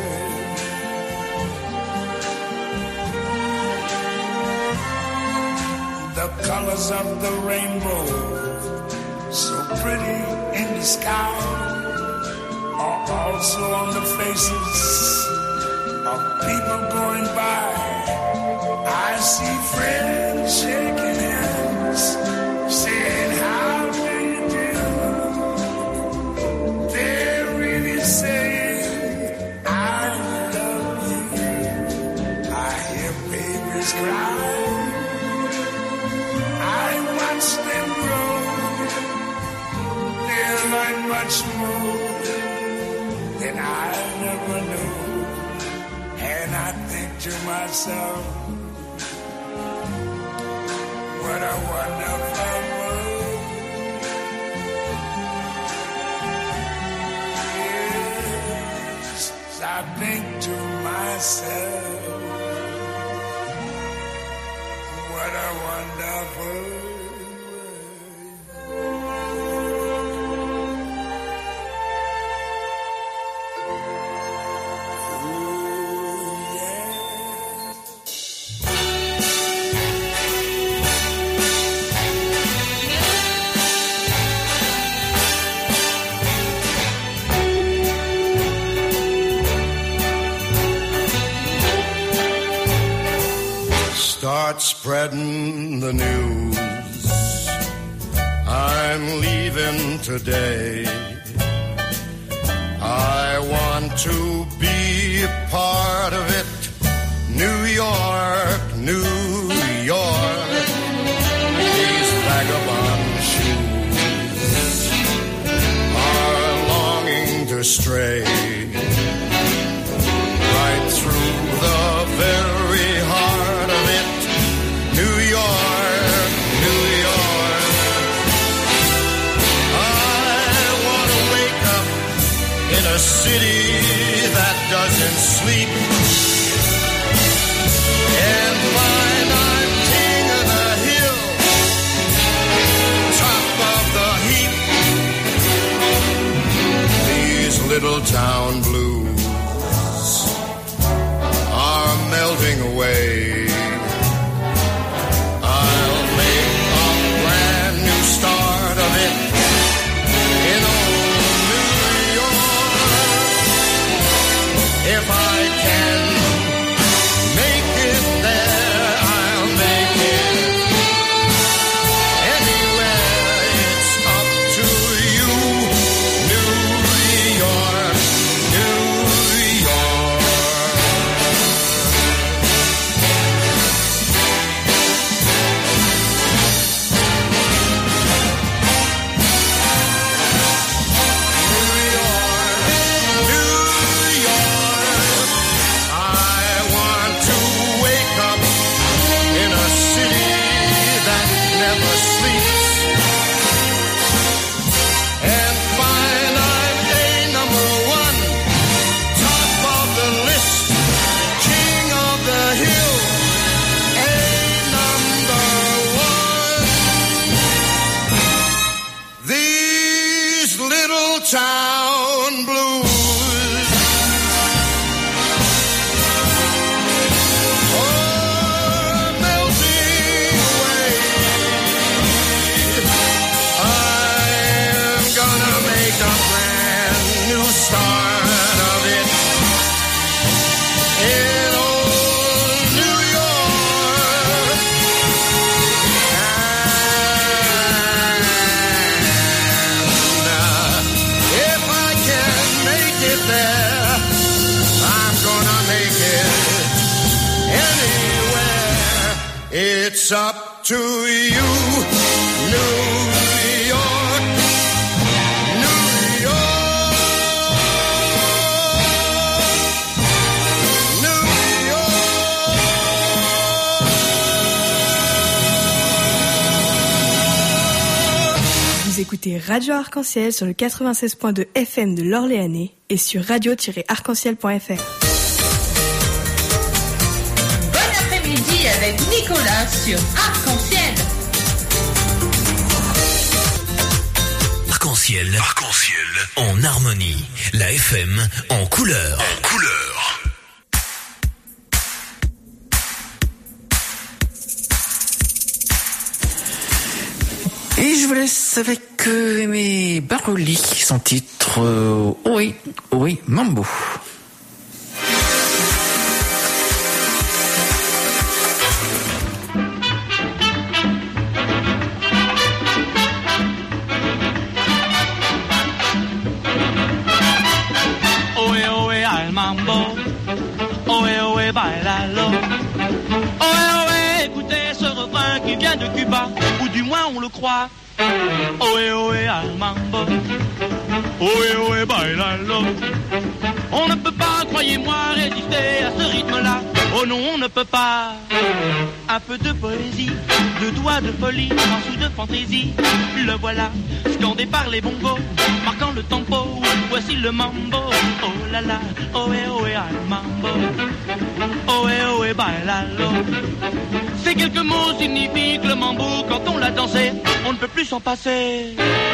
The colors of the rainbow, so pretty in the sky, are also on the faces of people going by. I see friends shaking hands, saying how do you do. They're really saying I love you. I hear babies cry, I watch them grow. They'll learn much more than I never knew. And I think to myself, what a wonderful world. Yes, I think to myself, what a wonderful world. Start spreading the news. I'm leaving today. I want to be a part of it. New York, New York. These vagabond shoes are longing to stray right through the very heart of it. New York, New York. I want to wake up in a city that doesn't sleep and find I'm king of the hill, top of the heap. These little town blues are melting away. Start of it in old New York. If I can make it there, I'll make it anywhere. It's up to you, New York, New York. Town blues. Oh, melting away. I'm gonna make a brand new start of it in old New York. There, I'm gonna make it anywhere. It's up to you, New York, New York. écoutez Radio Arc-en-Ciel sur le 96.2 FM de l'Orléanais et sur radio-arc-en-ciel.fr. Bon après-midi avec Nicolas sur Arc-en-Ciel. Arc-en-Ciel, en harmonie. La FM en couleur. Et je vous laisse avec Aimé Baroli, son titre Oui, Mambo. Ohé, al mambo, ohé, bailalo. Ohé, écoutez ce refrain qui vient de Cuba, ou du moins on le croit. Ohé, al mambo, ohé, bailalo. On ne peut pas, croyez-moi, résister à ce rythme-là. Oh non, on ne peut pas. Un peu de poésie, deux doigts de folie, un sou de fantaisie. Le voilà, scandé par les bongos, marquant le tempo. Voici le mambo. Oh là là, ohé, al mambo. Ohé, bailalo. Ces quelques mots signifient que le mambo, quand on l'a dansé, on ne peut plus s'en passer.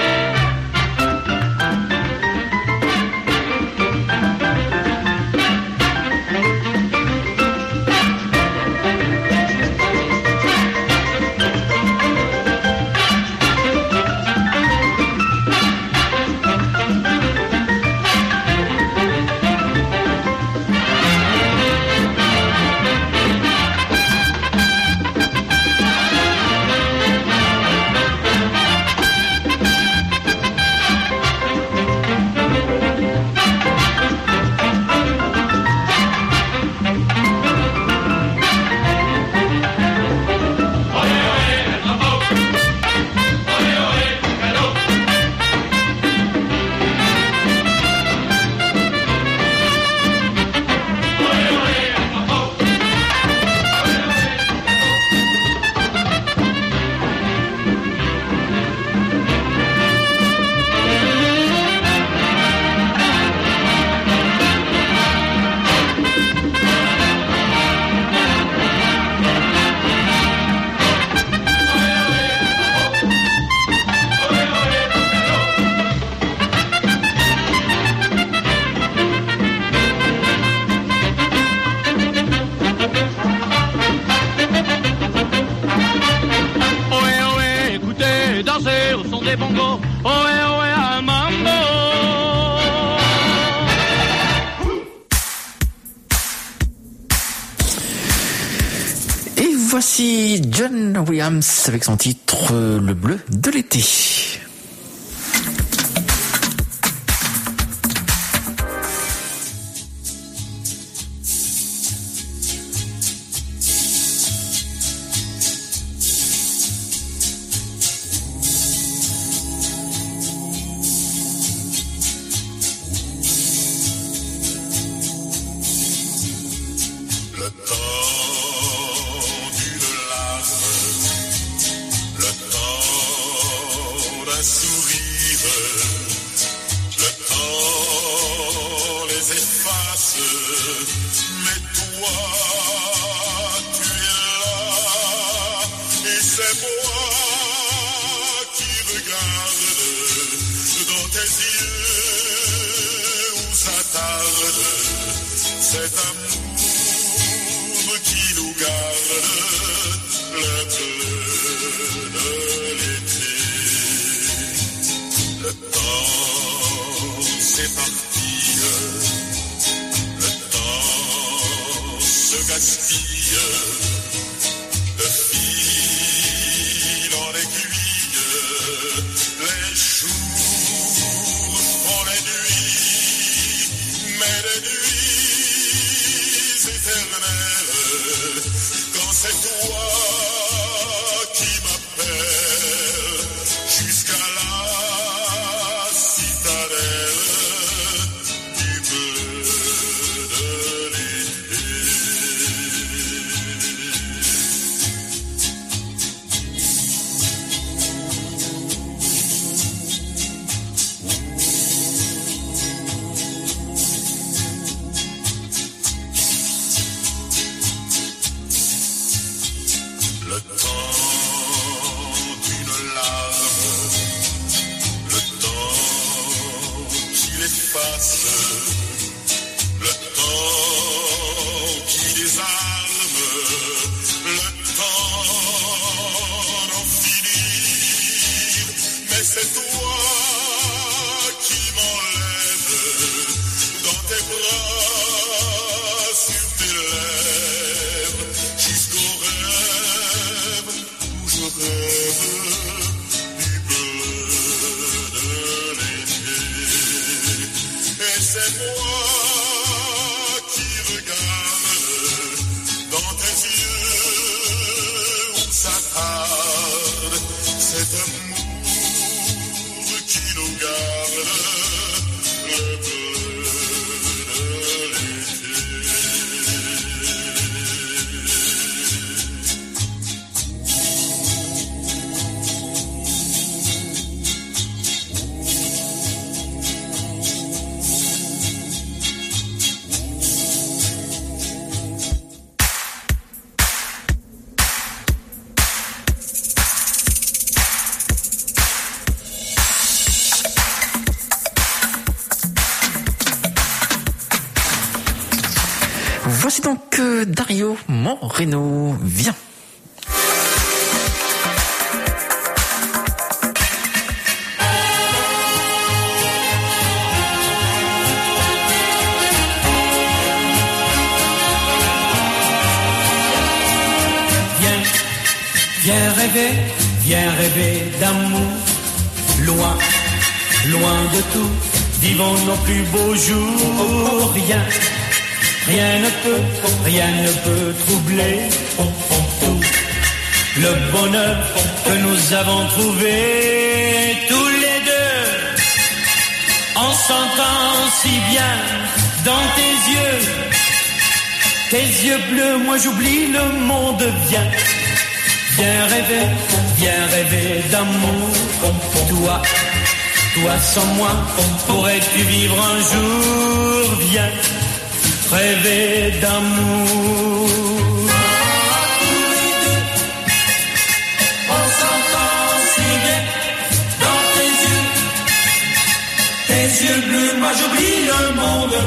Voici John Williams avec son titre Le bleu de l'été. passe, le temps qui désarme, le temps d'en finir, mais c'est toi qui m'enlève dans tes bras, sur tes lèvres, jusqu'au rêve où je rêve du bleu de l'été. Et c'est moi qui regarde dans tes yeux où s'attarde cet amour qui nous garde, le bleu de l'été. Voici donc Dario Moreno. Viens. Viens rêver d'amour, loin, loin de tout, vivons nos plus beaux jours, rien ne peut troubler tout le bonheur que nous avons trouvé tous les deux, en s'entend si bien dans tes yeux bleus, moi j'oublie le monde, viens rêver d'amour, toi sans moi, pourrais-tu vivre un jour, viens rêver d'amour. On s'entend si bien dans tes yeux bleus, moi j'oublie le monde.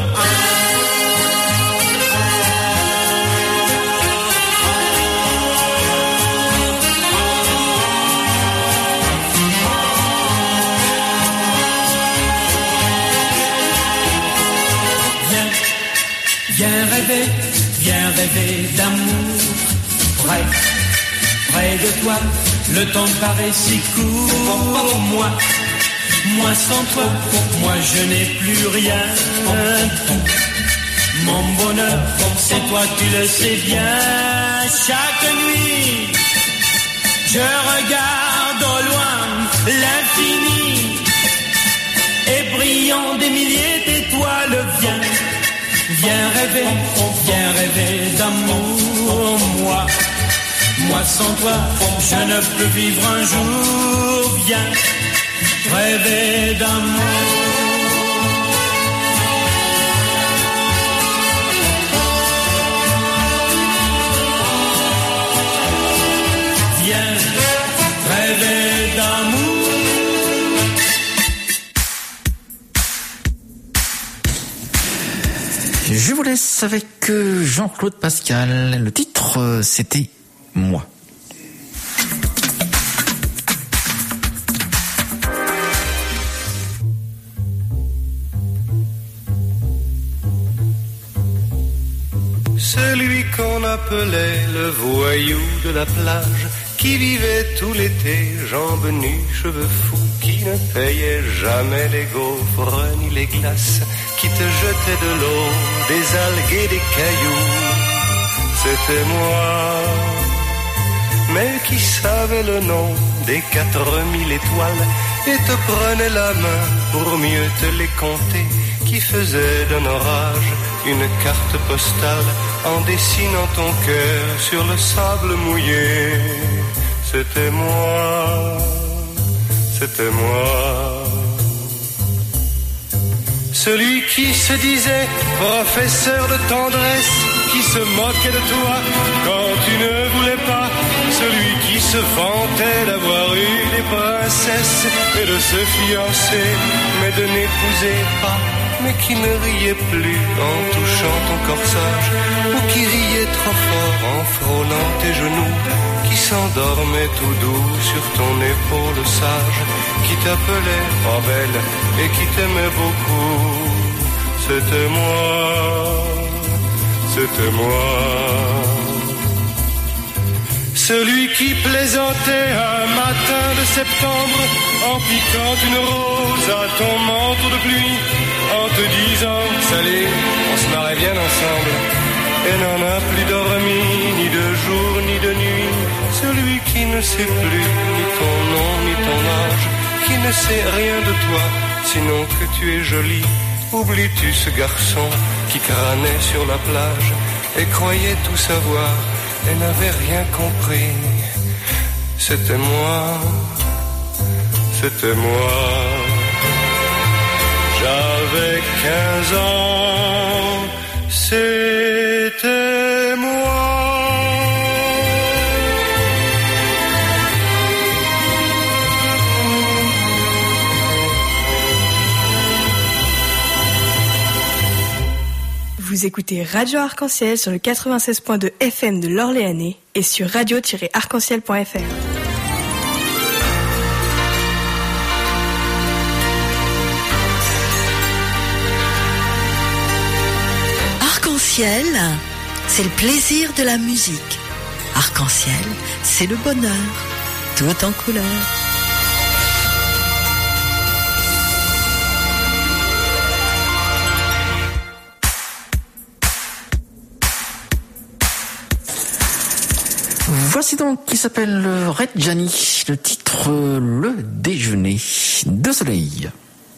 Viens rêver d'amour, près de toi, le temps paraît si court, moi sans toi, moi je n'ai plus rien, tout mon bonheur, c'est toi, tu le sais bien, chaque nuit, je regarde au loin l'infini, et brillant des milliers d'étoiles, Viens rêver d'amour, moi sans toi, je ne peux vivre un jour, viens rêver d'amour. Viens rêver d'amour. Je vous laisse avec Jean-Claude Pascal. Le titre, c'était Moi. Celui qu'on appelait le voyou de la plage, qui vivait tout l'été, jambes nues, cheveux fous, qui ne payait jamais les gaufres ni les glaces, qui te jetait de l'eau, des algues et des cailloux. C'était moi, mais qui savait le nom des 4000 étoiles et te prenait la main pour mieux te les compter, qui faisait d'un orage une carte postale en dessinant ton cœur sur le sable mouillé. C'était moi, c'était moi. Celui qui se disait professeur de tendresse, qui se moquait de toi quand tu ne voulais pas, celui qui se vantait d'avoir eu des princesses et de se fiancer mais de n'épouser pas, mais qui ne riait plus en touchant ton corsage, ou qui riait trop fort en frôlant tes genoux, qui s'endormait tout doux sur ton épaule sage, qui t'appelait oh belle et qui t'aimait beaucoup. C'était moi, c'était moi. Celui qui plaisantait un matin de septembre en piquant une rose à ton manteau de pluie, en te disant salut, on se marrait bien ensemble, et n'en a plus dormi ni de jour ni de nuit. Celui qui ne sait plus ni ton nom ni ton âge, qui ne sait rien de toi sinon que tu es jolie. Oublies-tu ce garçon qui crânait sur la plage et croyait tout savoir et n'avait rien compris? C'était moi, c'était moi. J'avais 15 ans, c'était moi. Vous écoutez Radio Arc-en-Ciel sur le 96.2 FM de l'Orléanais et sur radio-arc-en-ciel.fr. Arc-en-Ciel, c'est le plaisir de la musique. Arc-en-ciel, c'est le bonheur, tout en couleur. Voici donc qui s'appelle Reggiani, le titre Le déjeuner de soleil.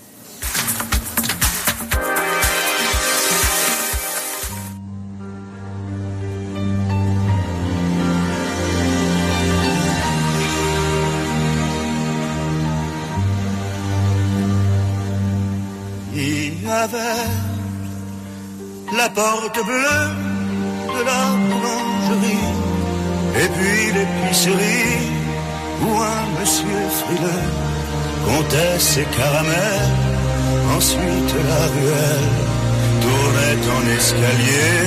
Il y avait la porte bleue de la boulangerie, et puis l'épicerie où un monsieur frileux comptait ses caramels. Ensuite la ruelle tournait en escalier.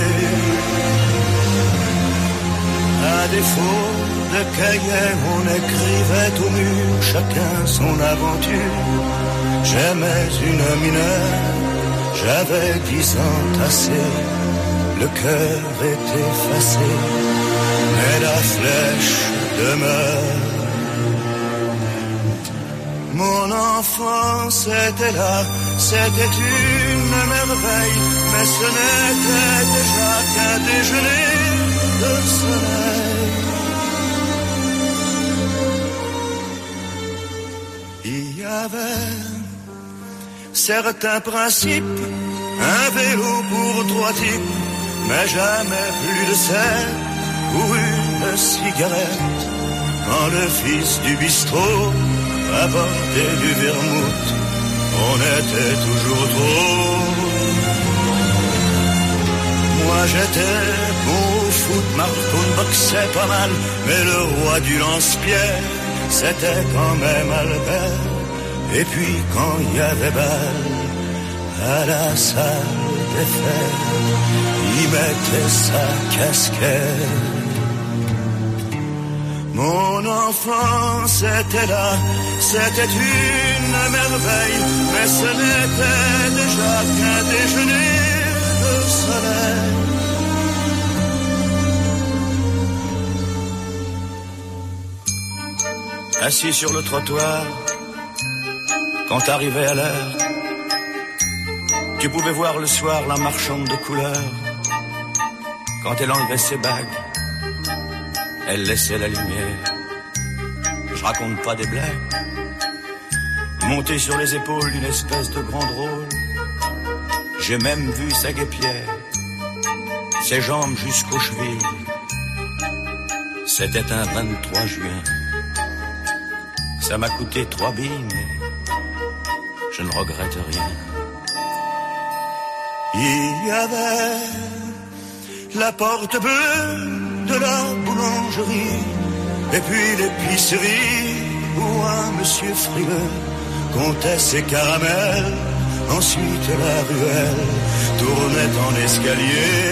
À défaut de cahiers, on écrivait au mur chacun son aventure. J'aimais une mineure, j'avais 10 ans tassé, le cœur est effacé, mais la flèche demeure. Mon enfance était là, c'était une merveille, mais ce n'était déjà qu'un déjeuner de soleil. Il y avait certains principes, un vélo pour 3 types, mais jamais plus de 7 ou une cigarette. Quand le fils du bistrot apportait du vermouth, on était toujours trop. Moi j'étais bon au foot, Marcon boxait pas mal, mais le roi du lance-pierre, c'était quand même Albert. Et puis quand il y avait balle à la salle des fêtes, il mettait sa casquette. Mon enfance était là, c'était une merveille, mais ce n'était déjà qu'un déjeuner de soleil. Assis sur le trottoir, quand t'arrivais à l'heure, tu pouvais voir le soir la marchande de couleurs. Quand elle enlevait ses bagues, elle laissait la lumière. Je raconte pas des blagues. Monter sur les épaules d'une espèce de grand drôle, j'ai même vu sa guêpière, ses jambes jusqu'aux chevilles. C'était un 23 juin. Ça m'a coûté 3 billes, mais je ne regrette rien. Il y avait la porte bleue de la boulangerie, et puis l'épicerie où un monsieur frileux comptait ses caramels. Ensuite la ruelle tournait en escalier.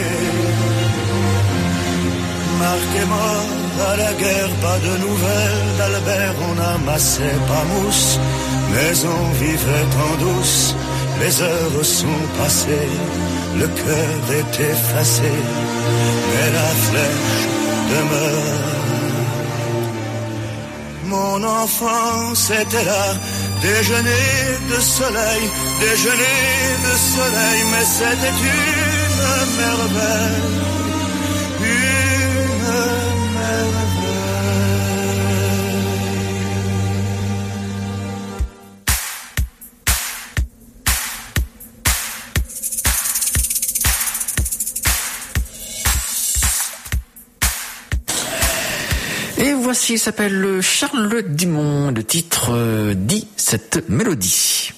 Marc est mort à la guerre, pas de nouvelles d'Albert, on n'amassait pas mousse, mais on vivait en douce. Les heures sont passées, le cœur est effacé, mais la flèche demeure. Mon enfance était là, déjeuner de soleil, mais c'était une merveille, une merveille. Et voici, il s'appelle Charles Dumont, le titre dit cette mélodie.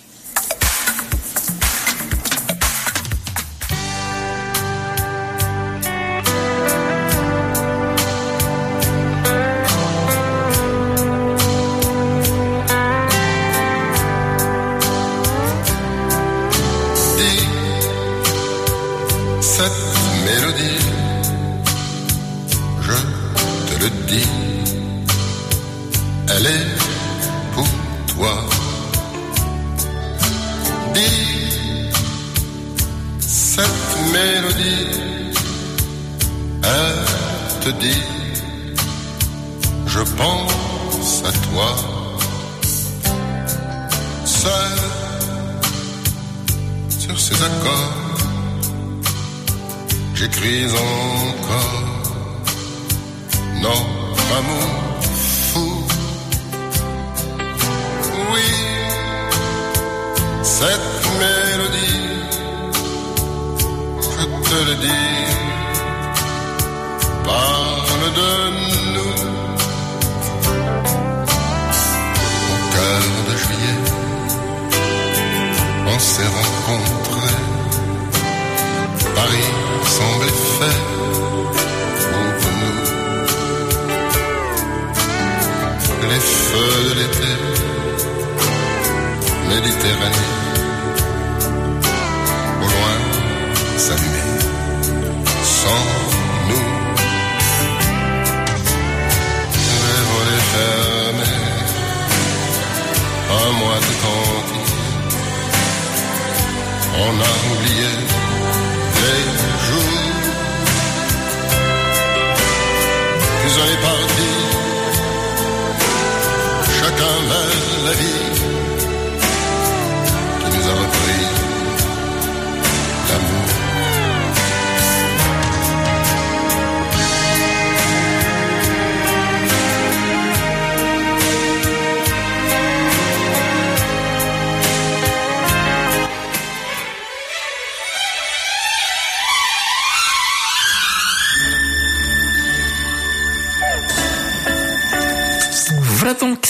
Voilà donc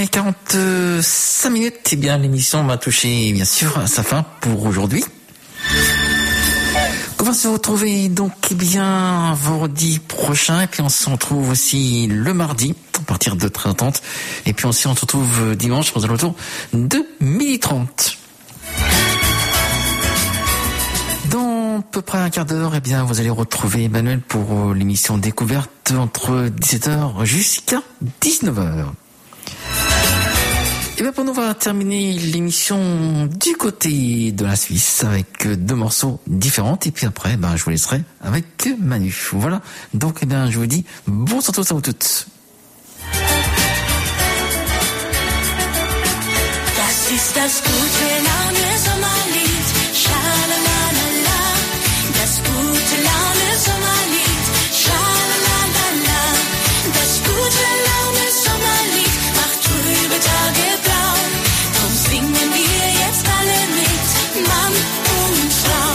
16h45. Eh bien, l'émission va toucher bien sûr à sa fin pour aujourd'hui. On va se retrouver donc bien vendredi prochain, et puis on se retrouve aussi le mardi à partir de 13h30, et puis aussi on se retrouve dimanche aux alentours de 12h30. Dans à peu près un quart d'heure, eh bien vous allez retrouver Emmanuel pour l'émission Découverte entre 17h jusqu'à 19h. Et bien pour nous, on va terminer l'émission du côté de la Suisse avec deux morceaux différents, et puis après je vous laisserai avec Manu. Voilà, donc je vous dis bonsoir à tous, à vous toutes. Das ist das gute Laune Sommerlied, Schalalala. Das gute Laune Sommerlied, Schalalala. Das gute Laune Sommerlied macht trübe Tage blau. Drum singen wir jetzt alle mit, Mann und Frau.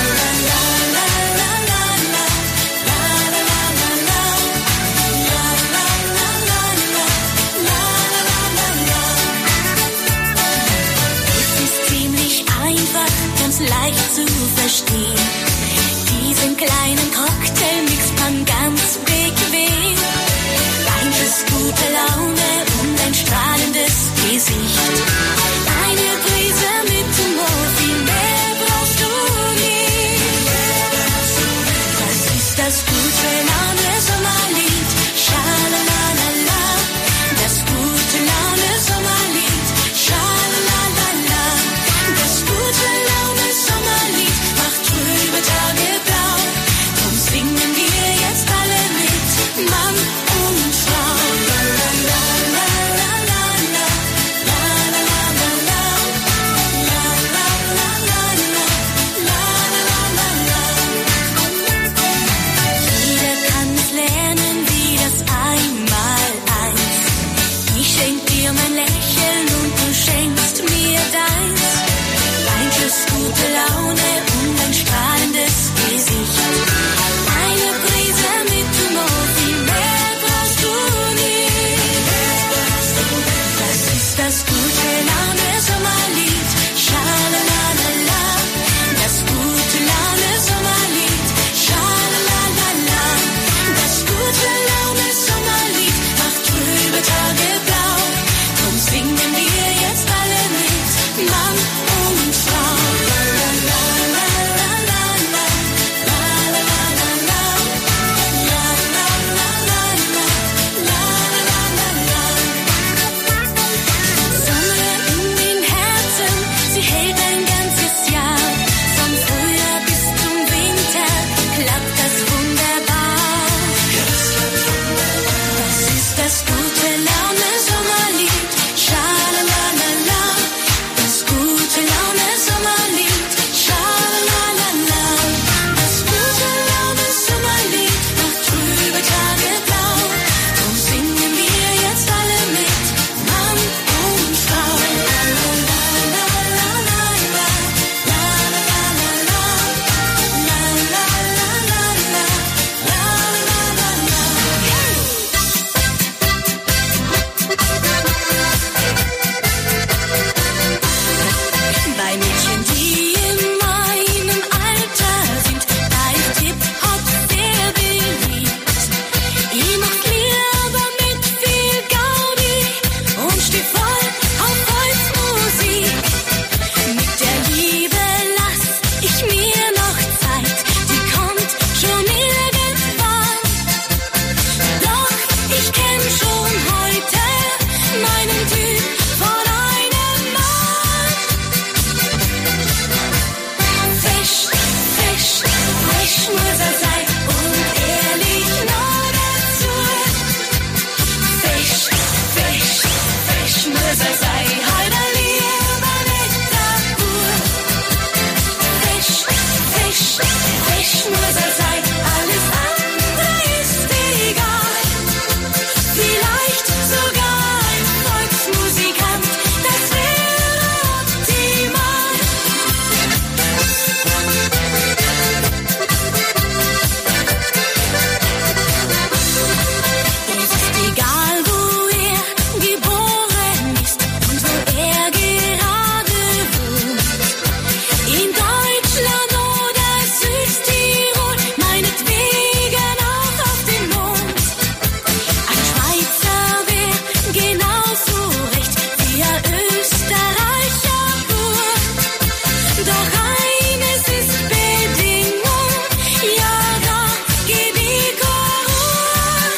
Leicht zu verstehen. Diesen kleinen Cocktailmix kann ganz bequem. Leichtes gute Laune und ein strahlendes Gesicht. Eine Prise mit Humor, viel Laune und ein strahlendes Gesicht. Eine Prise mit Humor, viel mehr brauchst du nicht. Das ist das gute Laune Sommerlied. Schalalala. Das gute Laune Sommerlied. Schalalala. Das gute Laune Sommerlied macht trübe Tage blau. Drum singen wir jetzt alle mit, Mann und Frau. Sonne in den Herzen, sie hält ein ganzes Jahr. Vom Frühjahr bis zum Winter klappt das wunderbar. Das ist das gute Laune Sommerlied. Schalalala. Das gute Laune Sommerlied. Schalalala. Das gute Laune Sommerlied macht trübe Tage blau. Drum singen wir jetzt alle mit, Mann und Frau. Bei Mädchen, die in meinem Alter sind, da ist Hip-Hop sehr beliebt. Ich mach's lieber mit viel Gaudi und steh voll auf Volksmusik. Mit der Liebe lass ich mir noch Zeit, die kommt schon irgendwann. Doch ich kenn schon heute meinen Typ von einem Mann. Fisch, Fisch, Fisch muss er sein und ehrlich nur dazu. Fisch, Fisch, Fisch muss er sein, heute lieber nicht Tabur. Fisch, Fisch, Fisch muss er sein, alles andere ist egal. Vielleicht sogar ein Volksmusikant, das wäre optimal. Es ist egal, wo er geboren ist und wo er gerade wohnt. In Deutschland oder Südtirol, meinetwegen auch auf dem Mond. Ein Schweizer wäre genauso recht wie ein Österreicher pur. Doch eines ist Bedingung, ja, da geb ich Ruhe.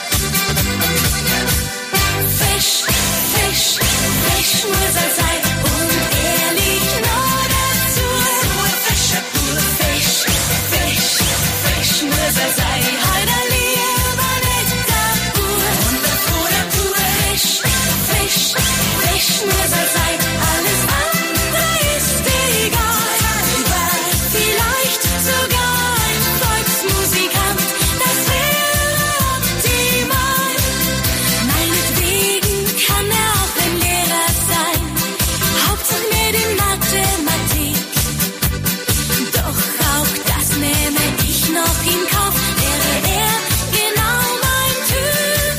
Fisch, Fisch, Fisch muss er sein und ehrlich nur dazu. Fisch, Fisch, Fisch muss er sein, heute lieber nicht Tabur. Fisch, Fisch, Fisch muss er sein, alles andere ist egal. Vielleicht sogar ein Volksmusikant, das wäre optimal. Meinetwegen kann er auch ein Lehrer sein, Hauptsache mit in Mathematik. Doch auch das nehme ich noch in Kauf, wäre er genau mein Typ.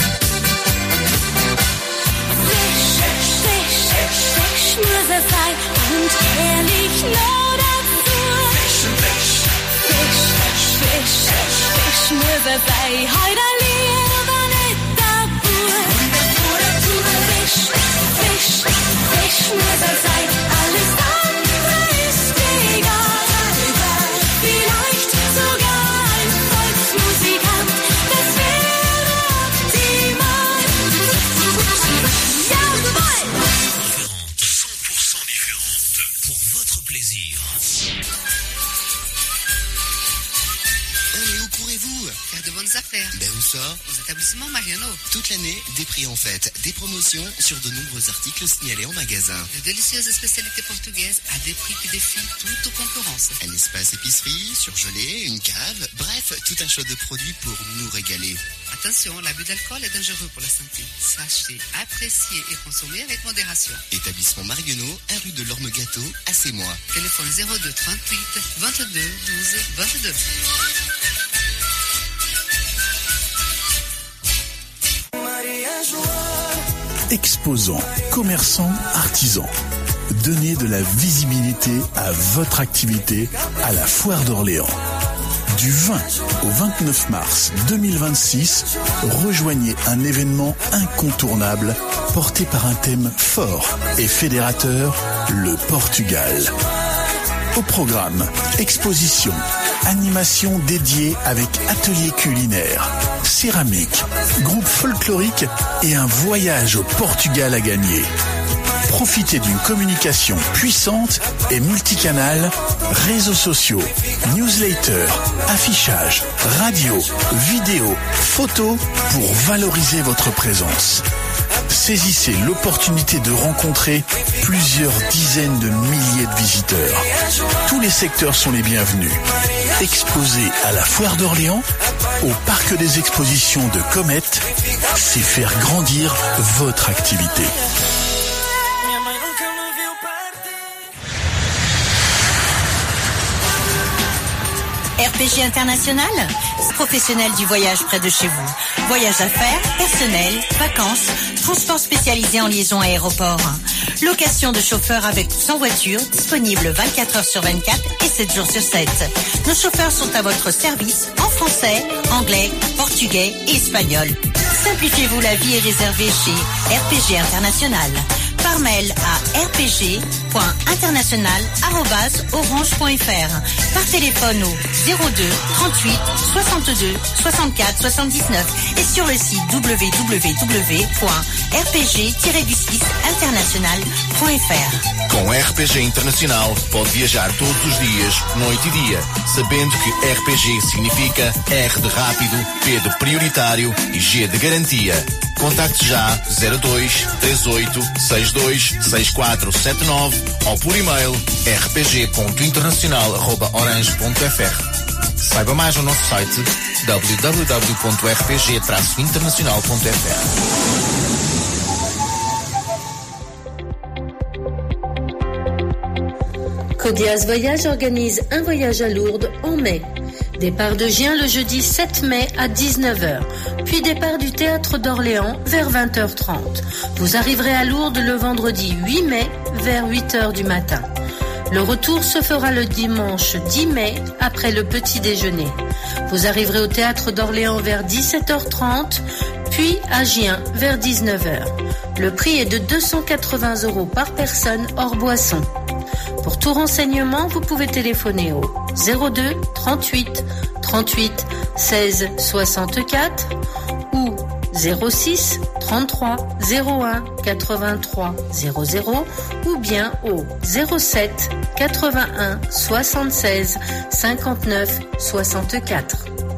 Fisch, Fisch, Fisch muss er sein und ehrlich nur dazu. Fisch, Fisch, Fisch, Fisch muss er sein, heute lieber nicht Tabur. Fisch, Fisch, Fisch muss er sein, alles andere ist egal. Vielleicht sogar ein Volksmusikant, das wäre optimal. Jawohl! 100% différente pour votre plaisir. Oh, mais où courez-vous? faire de bonnes affaires. Ben où ça? Aux établissements Mariano. Toute l'année, des prix en fête, des promotions sur de nombreux articles signalés en magasin. De délicieuses spécialités portugaises à des prix qui défient toute concurrence. Un espace épicerie, surgelé, une cave, bref, tout un choix de produits pour nous régaler. Attention, l'abus d'alcool est dangereux pour la santé. Sachez, apprécier et consommer avec modération. Établissement Marguenot, 1 rue de l'Orme-Gâteau, à Sémois. Téléphone 02 38 22 12 22. Exposants, commerçants, artisans. Donnez de la visibilité à votre activité à la Foire d'Orléans. Du 20 au 29 mars 2026, rejoignez un événement incontournable porté par un thème fort et fédérateur, le Portugal. Au programme, exposition, animation dédiée avec atelier culinaire, céramique, groupe folklorique et un voyage au Portugal à gagner. Profitez d'une communication puissante et multicanale, réseaux sociaux, newsletters, affichage, radio, vidéo, photos pour valoriser votre présence. Saisissez l'opportunité de rencontrer plusieurs dizaines de milliers de visiteurs. Tous les secteurs sont les bienvenus. Exposé à la Foire d'Orléans, au Parc des Expositions de Comète, c'est faire grandir votre activité. RPG International, professionnel du voyage près de chez vous. Voyage d'affaires, personnel, vacances, transport spécialisé en liaison aéroport. Location de chauffeurs avec ou sans voiture, disponible 24 heures sur 24 et 7 jours sur 7. Nos chauffeurs sont à votre service en français, anglais, portugais et espagnol. Simplifiez-vous la vie et réservez chez RPG International. Par mail à rpg.international@orange.fr. Par téléphone au 02 38 62 64 79 et sur le site www.rpg-international.fr. Com RPG Internacional pode viajar todos os dias, noite e dia, sabendo que RPG significa R de rápido, P de prioritário e G de garantia. Contacte já 02 38 62 6479 ou por e-mail rpg.internacional@orange.fr. Saiba mais no nosso site www.rpg-internacional.fr. Codias Voyage organise un voyage à Lourdes en mai. Départ de Gien le jeudi 7 mai à 19h, puis départ du Théâtre d'Orléans vers 20h30. Vous arriverez à Lourdes le vendredi 8 mai vers 8h du matin. Le retour se fera le dimanche 10 mai après le petit déjeuner. Vous arriverez au Théâtre d'Orléans vers 17h30, puis à Gien vers 19h. Le prix est de 280 € par personne hors boisson. Pour tout renseignement, vous pouvez téléphoner au 02 38 38 16 64 ou 06 33 01 83 00 ou bien au 07 81 76 59 64.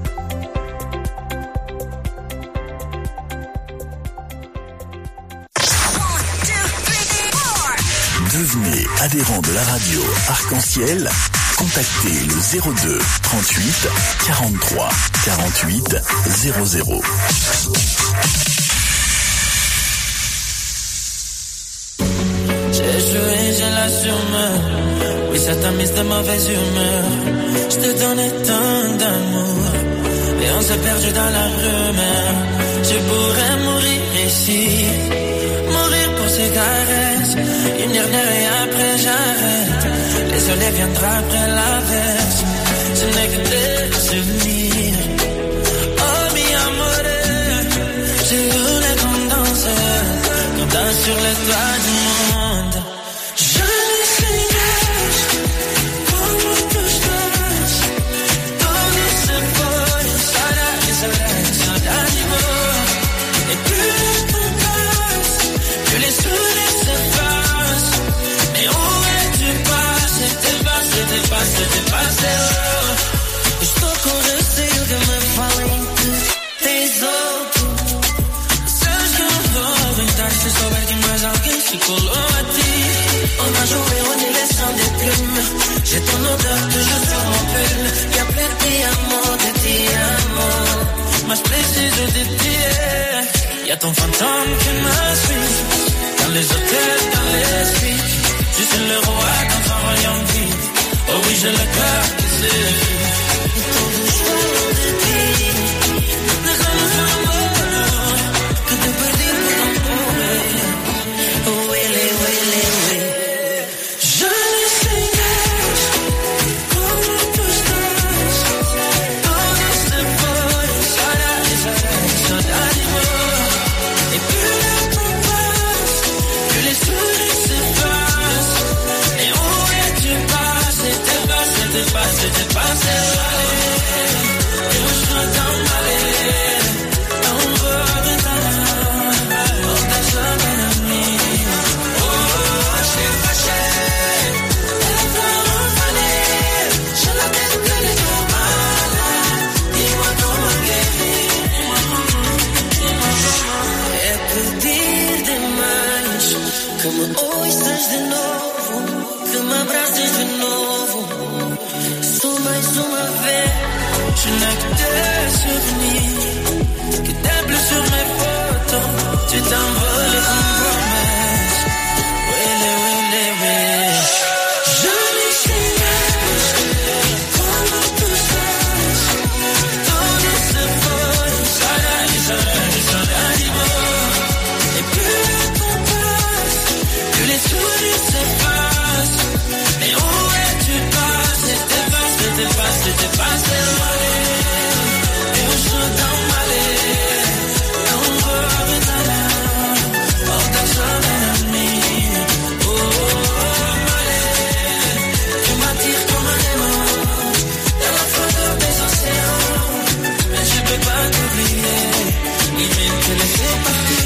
Devenez adhérent de la radio Arc-en-Ciel. Contactez le 02 38 43 48 00. J'ai joué, j'ai l'assumé. Oui, ça t'a mis de mauvaise humeur. Je te donnais tant d'amour et on s'est perdu dans la rumeur. Je pourrais mourir ici, mourir pour ces caresses. Une dernière et après j'arrête. Les soleils viendront après l'averse. Ce n'est que des souvenirs. Oh mi amore, je voulais qu'on danse sur les toits du monde. Je les signage, como tu estás. Todo se foi, saudade, saudade, saudade de moi. Et plus le temps passe, plus les souvenirs s'effacent. Mais où es-tu passé? T'es passé, t'es passé, t'es passé. Estou correndo. j'ai le cœur qui s'effrite. Et todos falam de ti. Déjame solo, que te perdí por un pobre. Huele, huele, huele. Je ne sais comment tu estás. Todos se fueron, saudade, saudade, saudade, amor. Et plus le temps passe, plus les sourires s'effacent. Et où es-tu passé? T'es passé, t'es passé, t'es passé. Eu estou tão mal. Não vou aguentar. Volta a chamar a mim. Oh, achei, achei. Ela falou, falei. Je la tête que les deux mal. Dis-moi comment é pedir demais que me ouças de novo, que me abraces de novo. Só mais uma vez. Je n'ai que des souvenirs, que des bleus sur mes photos. Tu t'envoles comme promesse. Wele, wele, wele. Je ne sais pas comment tu estás. Todo se foi. Saudade, saudade, saudade, amor. Et plus le temps passe, plus les sourires s'effacent. Et où es-tu passé? T'es passé, t'es passé, t'es passé. Eu estou tão mal. Não vou aguentar. Volta a chamar a mim. Oh, malé. Tu m'attires comme un aimant. Dans la froideur des océans. Mais je peux pas t'oublier. Ni même te laisser partir.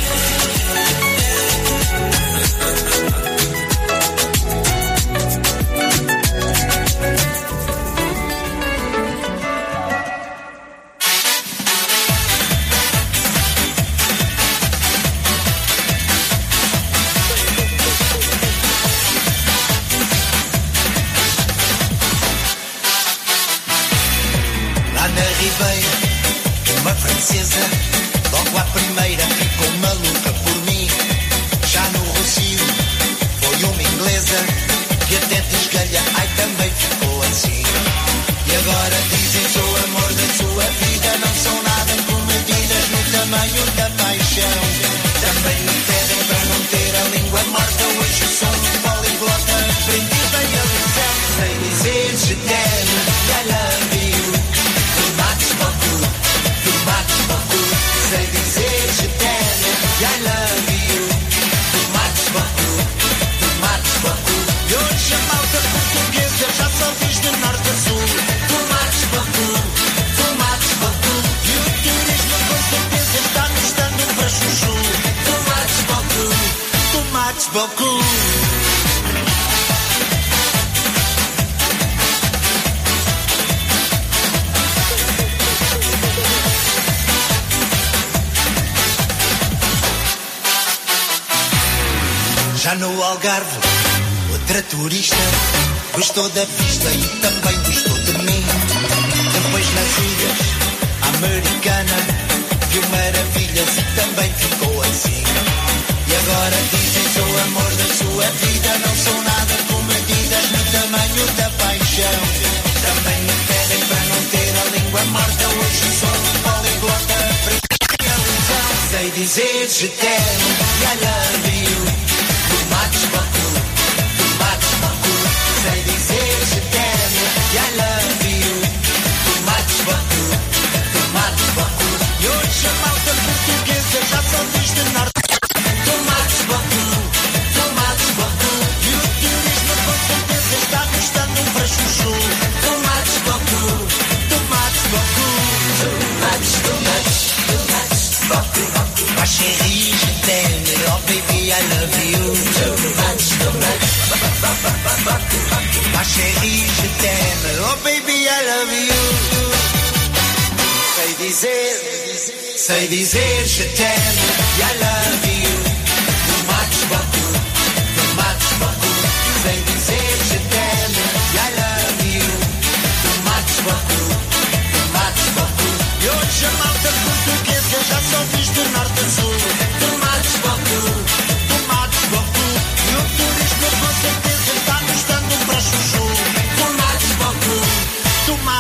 Lá na Ribeira, uma francesa, logo à primeira ficou maluca por mim. Já no Rocio, foi uma inglesa, que até te esgalha, ai também ficou assim. E agora dizem sou o amor da sua vida, não são nada comedidas no tamanho da paixão. Também me pedem para não ter a língua morta, hoje sou um poliglota, aprendi bem a lição. Sei dizer je t'aime, I love you. Sei dizer je t'aime, I love you. Tu mates beaucoup, tu mates beaucoup. E hoje a malta portuguesa já só diz de norte a sul. Tu mates beaucoup, tu mates beaucoup. E o turismo com certeza está nos dando para chuchu. Tu mates beaucoup, tu mates beaucoup. Já no Algarve, outra turista gostou da vista e também gostou de mim. Depois nas ilhas, a americana viu maravilhas e também ficou assim. E agora dizem sou o amor da sua vida, não sou nada comedidas no tamanho da paixão. Também me pedem para não ter a língua morta, hoje sou um poliglota, aprendi a lição. Sei dizer je t'aime, I love you. Tu mates beaucoup, tu mates beaucoup. Sei dizer je t'aime, I love you. Tu mates beaucoup, tu mates beaucoup. E hoje a malta portuguesa já só diz de norte. Tu mates beaucoup, tu mates beaucoup. E o turismo com certeza está nos dando para chuchu. Tu mates beaucoup, tu mates beaucoup. Tu mates, tu mates, tu mates beaucoup. Ma chérie, je t'aime, oh baby, I love you. Ma chérie, je t'aime, oh baby, I love you. Sei dizer je t'aime, I love